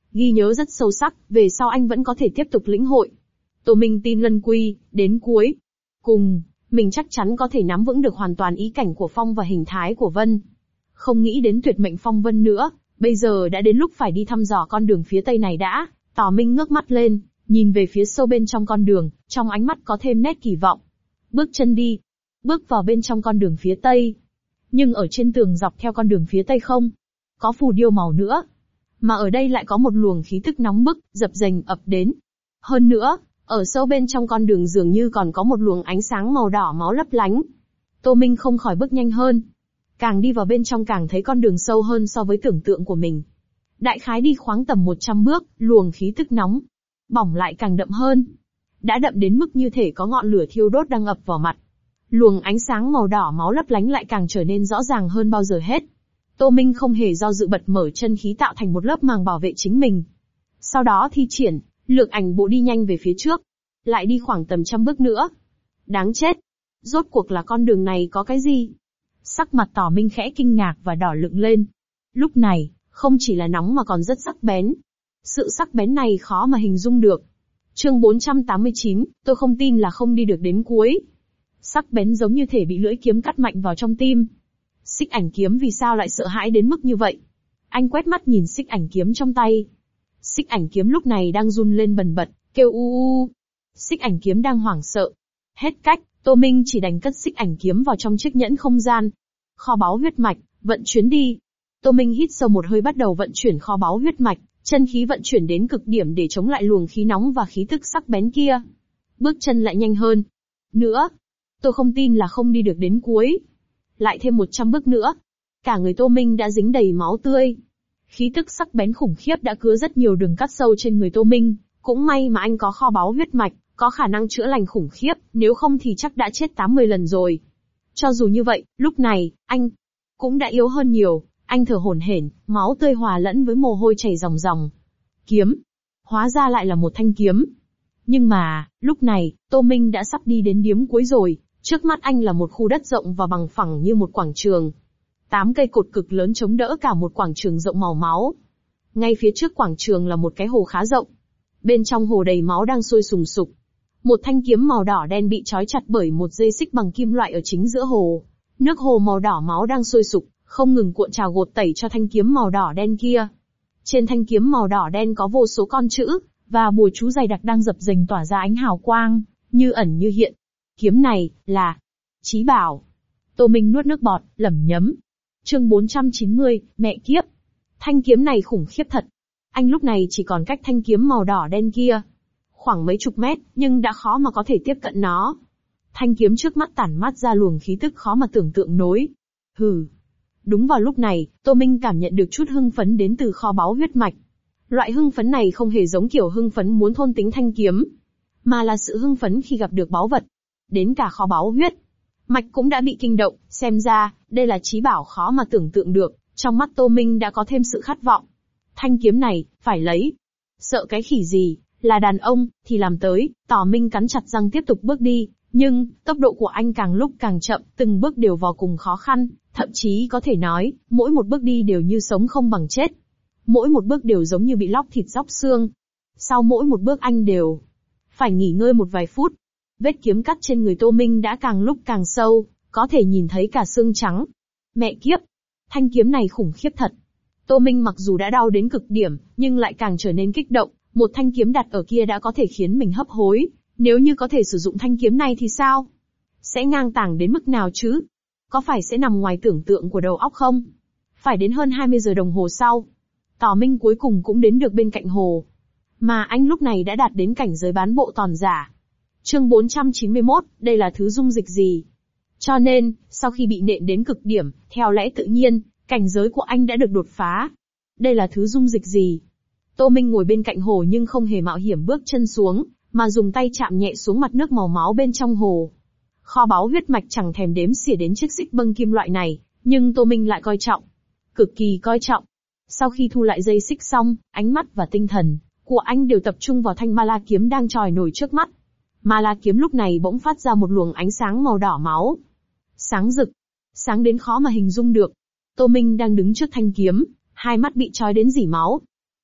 Ghi nhớ rất sâu sắc, về sau anh vẫn có thể tiếp tục lĩnh hội. Tô Minh tin Lân Quy, đến cuối cùng, mình chắc chắn có thể nắm vững được hoàn toàn ý cảnh của Phong và hình thái của Vân. Không nghĩ đến tuyệt mệnh Phong Vân nữa, bây giờ đã đến lúc phải đi thăm dò con đường phía tây này đã. Tỏ Minh ngước mắt lên, nhìn về phía sâu bên trong con đường, trong ánh mắt có thêm nét kỳ vọng. Bước chân đi, bước vào bên trong con đường phía tây. Nhưng ở trên tường dọc theo con đường phía tây không có phù điêu màu nữa, mà ở đây lại có một luồng khí tức nóng bức, dập dềnh ập đến. Hơn nữa, ở sâu bên trong con đường dường như còn có một luồng ánh sáng màu đỏ máu lấp lánh. Tô Minh không khỏi bước nhanh hơn. Càng đi vào bên trong càng thấy con đường sâu hơn so với tưởng tượng của mình. Đại khái đi khoáng tầm 100 bước, luồng khí tức nóng bỏng lại càng đậm hơn. Đã đậm đến mức như thể có ngọn lửa thiêu đốt đang ập vào mặt. Luồng ánh sáng màu đỏ máu lấp lánh lại càng trở nên rõ ràng hơn bao giờ hết. Tô Minh không hề do dự bật mở chân khí tạo thành một lớp màng bảo vệ chính mình. Sau đó thi triển lược ảnh bộ đi nhanh về phía trước. Lại đi khoảng tầm 100 bước nữa. Đáng chết! Rốt cuộc là con đường này có cái gì? Sắc mặt Tỏ Minh khẽ kinh ngạc và đỏ lựng lên. Lúc này, không chỉ là nóng mà còn rất sắc bén. Sự sắc bén này khó mà hình dung được. Chương 489, tôi không tin là không đi được đến cuối. Sắc bén giống như thể bị lưỡi kiếm cắt mạnh vào trong tim. Xích ảnh kiếm vì sao lại sợ hãi đến mức như vậy? Anh quét mắt nhìn xích ảnh kiếm trong tay. Xích ảnh kiếm lúc này đang run lên bần bật, kêu u u. Xích ảnh kiếm đang hoảng sợ. Hết cách, Tô Minh chỉ đành cất xích ảnh kiếm vào trong chiếc nhẫn không gian. Kho báu huyết mạch, vận chuyển đi. Tô Minh hít sâu một hơi bắt đầu vận chuyển kho báu huyết mạch, chân khí vận chuyển đến cực điểm để chống lại luồng khí nóng và khí tức sắc bén kia. Bước chân lại nhanh hơn. Nữa, tôi không tin là không đi được đến cuối. Lại thêm 100 bước nữa. Cả người Tô Minh đã dính đầy máu tươi. Khí tức sắc bén khủng khiếp đã cứa rất nhiều đường cắt sâu trên người Tô Minh. Cũng may mà anh có kho báu huyết mạch, có khả năng chữa lành khủng khiếp, nếu không thì chắc đã chết 80 lần rồi. Cho dù như vậy, lúc này, anh cũng đã yếu hơn nhiều. Anh thở hổn hển, máu tươi hòa lẫn với mồ hôi chảy ròng ròng. Kiếm. Hóa ra lại là một thanh kiếm. Nhưng mà, lúc này, Tô Minh đã sắp đi đến điếm cuối rồi. Trước mắt anh là một khu đất rộng và bằng phẳng như một quảng trường. 8 cây cột cực lớn chống đỡ cả một quảng trường rộng màu máu. Ngay phía trước quảng trường là một cái hồ khá rộng. Bên trong hồ đầy máu đang sôi sùng sục. Một thanh kiếm màu đỏ đen bị trói chặt bởi một dây xích bằng kim loại ở chính giữa hồ. Nước hồ màu đỏ máu đang sôi sục, không ngừng cuộn trào gột tẩy cho thanh kiếm màu đỏ đen kia. Trên thanh kiếm màu đỏ đen có vô số con chữ, và bùa chú dày đặc đang dập dềnh tỏa ra ánh hào quang, như ẩn như hiện. Kiếm này, là Chí Bảo. Tô Minh nuốt nước bọt, lẩm nhẩm. Chương 490, mẹ kiếp. Thanh kiếm này khủng khiếp thật. Anh lúc này chỉ còn cách thanh kiếm màu đỏ đen kia khoảng mấy chục mét, nhưng đã khó mà có thể tiếp cận nó. Thanh kiếm trước mắt tản mát ra luồng khí tức khó mà tưởng tượng nổi. Hừ. Đúng vào lúc này, Tô Minh cảm nhận được chút hưng phấn đến từ kho báu huyết mạch. Loại hưng phấn này không hề giống kiểu hưng phấn muốn thôn tính thanh kiếm, mà là sự hưng phấn khi gặp được báu vật. Đến cả kho báu huyết mạch cũng đã bị kinh động, xem ra, đây là chí bảo khó mà tưởng tượng được, trong mắt Tô Minh đã có thêm sự khát vọng. Thanh kiếm này, phải lấy. Sợ cái khỉ gì, là đàn ông, thì làm tới, Tỏ Minh cắn chặt răng tiếp tục bước đi, nhưng, tốc độ của anh càng lúc càng chậm, từng bước đều vô cùng khó khăn, thậm chí có thể nói, mỗi một bước đi đều như sống không bằng chết. Mỗi một bước đều giống như bị lóc thịt róc xương. Sau mỗi một bước anh đều phải nghỉ ngơi một vài phút. Vết kiếm cắt trên người Tô Minh đã càng lúc càng sâu, có thể nhìn thấy cả xương trắng. Mẹ kiếp! Thanh kiếm này khủng khiếp thật. Tô Minh mặc dù đã đau đến cực điểm, nhưng lại càng trở nên kích động. Một thanh kiếm đặt ở kia đã có thể khiến mình hấp hối. Nếu như có thể sử dụng thanh kiếm này thì sao? Sẽ ngang tàng đến mức nào chứ? Có phải sẽ nằm ngoài tưởng tượng của đầu óc không? Phải đến hơn 20 giờ đồng hồ sau, Tỏ Minh cuối cùng cũng đến được bên cạnh hồ. Mà anh lúc này đã đạt đến cảnh giới bán bộ tòn giả. Chương 491, đây là thứ dung dịch gì? Cho nên, sau khi bị nện đến cực điểm, theo lẽ tự nhiên, cảnh giới của anh đã được đột phá. Đây là thứ dung dịch gì? Tô Minh ngồi bên cạnh hồ nhưng không hề mạo hiểm bước chân xuống, mà dùng tay chạm nhẹ xuống mặt nước màu máu bên trong hồ. Kho báu huyết mạch chẳng thèm đếm xỉa đến chiếc xích bâng kim loại này, nhưng Tô Minh lại coi trọng. Cực kỳ coi trọng. Sau khi thu lại dây xích xong, ánh mắt và tinh thần của anh đều tập trung vào thanh ma la kiếm đang trồi nổi trước mắt. Ma la kiếm lúc này bỗng phát ra một luồng ánh sáng màu đỏ máu. Sáng rực. Sáng đến khó mà hình dung được. Tô Minh đang đứng trước thanh kiếm, hai mắt bị trói đến rỉ máu.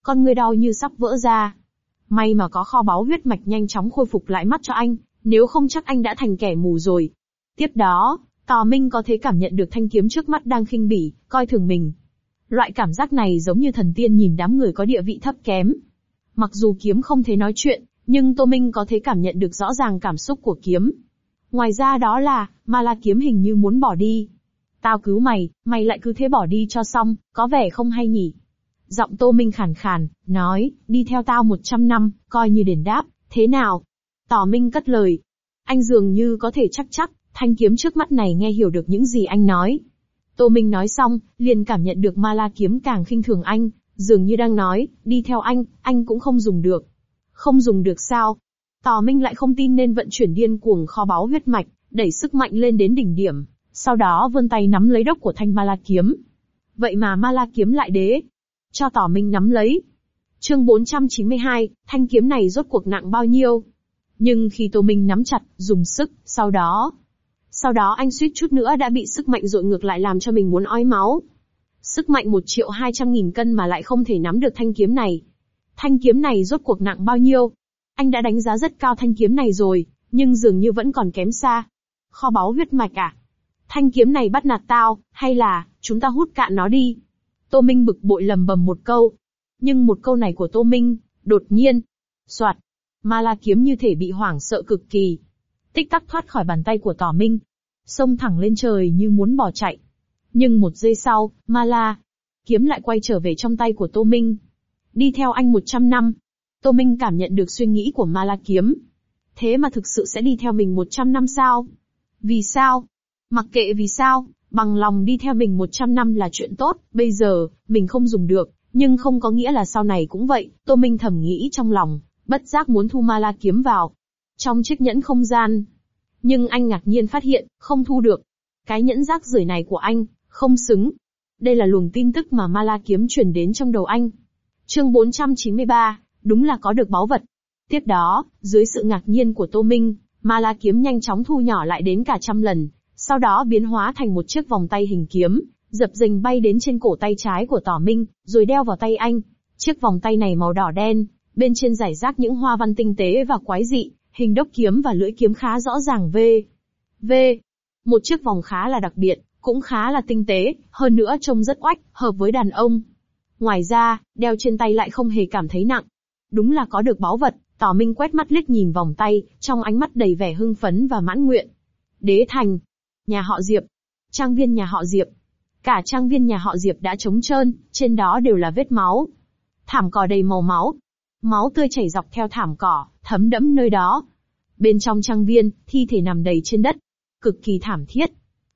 con người đau như sắp vỡ ra. May mà có kho báu huyết mạch nhanh chóng khôi phục lại mắt cho anh, nếu không chắc anh đã thành kẻ mù rồi. Tiếp đó, Tò Minh có thể cảm nhận được thanh kiếm trước mắt đang khinh bỉ, coi thường mình. Loại cảm giác này giống như thần tiên nhìn đám người có địa vị thấp kém. Mặc dù kiếm không thể nói chuyện, nhưng Tô Minh có thể cảm nhận được rõ ràng cảm xúc của kiếm. Ngoài ra đó là, Ma La kiếm hình như muốn bỏ đi. Tao cứu mày, mày lại cứ thế bỏ đi cho xong, có vẻ không hay nhỉ. Giọng Tô Minh khàn khàn, nói, đi theo tao 100 năm, coi như đền đáp, thế nào? Tò Minh cất lời. Anh dường như có thể chắc, thanh kiếm trước mắt này nghe hiểu được những gì anh nói. Tô Minh nói xong, liền cảm nhận được Ma La kiếm càng khinh thường anh, dường như đang nói, đi theo anh cũng không dùng được. Không dùng được sao? Tò Minh lại không tin nên vận chuyển điên cuồng kho báu huyết mạch, đẩy sức mạnh lên đến đỉnh điểm, sau đó vươn tay nắm lấy đốc của thanh Ma La kiếm. Vậy mà Ma La kiếm lại đế. Cho Tò Minh nắm lấy. Chương 492, thanh kiếm này rốt cuộc nặng bao nhiêu? Nhưng khi Tô Minh nắm chặt, dùng sức, sau đó anh suýt chút nữa đã bị sức mạnh dội ngược lại làm cho mình muốn ói máu. Sức mạnh 1.200.000 cân mà lại không thể nắm được thanh kiếm này. Thanh kiếm này rốt cuộc nặng bao nhiêu? Anh đã đánh giá rất cao thanh kiếm này rồi, nhưng dường như vẫn còn kém xa. Kho báu huyết mạch à? Thanh kiếm này bắt nạt tao, hay là, chúng ta hút cạn nó đi? Tô Minh bực bội lầm bầm một câu. Nhưng một câu này của Tô Minh, đột nhiên, soạt, Ma La kiếm như thể bị hoảng sợ cực kỳ. Tích tắc thoát khỏi bàn tay của Tò Minh. Xông thẳng lên trời như muốn bỏ chạy. Nhưng một giây sau, Ma La kiếm lại quay trở về trong tay của Tô Minh. Đi theo anh 100 năm. Tô Minh cảm nhận được suy nghĩ của Ma La kiếm. Thế mà thực sự sẽ đi theo mình 100 năm sao? Vì sao? Mặc kệ vì sao, bằng lòng đi theo mình 100 năm là chuyện tốt, bây giờ, mình không dùng được, nhưng không có nghĩa là sau này cũng vậy, Tô Minh thầm nghĩ trong lòng, bất giác muốn thu Ma La kiếm vào. Trong chiếc nhẫn không gian. Nhưng anh ngạc nhiên phát hiện, không thu được. Cái nhẫn rác rưởi này của anh, không xứng. Đây là luồng tin tức mà Ma La kiếm truyền đến trong đầu anh. Chương 493, đúng là có được báu vật. Tiếp đó, dưới sự ngạc nhiên của Tô Minh, Ma La kiếm nhanh chóng thu nhỏ lại đến cả 100 lần, sau đó biến hóa thành một chiếc vòng tay hình kiếm, dập dềnh bay đến trên cổ tay trái của Tò Minh, rồi đeo vào tay anh. Chiếc vòng tay này màu đỏ đen, bên trên rải rác những hoa văn tinh tế và quái dị, hình đốc kiếm và lưỡi kiếm khá rõ ràng V. Một chiếc vòng khá là đặc biệt, cũng khá là tinh tế, hơn nữa trông rất oách, hợp với đàn ông. Ngoài ra, đeo trên tay lại không hề cảm thấy nặng. Đúng là có được báu vật, Tò Minh quét mắt liếc nhìn vòng tay, trong ánh mắt đầy vẻ hưng phấn và mãn nguyện. Đế thành. Nhà họ Diệp. Trang viên nhà họ Diệp. Cả trang viên nhà họ Diệp đã trống trơn, trên đó đều là vết máu. Thảm cỏ đầy màu máu. Máu tươi chảy dọc theo thảm cỏ, thấm đẫm nơi đó. Bên trong trang viên, thi thể nằm đầy trên đất. Cực kỳ thảm thiết.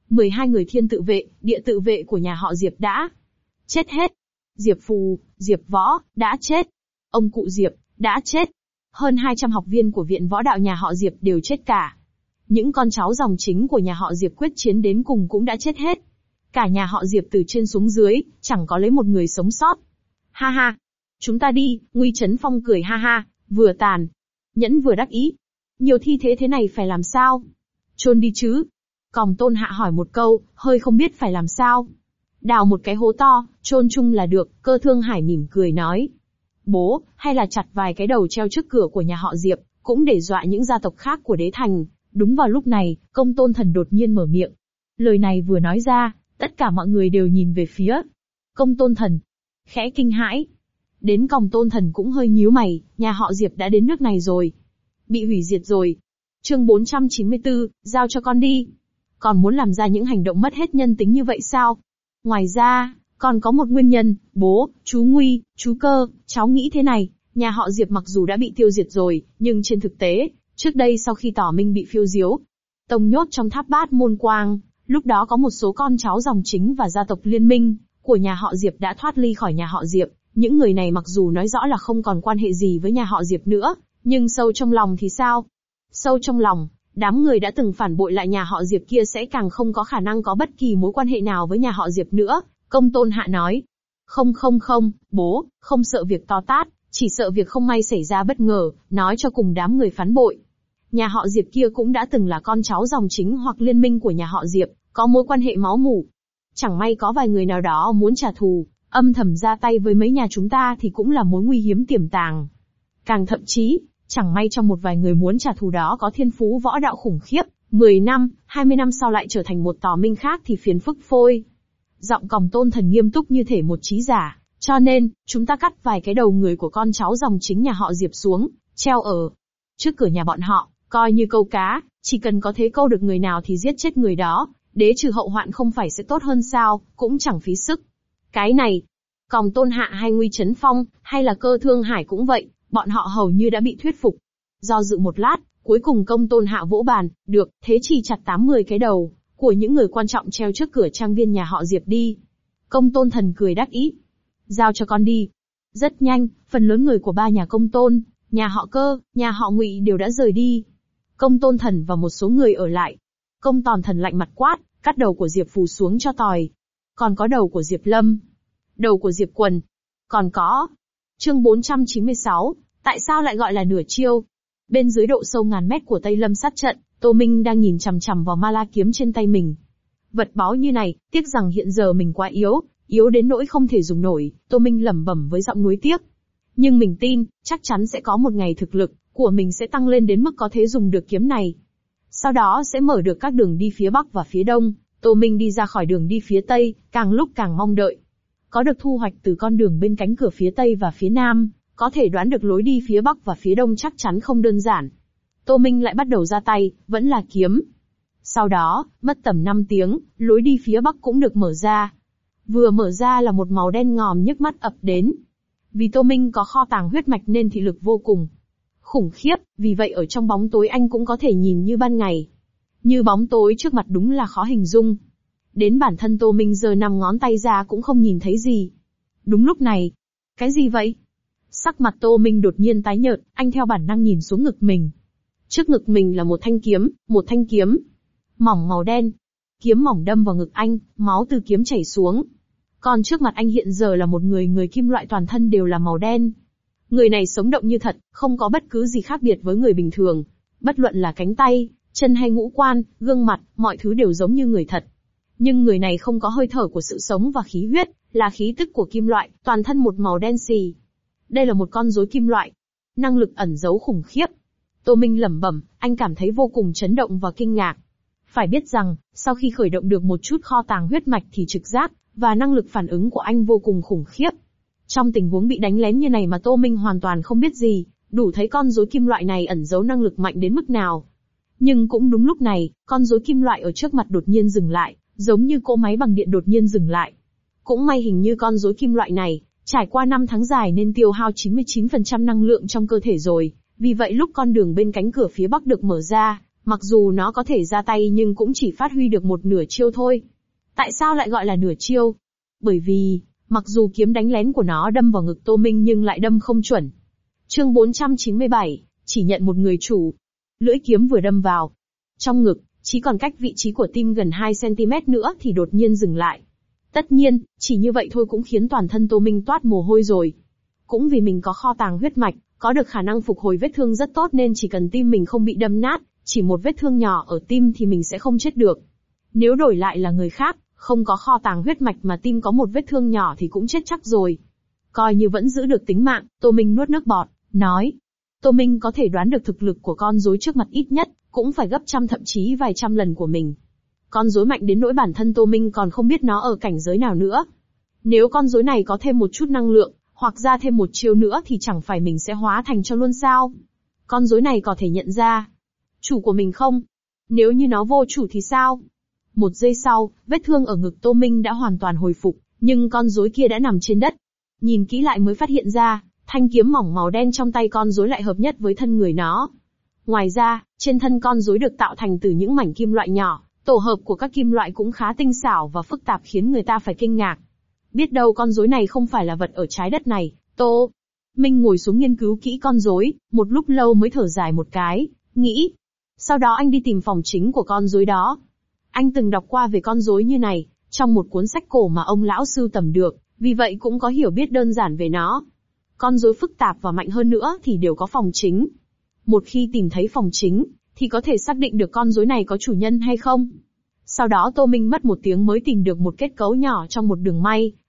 12 người thiên tự vệ, địa tự vệ của nhà họ Diệp đã chết hết. Diệp Phù, Diệp Võ, đã chết. Ông cụ Diệp, đã chết. Hơn 200 học viên của viện võ đạo nhà họ Diệp đều chết cả. Những con cháu dòng chính của nhà họ Diệp quyết chiến đến cùng cũng đã chết hết. Cả nhà họ Diệp từ trên xuống dưới, chẳng có lấy một người sống sót. Ha ha. Chúng ta đi, Nguy Trấn Phong cười ha ha, vừa tàn. Nhẫn vừa đắc ý. Nhiều thi thế thế này phải làm sao? Chôn đi chứ. Còng Tôn Hạ hỏi một câu, hơi không biết phải làm sao. Đào một cái hố to, chôn chung là được, Cơ Thương Hải mỉm cười nói. Bố, hay là chặt vài cái đầu treo trước cửa của nhà họ Diệp, cũng để dọa những gia tộc khác của đế thành. Đúng vào lúc này, Công Tôn Thần đột nhiên mở miệng. Lời này vừa nói ra, tất cả mọi người đều nhìn về phía Công Tôn Thần. Khẽ kinh hãi. Đến Còng Tôn Thần cũng hơi nhíu mày, nhà họ Diệp đã đến nước này rồi. Bị hủy diệt rồi. Chương 494, giao cho con đi. Còn muốn làm ra những hành động mất hết nhân tính như vậy sao? Ngoài ra, còn có một nguyên nhân, bố, chú Nguy, chú Cơ, cháu nghĩ thế này, nhà họ Diệp mặc dù đã bị tiêu diệt rồi, nhưng trên thực tế, trước đây sau khi Tỏ Minh bị phiêu diếu, tông nhốt trong tháp Bát Môn Quang, lúc đó có một số con cháu dòng chính và gia tộc liên minh của nhà họ Diệp đã thoát ly khỏi nhà họ Diệp. Những người này mặc dù nói rõ là không còn quan hệ gì với nhà họ Diệp nữa, nhưng sâu trong lòng thì sao? Sâu trong lòng, đám người đã từng phản bội lại nhà họ Diệp kia sẽ càng không có khả năng có bất kỳ mối quan hệ nào với nhà họ Diệp nữa. Công Tôn Hạ nói. Không, bố, không sợ việc to tát, chỉ sợ việc không may xảy ra bất ngờ, nói cho cùng đám người phản bội. Nhà họ Diệp kia cũng đã từng là con cháu dòng chính hoặc liên minh của nhà họ Diệp, có mối quan hệ máu mủ. Chẳng may có vài người nào đó muốn trả thù, Âm thầm ra tay với mấy nhà chúng ta thì cũng là mối nguy hiếm tiềm tàng. Càng thậm chí, chẳng may trong một vài người muốn trả thù đó có thiên phú võ đạo khủng khiếp, 10 năm, 20 năm sau lại trở thành một tò minh khác thì phiền phức phôi. Giọng Còng Tôn Thần nghiêm túc như thể một trí giả, cho nên, chúng ta cắt vài cái đầu người của con cháu dòng chính nhà họ Diệp xuống, treo ở trước cửa nhà bọn họ, coi như câu cá, chỉ cần có thế câu được người nào thì giết chết người đó, đế trừ hậu hoạn không phải sẽ tốt hơn sao, cũng chẳng phí sức. Cái này, Còng Tôn Hạ hay Nguy Trấn Phong, hay là Cơ Thương Hải cũng vậy, bọn họ hầu như đã bị thuyết phục. Do dự một lát, cuối cùng Công Tôn Hạ vỗ bàn, được, thế chỉ chặt 80 cái đầu của những người quan trọng treo trước cửa trang viên nhà họ Diệp đi. Công Tôn Thần cười đắc ý. Giao cho con đi. Rất nhanh, phần lớn người của ba nhà Công Tôn, nhà họ Cơ, nhà họ Ngụy đều đã rời đi. Công Tôn Thần và một số người ở lại. Công Tòn Thần lạnh mặt quát, cắt đầu của Diệp Phù xuống cho tòi. Còn có đầu của Diệp Lâm. Đầu của Diệp Quần. Còn có. Chương 496, tại sao lại gọi là nửa chiêu? Bên dưới độ sâu ngàn mét của Tây Lâm sát trận, Tô Minh đang nhìn chằm chằm vào ma la kiếm trên tay mình. Vật báu như này, tiếc rằng hiện giờ mình quá yếu đến nỗi không thể dùng nổi, Tô Minh lẩm bẩm với giọng nuối tiếc. Nhưng mình tin, chắc chắn sẽ có một ngày thực lực của mình sẽ tăng lên đến mức có thể dùng được kiếm này. Sau đó sẽ mở được các đường đi phía Bắc và phía Đông, Tô Minh đi ra khỏi đường đi phía Tây, càng lúc càng mong đợi. Có được thu hoạch từ con đường bên cánh cửa phía Tây và phía Nam, có thể đoán được lối đi phía Bắc và phía Đông chắc chắn không đơn giản. Tô Minh lại bắt đầu ra tay, vẫn là kiếm. Sau đó, mất tầm 5 tiếng, lối đi phía Bắc cũng được mở ra. Vừa mở ra là một màu đen ngòm nhức mắt ập đến. Vì Tô Minh có kho tàng huyết mạch nên thị lực vô cùng khủng khiếp, vì vậy ở trong bóng tối anh cũng có thể nhìn như ban ngày. Như bóng tối trước mặt đúng là khó hình dung. Đến bản thân Tô Minh giơ 5 ngón tay ra cũng không nhìn thấy gì. Đúng lúc này, cái gì vậy? Sắc mặt Tô Minh đột nhiên tái nhợt, anh theo bản năng nhìn xuống ngực mình. Trước ngực mình là một thanh kiếm mỏng màu đen. Kiếm mỏng đâm vào ngực anh, máu từ kiếm chảy xuống. Còn trước mặt anh hiện giờ là một người kim loại toàn thân đều là màu đen. Người này sống động như thật, không có bất cứ gì khác biệt với người bình thường. Bất luận là cánh tay, chân hay ngũ quan, gương mặt, mọi thứ đều giống như người thật. Nhưng người này không có hơi thở của sự sống và khí huyết, là khí tức của kim loại, toàn thân một màu đen xì. Đây là một con rối kim loại. Năng lực ẩn giấu khủng khiếp. Tô Minh lẩm bẩm, anh cảm thấy vô cùng chấn động và kinh ngạc. Phải biết rằng, sau khi khởi động được một chút kho tàng huyết mạch thì trực giác và năng lực phản ứng của anh vô cùng khủng khiếp. Trong tình huống bị đánh lén như này mà Tô Minh hoàn toàn không biết gì, đủ thấy con rối kim loại này ẩn giấu năng lực mạnh đến mức nào. Nhưng cũng đúng lúc này, con rối kim loại ở trước mặt đột nhiên dừng lại, giống như cỗ máy bằng điện đột nhiên dừng lại. Cũng may hình như con rối kim loại này, trải qua 5 tháng dài nên tiêu hao 99% năng lượng trong cơ thể rồi, vì vậy lúc con đường bên cánh cửa phía Bắc được mở ra, mặc dù nó có thể ra tay nhưng cũng chỉ phát huy được một nửa chiêu thôi. Tại sao lại gọi là nửa chiêu? Bởi vì, mặc dù kiếm đánh lén của nó đâm vào ngực Tô Minh nhưng lại đâm không chuẩn. Chương 497, chỉ nhận một người chủ. Lưỡi kiếm vừa đâm vào trong ngực, chỉ còn cách vị trí của tim gần 2 cm nữa thì đột nhiên dừng lại. Tất nhiên, chỉ như vậy thôi cũng khiến toàn thân Tô Minh toát mồ hôi rồi. Cũng vì mình có kho tàng huyết mạch, có được khả năng phục hồi vết thương rất tốt nên chỉ cần tim mình không bị đâm nát, chỉ một vết thương nhỏ ở tim thì mình sẽ không chết được. Nếu đổi lại là người khác, không có kho tàng huyết mạch mà tim có một vết thương nhỏ thì cũng chết chắc rồi. Coi như vẫn giữ được tính mạng, Tô Minh nuốt nước bọt, nói. Tô Minh có thể đoán được thực lực của con rối trước mặt ít nhất, cũng phải gấp trăm thậm chí vài trăm lần của mình. Con rối mạnh đến nỗi bản thân Tô Minh còn không biết nó ở cảnh giới nào nữa. Nếu con rối này có thêm một chút năng lượng, hoặc ra thêm một chiêu nữa thì chẳng phải mình sẽ hóa thành cho luôn sao? Con rối này có thể nhận ra chủ của mình không? Nếu như nó vô chủ thì sao? Một giây sau, vết thương ở ngực Tô Minh đã hoàn toàn hồi phục, nhưng con rối kia đã nằm trên đất. Nhìn kỹ lại mới phát hiện ra, thanh kiếm mỏng màu đen trong tay con rối lại hợp nhất với thân người nó. Ngoài ra, trên thân con rối được tạo thành từ những mảnh kim loại nhỏ, tổ hợp của các kim loại cũng khá tinh xảo và phức tạp khiến người ta phải kinh ngạc. Biết đâu con rối này không phải là vật ở trái đất này. Tô Minh ngồi xuống nghiên cứu kỹ con rối, một lúc lâu mới thở dài một cái, nghĩ. Sau đó anh đi tìm phòng chính của con rối đó. Anh từng đọc qua về con rối như này, trong một cuốn sách cổ mà ông lão sưu tầm được, vì vậy cũng có hiểu biết đơn giản về nó. Con rối phức tạp và mạnh hơn nữa thì đều có phòng chính. Một khi tìm thấy phòng chính, thì có thể xác định được con rối này có chủ nhân hay không. Sau đó Tô Minh mất 1 tiếng mới tìm được một kết cấu nhỏ trong một đường may,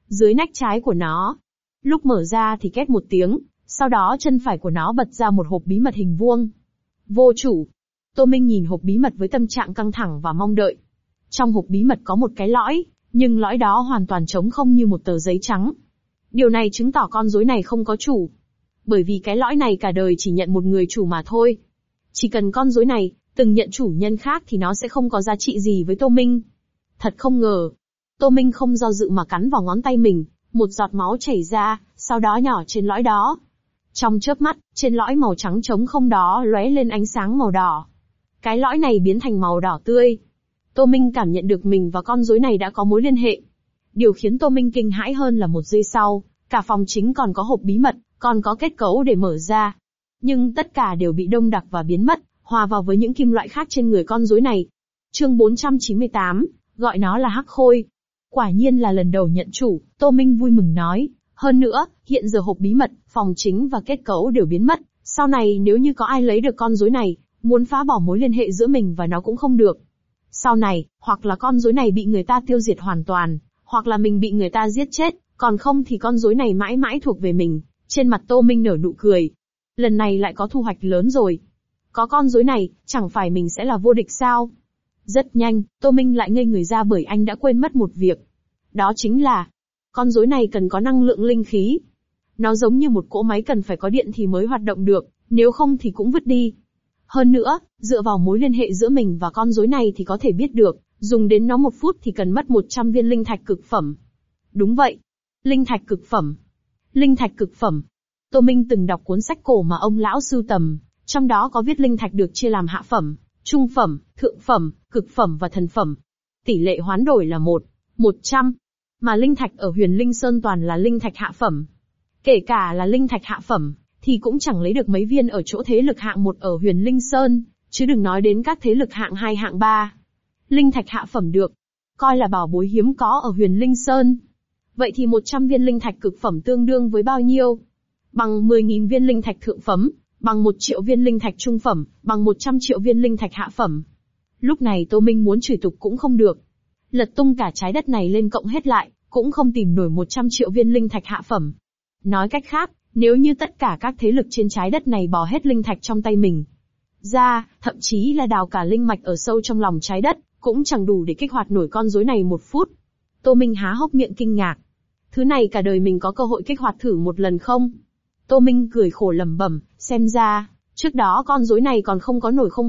dưới nách trái của nó. Lúc mở ra thì két một tiếng, sau đó chân phải của nó bật ra một hộp bí mật hình vuông. Vô chủ. Tô Minh nhìn hộp bí mật với tâm trạng căng thẳng và mong đợi. Trong hộp bí mật có một cái lõi, nhưng lõi đó hoàn toàn trống không như một tờ giấy trắng. Điều này chứng tỏ con rối này không có chủ. Bởi vì cái lõi này cả đời chỉ nhận một người chủ mà thôi. Chỉ cần con rối này từng nhận chủ nhân khác thì nó sẽ không có giá trị gì với Tô Minh. Thật không ngờ. Tô Minh không do dự mà cắn vào ngón tay mình, một giọt máu chảy ra, sau đó nhỏ trên lõi đó. Trong chớp mắt, trên lõi màu trắng trống không đó lóe lên ánh sáng màu đỏ. Cái lõi này biến thành màu đỏ tươi. Tô Minh cảm nhận được mình và con rối này đã có mối liên hệ. Điều khiến Tô Minh kinh hãi hơn là một giây sau, cả phòng chính còn có hộp bí mật, còn có kết cấu để mở ra. Nhưng tất cả đều bị đông đặc và biến mất, hòa vào với những kim loại khác trên người con rối này. Chương 498, gọi nó là hắc khôi. Quả nhiên là lần đầu nhận chủ, Tô Minh vui mừng nói. Hơn nữa, hiện giờ hộp bí mật, phòng chính và kết cấu đều biến mất. Sau này nếu như có ai lấy được con rối này, muốn phá bỏ mối liên hệ giữa mình và nó cũng không được. Sau này, hoặc là con rối này bị người ta tiêu diệt hoàn toàn, hoặc là mình bị người ta giết chết, còn không thì con rối này mãi mãi thuộc về mình. Trên mặt Tô Minh nở nụ cười. Lần này lại có thu hoạch lớn rồi. Có con rối này, chẳng phải mình sẽ là vô địch sao? Rất nhanh, Tô Minh lại ngây người ra bởi anh đã quên mất một việc. Đó chính là, con rối này cần có năng lượng linh khí. Nó giống như một cỗ máy cần phải có điện thì mới hoạt động được, nếu không thì cũng vứt đi. Hơn nữa, dựa vào mối liên hệ giữa mình và con rối này thì có thể biết được, dùng đến nó 1 phút thì cần mất 100 viên linh thạch cực phẩm. Đúng vậy. Linh thạch cực phẩm. Linh thạch cực phẩm. Tô Minh từng đọc cuốn sách cổ mà ông lão sưu tầm, trong đó có viết linh thạch được chia làm hạ phẩm, trung phẩm, thượng phẩm, cực phẩm và thần phẩm. Tỷ lệ hoán đổi là 1:100. Mà linh thạch ở Huyền Linh Sơn toàn là linh thạch hạ phẩm. Kể cả là linh thạch hạ phẩm, thì cũng chẳng lấy được mấy viên ở chỗ thế lực hạng 1 ở Huyền Linh Sơn, chứ đừng nói đến các thế lực hạng 2 hạng 3. Linh thạch hạ phẩm được coi là bảo bối hiếm có ở Huyền Linh Sơn. Vậy thì 100 viên linh thạch cực phẩm tương đương với bao nhiêu? Bằng 10.000 viên linh thạch thượng phẩm, bằng 1 triệu viên linh thạch trung phẩm, bằng 100 triệu viên linh thạch hạ phẩm. Lúc này Tô Minh muốn chửi tục cũng không được. Lật tung cả trái đất này lên cộng hết lại, cũng không tìm nổi 100 triệu viên linh thạch hạ phẩm. Nói cách khác, nếu như tất cả các thế lực trên trái đất này bỏ hết linh thạch trong tay mình ra, thậm chí là đào cả linh mạch ở sâu trong lòng trái đất, cũng chẳng đủ để kích hoạt nổi con rối này 1 phút. Tô Minh há hốc miệng kinh ngạc. Thứ này cả đời mình có cơ hội kích hoạt thử một lần không? Tô Minh cười khổ lẩm bẩm, xem ra, trước đó con rối này còn không có nổi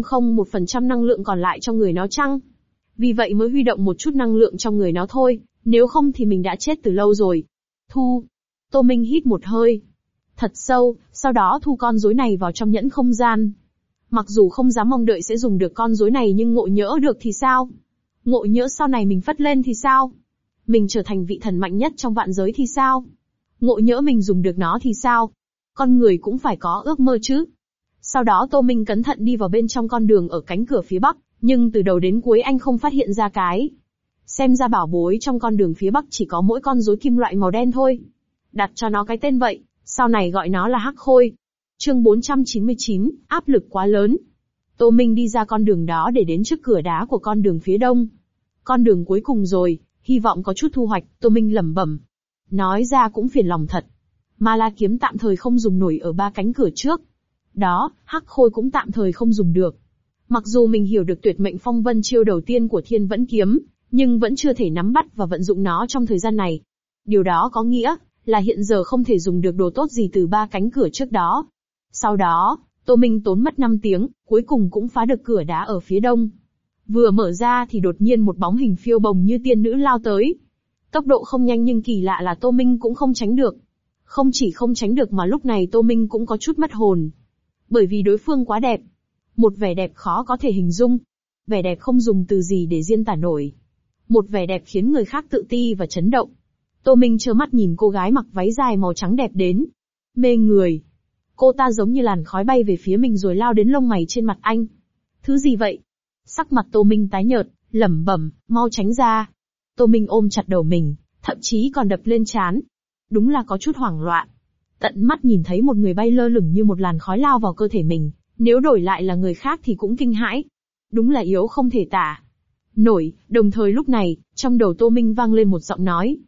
0,001% năng lượng còn lại trong người nó chăng? Vì vậy mới huy động một chút năng lượng trong người nó thôi, nếu không thì mình đã chết từ lâu rồi. Thu. Tô Minh hít một hơi thật sâu, sau đó thu con rối này vào trong nhẫn không gian. Mặc dù không dám mong đợi sẽ dùng được con rối này nhưng ngộ nhỡ được thì sao? Ngộ nhỡ sau này mình phất lên thì sao? Mình trở thành vị thần mạnh nhất trong vạn giới thì sao? Ngộ nhỡ mình dùng được nó thì sao? Con người cũng phải có ước mơ chứ. Sau đó Tô Minh cẩn thận đi vào bên trong con đường ở cánh cửa phía bắc, nhưng từ đầu đến cuối anh không phát hiện ra cái. Xem ra bảo bối trong con đường phía bắc chỉ có mỗi con rối kim loại màu đen thôi. Đặt cho nó cái tên vậy, sau này gọi nó là hắc khôi. Chương 499, áp lực quá lớn. Tô Minh đi ra con đường đó để đến trước cửa đá của con đường phía đông. Con đường cuối cùng rồi, hy vọng có chút thu hoạch, Tô Minh lẩm bẩm. Nói ra cũng phiền lòng thật. Ma La kiếm tạm thời không dùng nổi ở 3 cánh cửa trước. Đó, hắc khôi cũng tạm thời không dùng được. Mặc dù mình hiểu được tuyệt mệnh phong vân chiêu đầu tiên của Thiên Vẫn kiếm, nhưng vẫn chưa thể nắm bắt và vận dụng nó trong thời gian này. Điều đó có nghĩa là hiện giờ không thể dùng được đồ tốt gì từ 3 cánh cửa trước đó. Sau đó, Tô Minh tốn mất 5 tiếng, cuối cùng cũng phá được cửa đá ở phía đông. Vừa mở ra thì đột nhiên một bóng hình phiêu bồng như tiên nữ lao tới. Tốc độ không nhanh nhưng kỳ lạ là Tô Minh cũng không tránh được. Không chỉ không tránh được mà lúc này Tô Minh cũng có chút mất hồn. Bởi vì đối phương quá đẹp. Một vẻ đẹp khó có thể hình dung. Vẻ đẹp không dùng từ gì để diễn tả nổi. Một vẻ đẹp khiến người khác tự ti và chấn động. Tô Minh trơ mắt nhìn cô gái mặc váy dài màu trắng đẹp đến. Mê người. Cô ta giống như làn khói bay về phía mình rồi lao đến lông mày trên mặt anh. Thứ gì vậy? Sắc mặt Tô Minh tái nhợt, lẩm bẩm, mau tránh ra. Tô Minh ôm chặt đầu mình, thậm chí còn đập lên trán. Đúng là có chút hoảng loạn. Tận mắt nhìn thấy một người bay lơ lửng như một làn khói lao vào cơ thể mình, nếu đổi lại là người khác thì cũng kinh hãi. Đúng là yếu không thể tả nổi, đồng thời lúc này, trong đầu Tô Minh vang lên một giọng nói.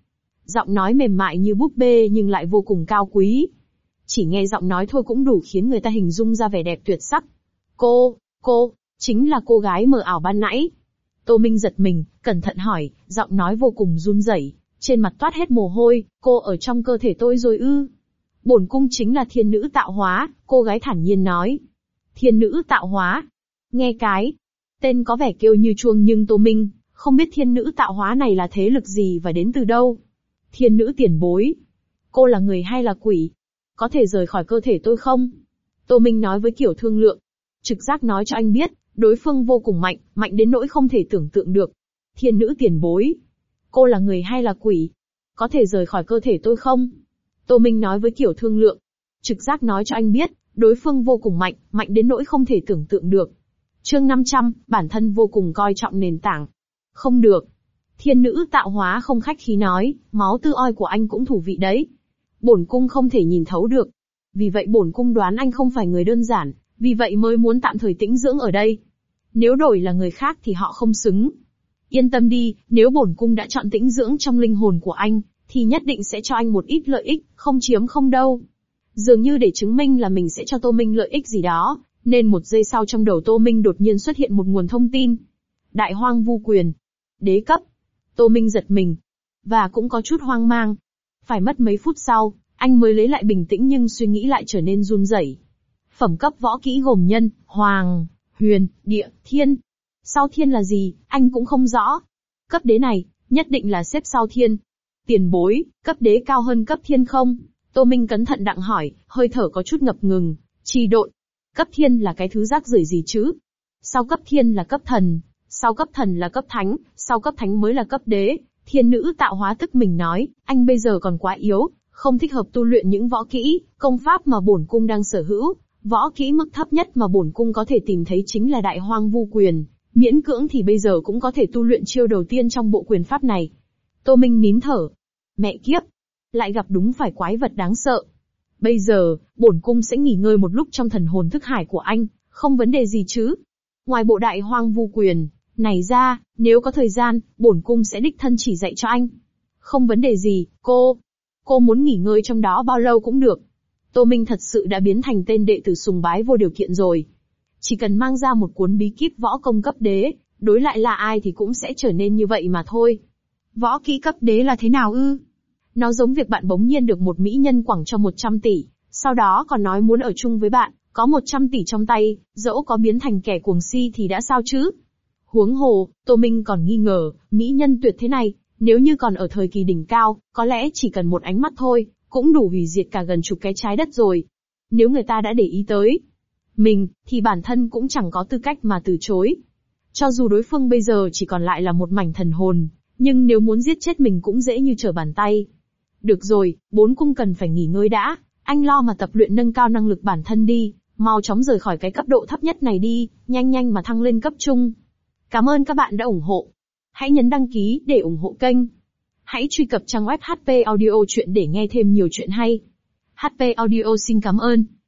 Giọng nói mềm mại như búp bê nhưng lại vô cùng cao quý. Chỉ nghe giọng nói thôi cũng đủ khiến người ta hình dung ra vẻ đẹp tuyệt sắc. Cô, chính là cô gái mờ ảo ban nãy. Tô Minh giật mình, cẩn thận hỏi, giọng nói vô cùng run rẩy, trên mặt toát hết mồ hôi, cô ở trong cơ thể tôi rồi ư? Bổn cung chính là thiên nữ tạo hóa, cô gái thản nhiên nói. Thiên nữ tạo hóa? Nghe cái tên có vẻ kêu như chuông nhưng Tô Minh không biết thiên nữ tạo hóa này là thế lực gì và đến từ đâu. Thiên nữ tiền bối. Cô là người hay là quỷ? Có thể rời khỏi cơ thể tôi không? Tô Minh nói với kiểu thương lượng. Trực giác nói cho anh biết, đối phương vô cùng mạnh, mạnh đến nỗi không thể tưởng tượng được. Thiên nữ tiền bối. Cô là người hay là quỷ? Có thể rời khỏi cơ thể tôi không? Tô Minh nói với kiểu thương lượng. Trực giác nói cho anh biết, đối phương vô cùng mạnh, mạnh đến nỗi không thể tưởng tượng được. Chương 500, bản thân vô cùng coi trọng nền tảng. Không được. Thiên nữ tạo hóa không khách khí nói, máu tư oi của anh cũng thủ vị đấy. Bổn cung không thể nhìn thấu được. Vì vậy bổn cung đoán anh không phải người đơn giản, vì vậy mới muốn tạm thời tĩnh dưỡng ở đây. Nếu đổi là người khác thì họ không xứng. Yên tâm đi, nếu bổn cung đã chọn tĩnh dưỡng trong linh hồn của anh, thì nhất định sẽ cho anh một ít lợi ích, không chiếm không đâu. Dường như để chứng minh là mình sẽ cho Tô Minh lợi ích gì đó, nên một giây sau trong đầu Tô Minh đột nhiên xuất hiện một nguồn thông tin. Đại hoang vu quyền. Đế cấp. Tô Minh giật mình. Và cũng có chút hoang mang. Phải mất mấy phút sau, anh mới lấy lại bình tĩnh nhưng suy nghĩ lại trở nên run rẩy. Phẩm cấp võ kỹ gồm nhân, hoàng, huyền, địa, thiên. Sau thiên là gì, anh cũng không rõ. Cấp đế này, nhất định là xếp sau thiên. Tiền bối, cấp đế cao hơn cấp thiên không? Tô Minh cẩn thận đặng hỏi, hơi thở có chút ngập ngừng, trì độn. Cấp thiên là cái thứ rác rưởi gì chứ? Sau cấp thiên là cấp thần, sau cấp thần là cấp thánh, sau cấp thánh mới là cấp đế. Thiên nữ tạo hóa tức mình nói, anh bây giờ còn quá yếu, không thích hợp tu luyện những võ kỹ, công pháp mà bổn cung đang sở hữu. Võ kỹ mức thấp nhất mà bổn cung có thể tìm thấy chính là đại hoang vu quyền, miễn cưỡng thì bây giờ cũng có thể tu luyện chiêu đầu tiên trong bộ quyền pháp này. Tô Minh nín thở. Mẹ kiếp, lại gặp đúng phải quái vật đáng sợ. Bây giờ, bổn cung sẽ nghỉ ngơi một lúc trong thần hồn thức hải của anh, không vấn đề gì chứ. Ngoài bộ đại hoang vu quyền này ra, nếu có thời gian, bổn cung sẽ đích thân chỉ dạy cho anh. Không vấn đề gì, cô muốn nghỉ ngơi trong đó bao lâu cũng được. Tô Minh thật sự đã biến thành tên đệ tử sùng bái vô điều kiện rồi. Chỉ cần mang ra một cuốn bí kíp võ công cấp đế, đối lại là ai thì cũng sẽ trở nên như vậy mà thôi. Võ kỹ cấp đế là thế nào ư? Nó giống việc bạn bỗng nhiên được một mỹ nhân quẳng cho 100 tỷ, sau đó còn nói muốn ở chung với bạn, có 100 tỷ trong tay, dẫu có biến thành kẻ cuồng si thì đã sao chứ? Huống hồ, Tô Minh còn nghi ngờ, mỹ nhân tuyệt thế này, nếu như còn ở thời kỳ đỉnh cao, có lẽ chỉ cần một ánh mắt thôi, cũng đủ hủy diệt cả gần chục cái trái đất rồi. Nếu người ta đã để ý tới mình, thì bản thân cũng chẳng có tư cách mà từ chối. Cho dù đối phương bây giờ chỉ còn lại là một mảnh thần hồn, nhưng nếu muốn giết chết mình cũng dễ như trở bàn tay. Được rồi, bốn cung cần phải nghỉ ngơi đã, anh lo mà tập luyện nâng cao năng lực bản thân đi, mau chóng rời khỏi cái cấp độ thấp nhất này đi, nhanh nhanh mà thăng lên cấp trung. Cảm ơn các bạn đã ủng hộ. Hãy nhấn đăng ký để ủng hộ kênh. Hãy truy cập trang web HP Audio Chuyện để nghe thêm nhiều chuyện hay. HP Audio xin cảm ơn.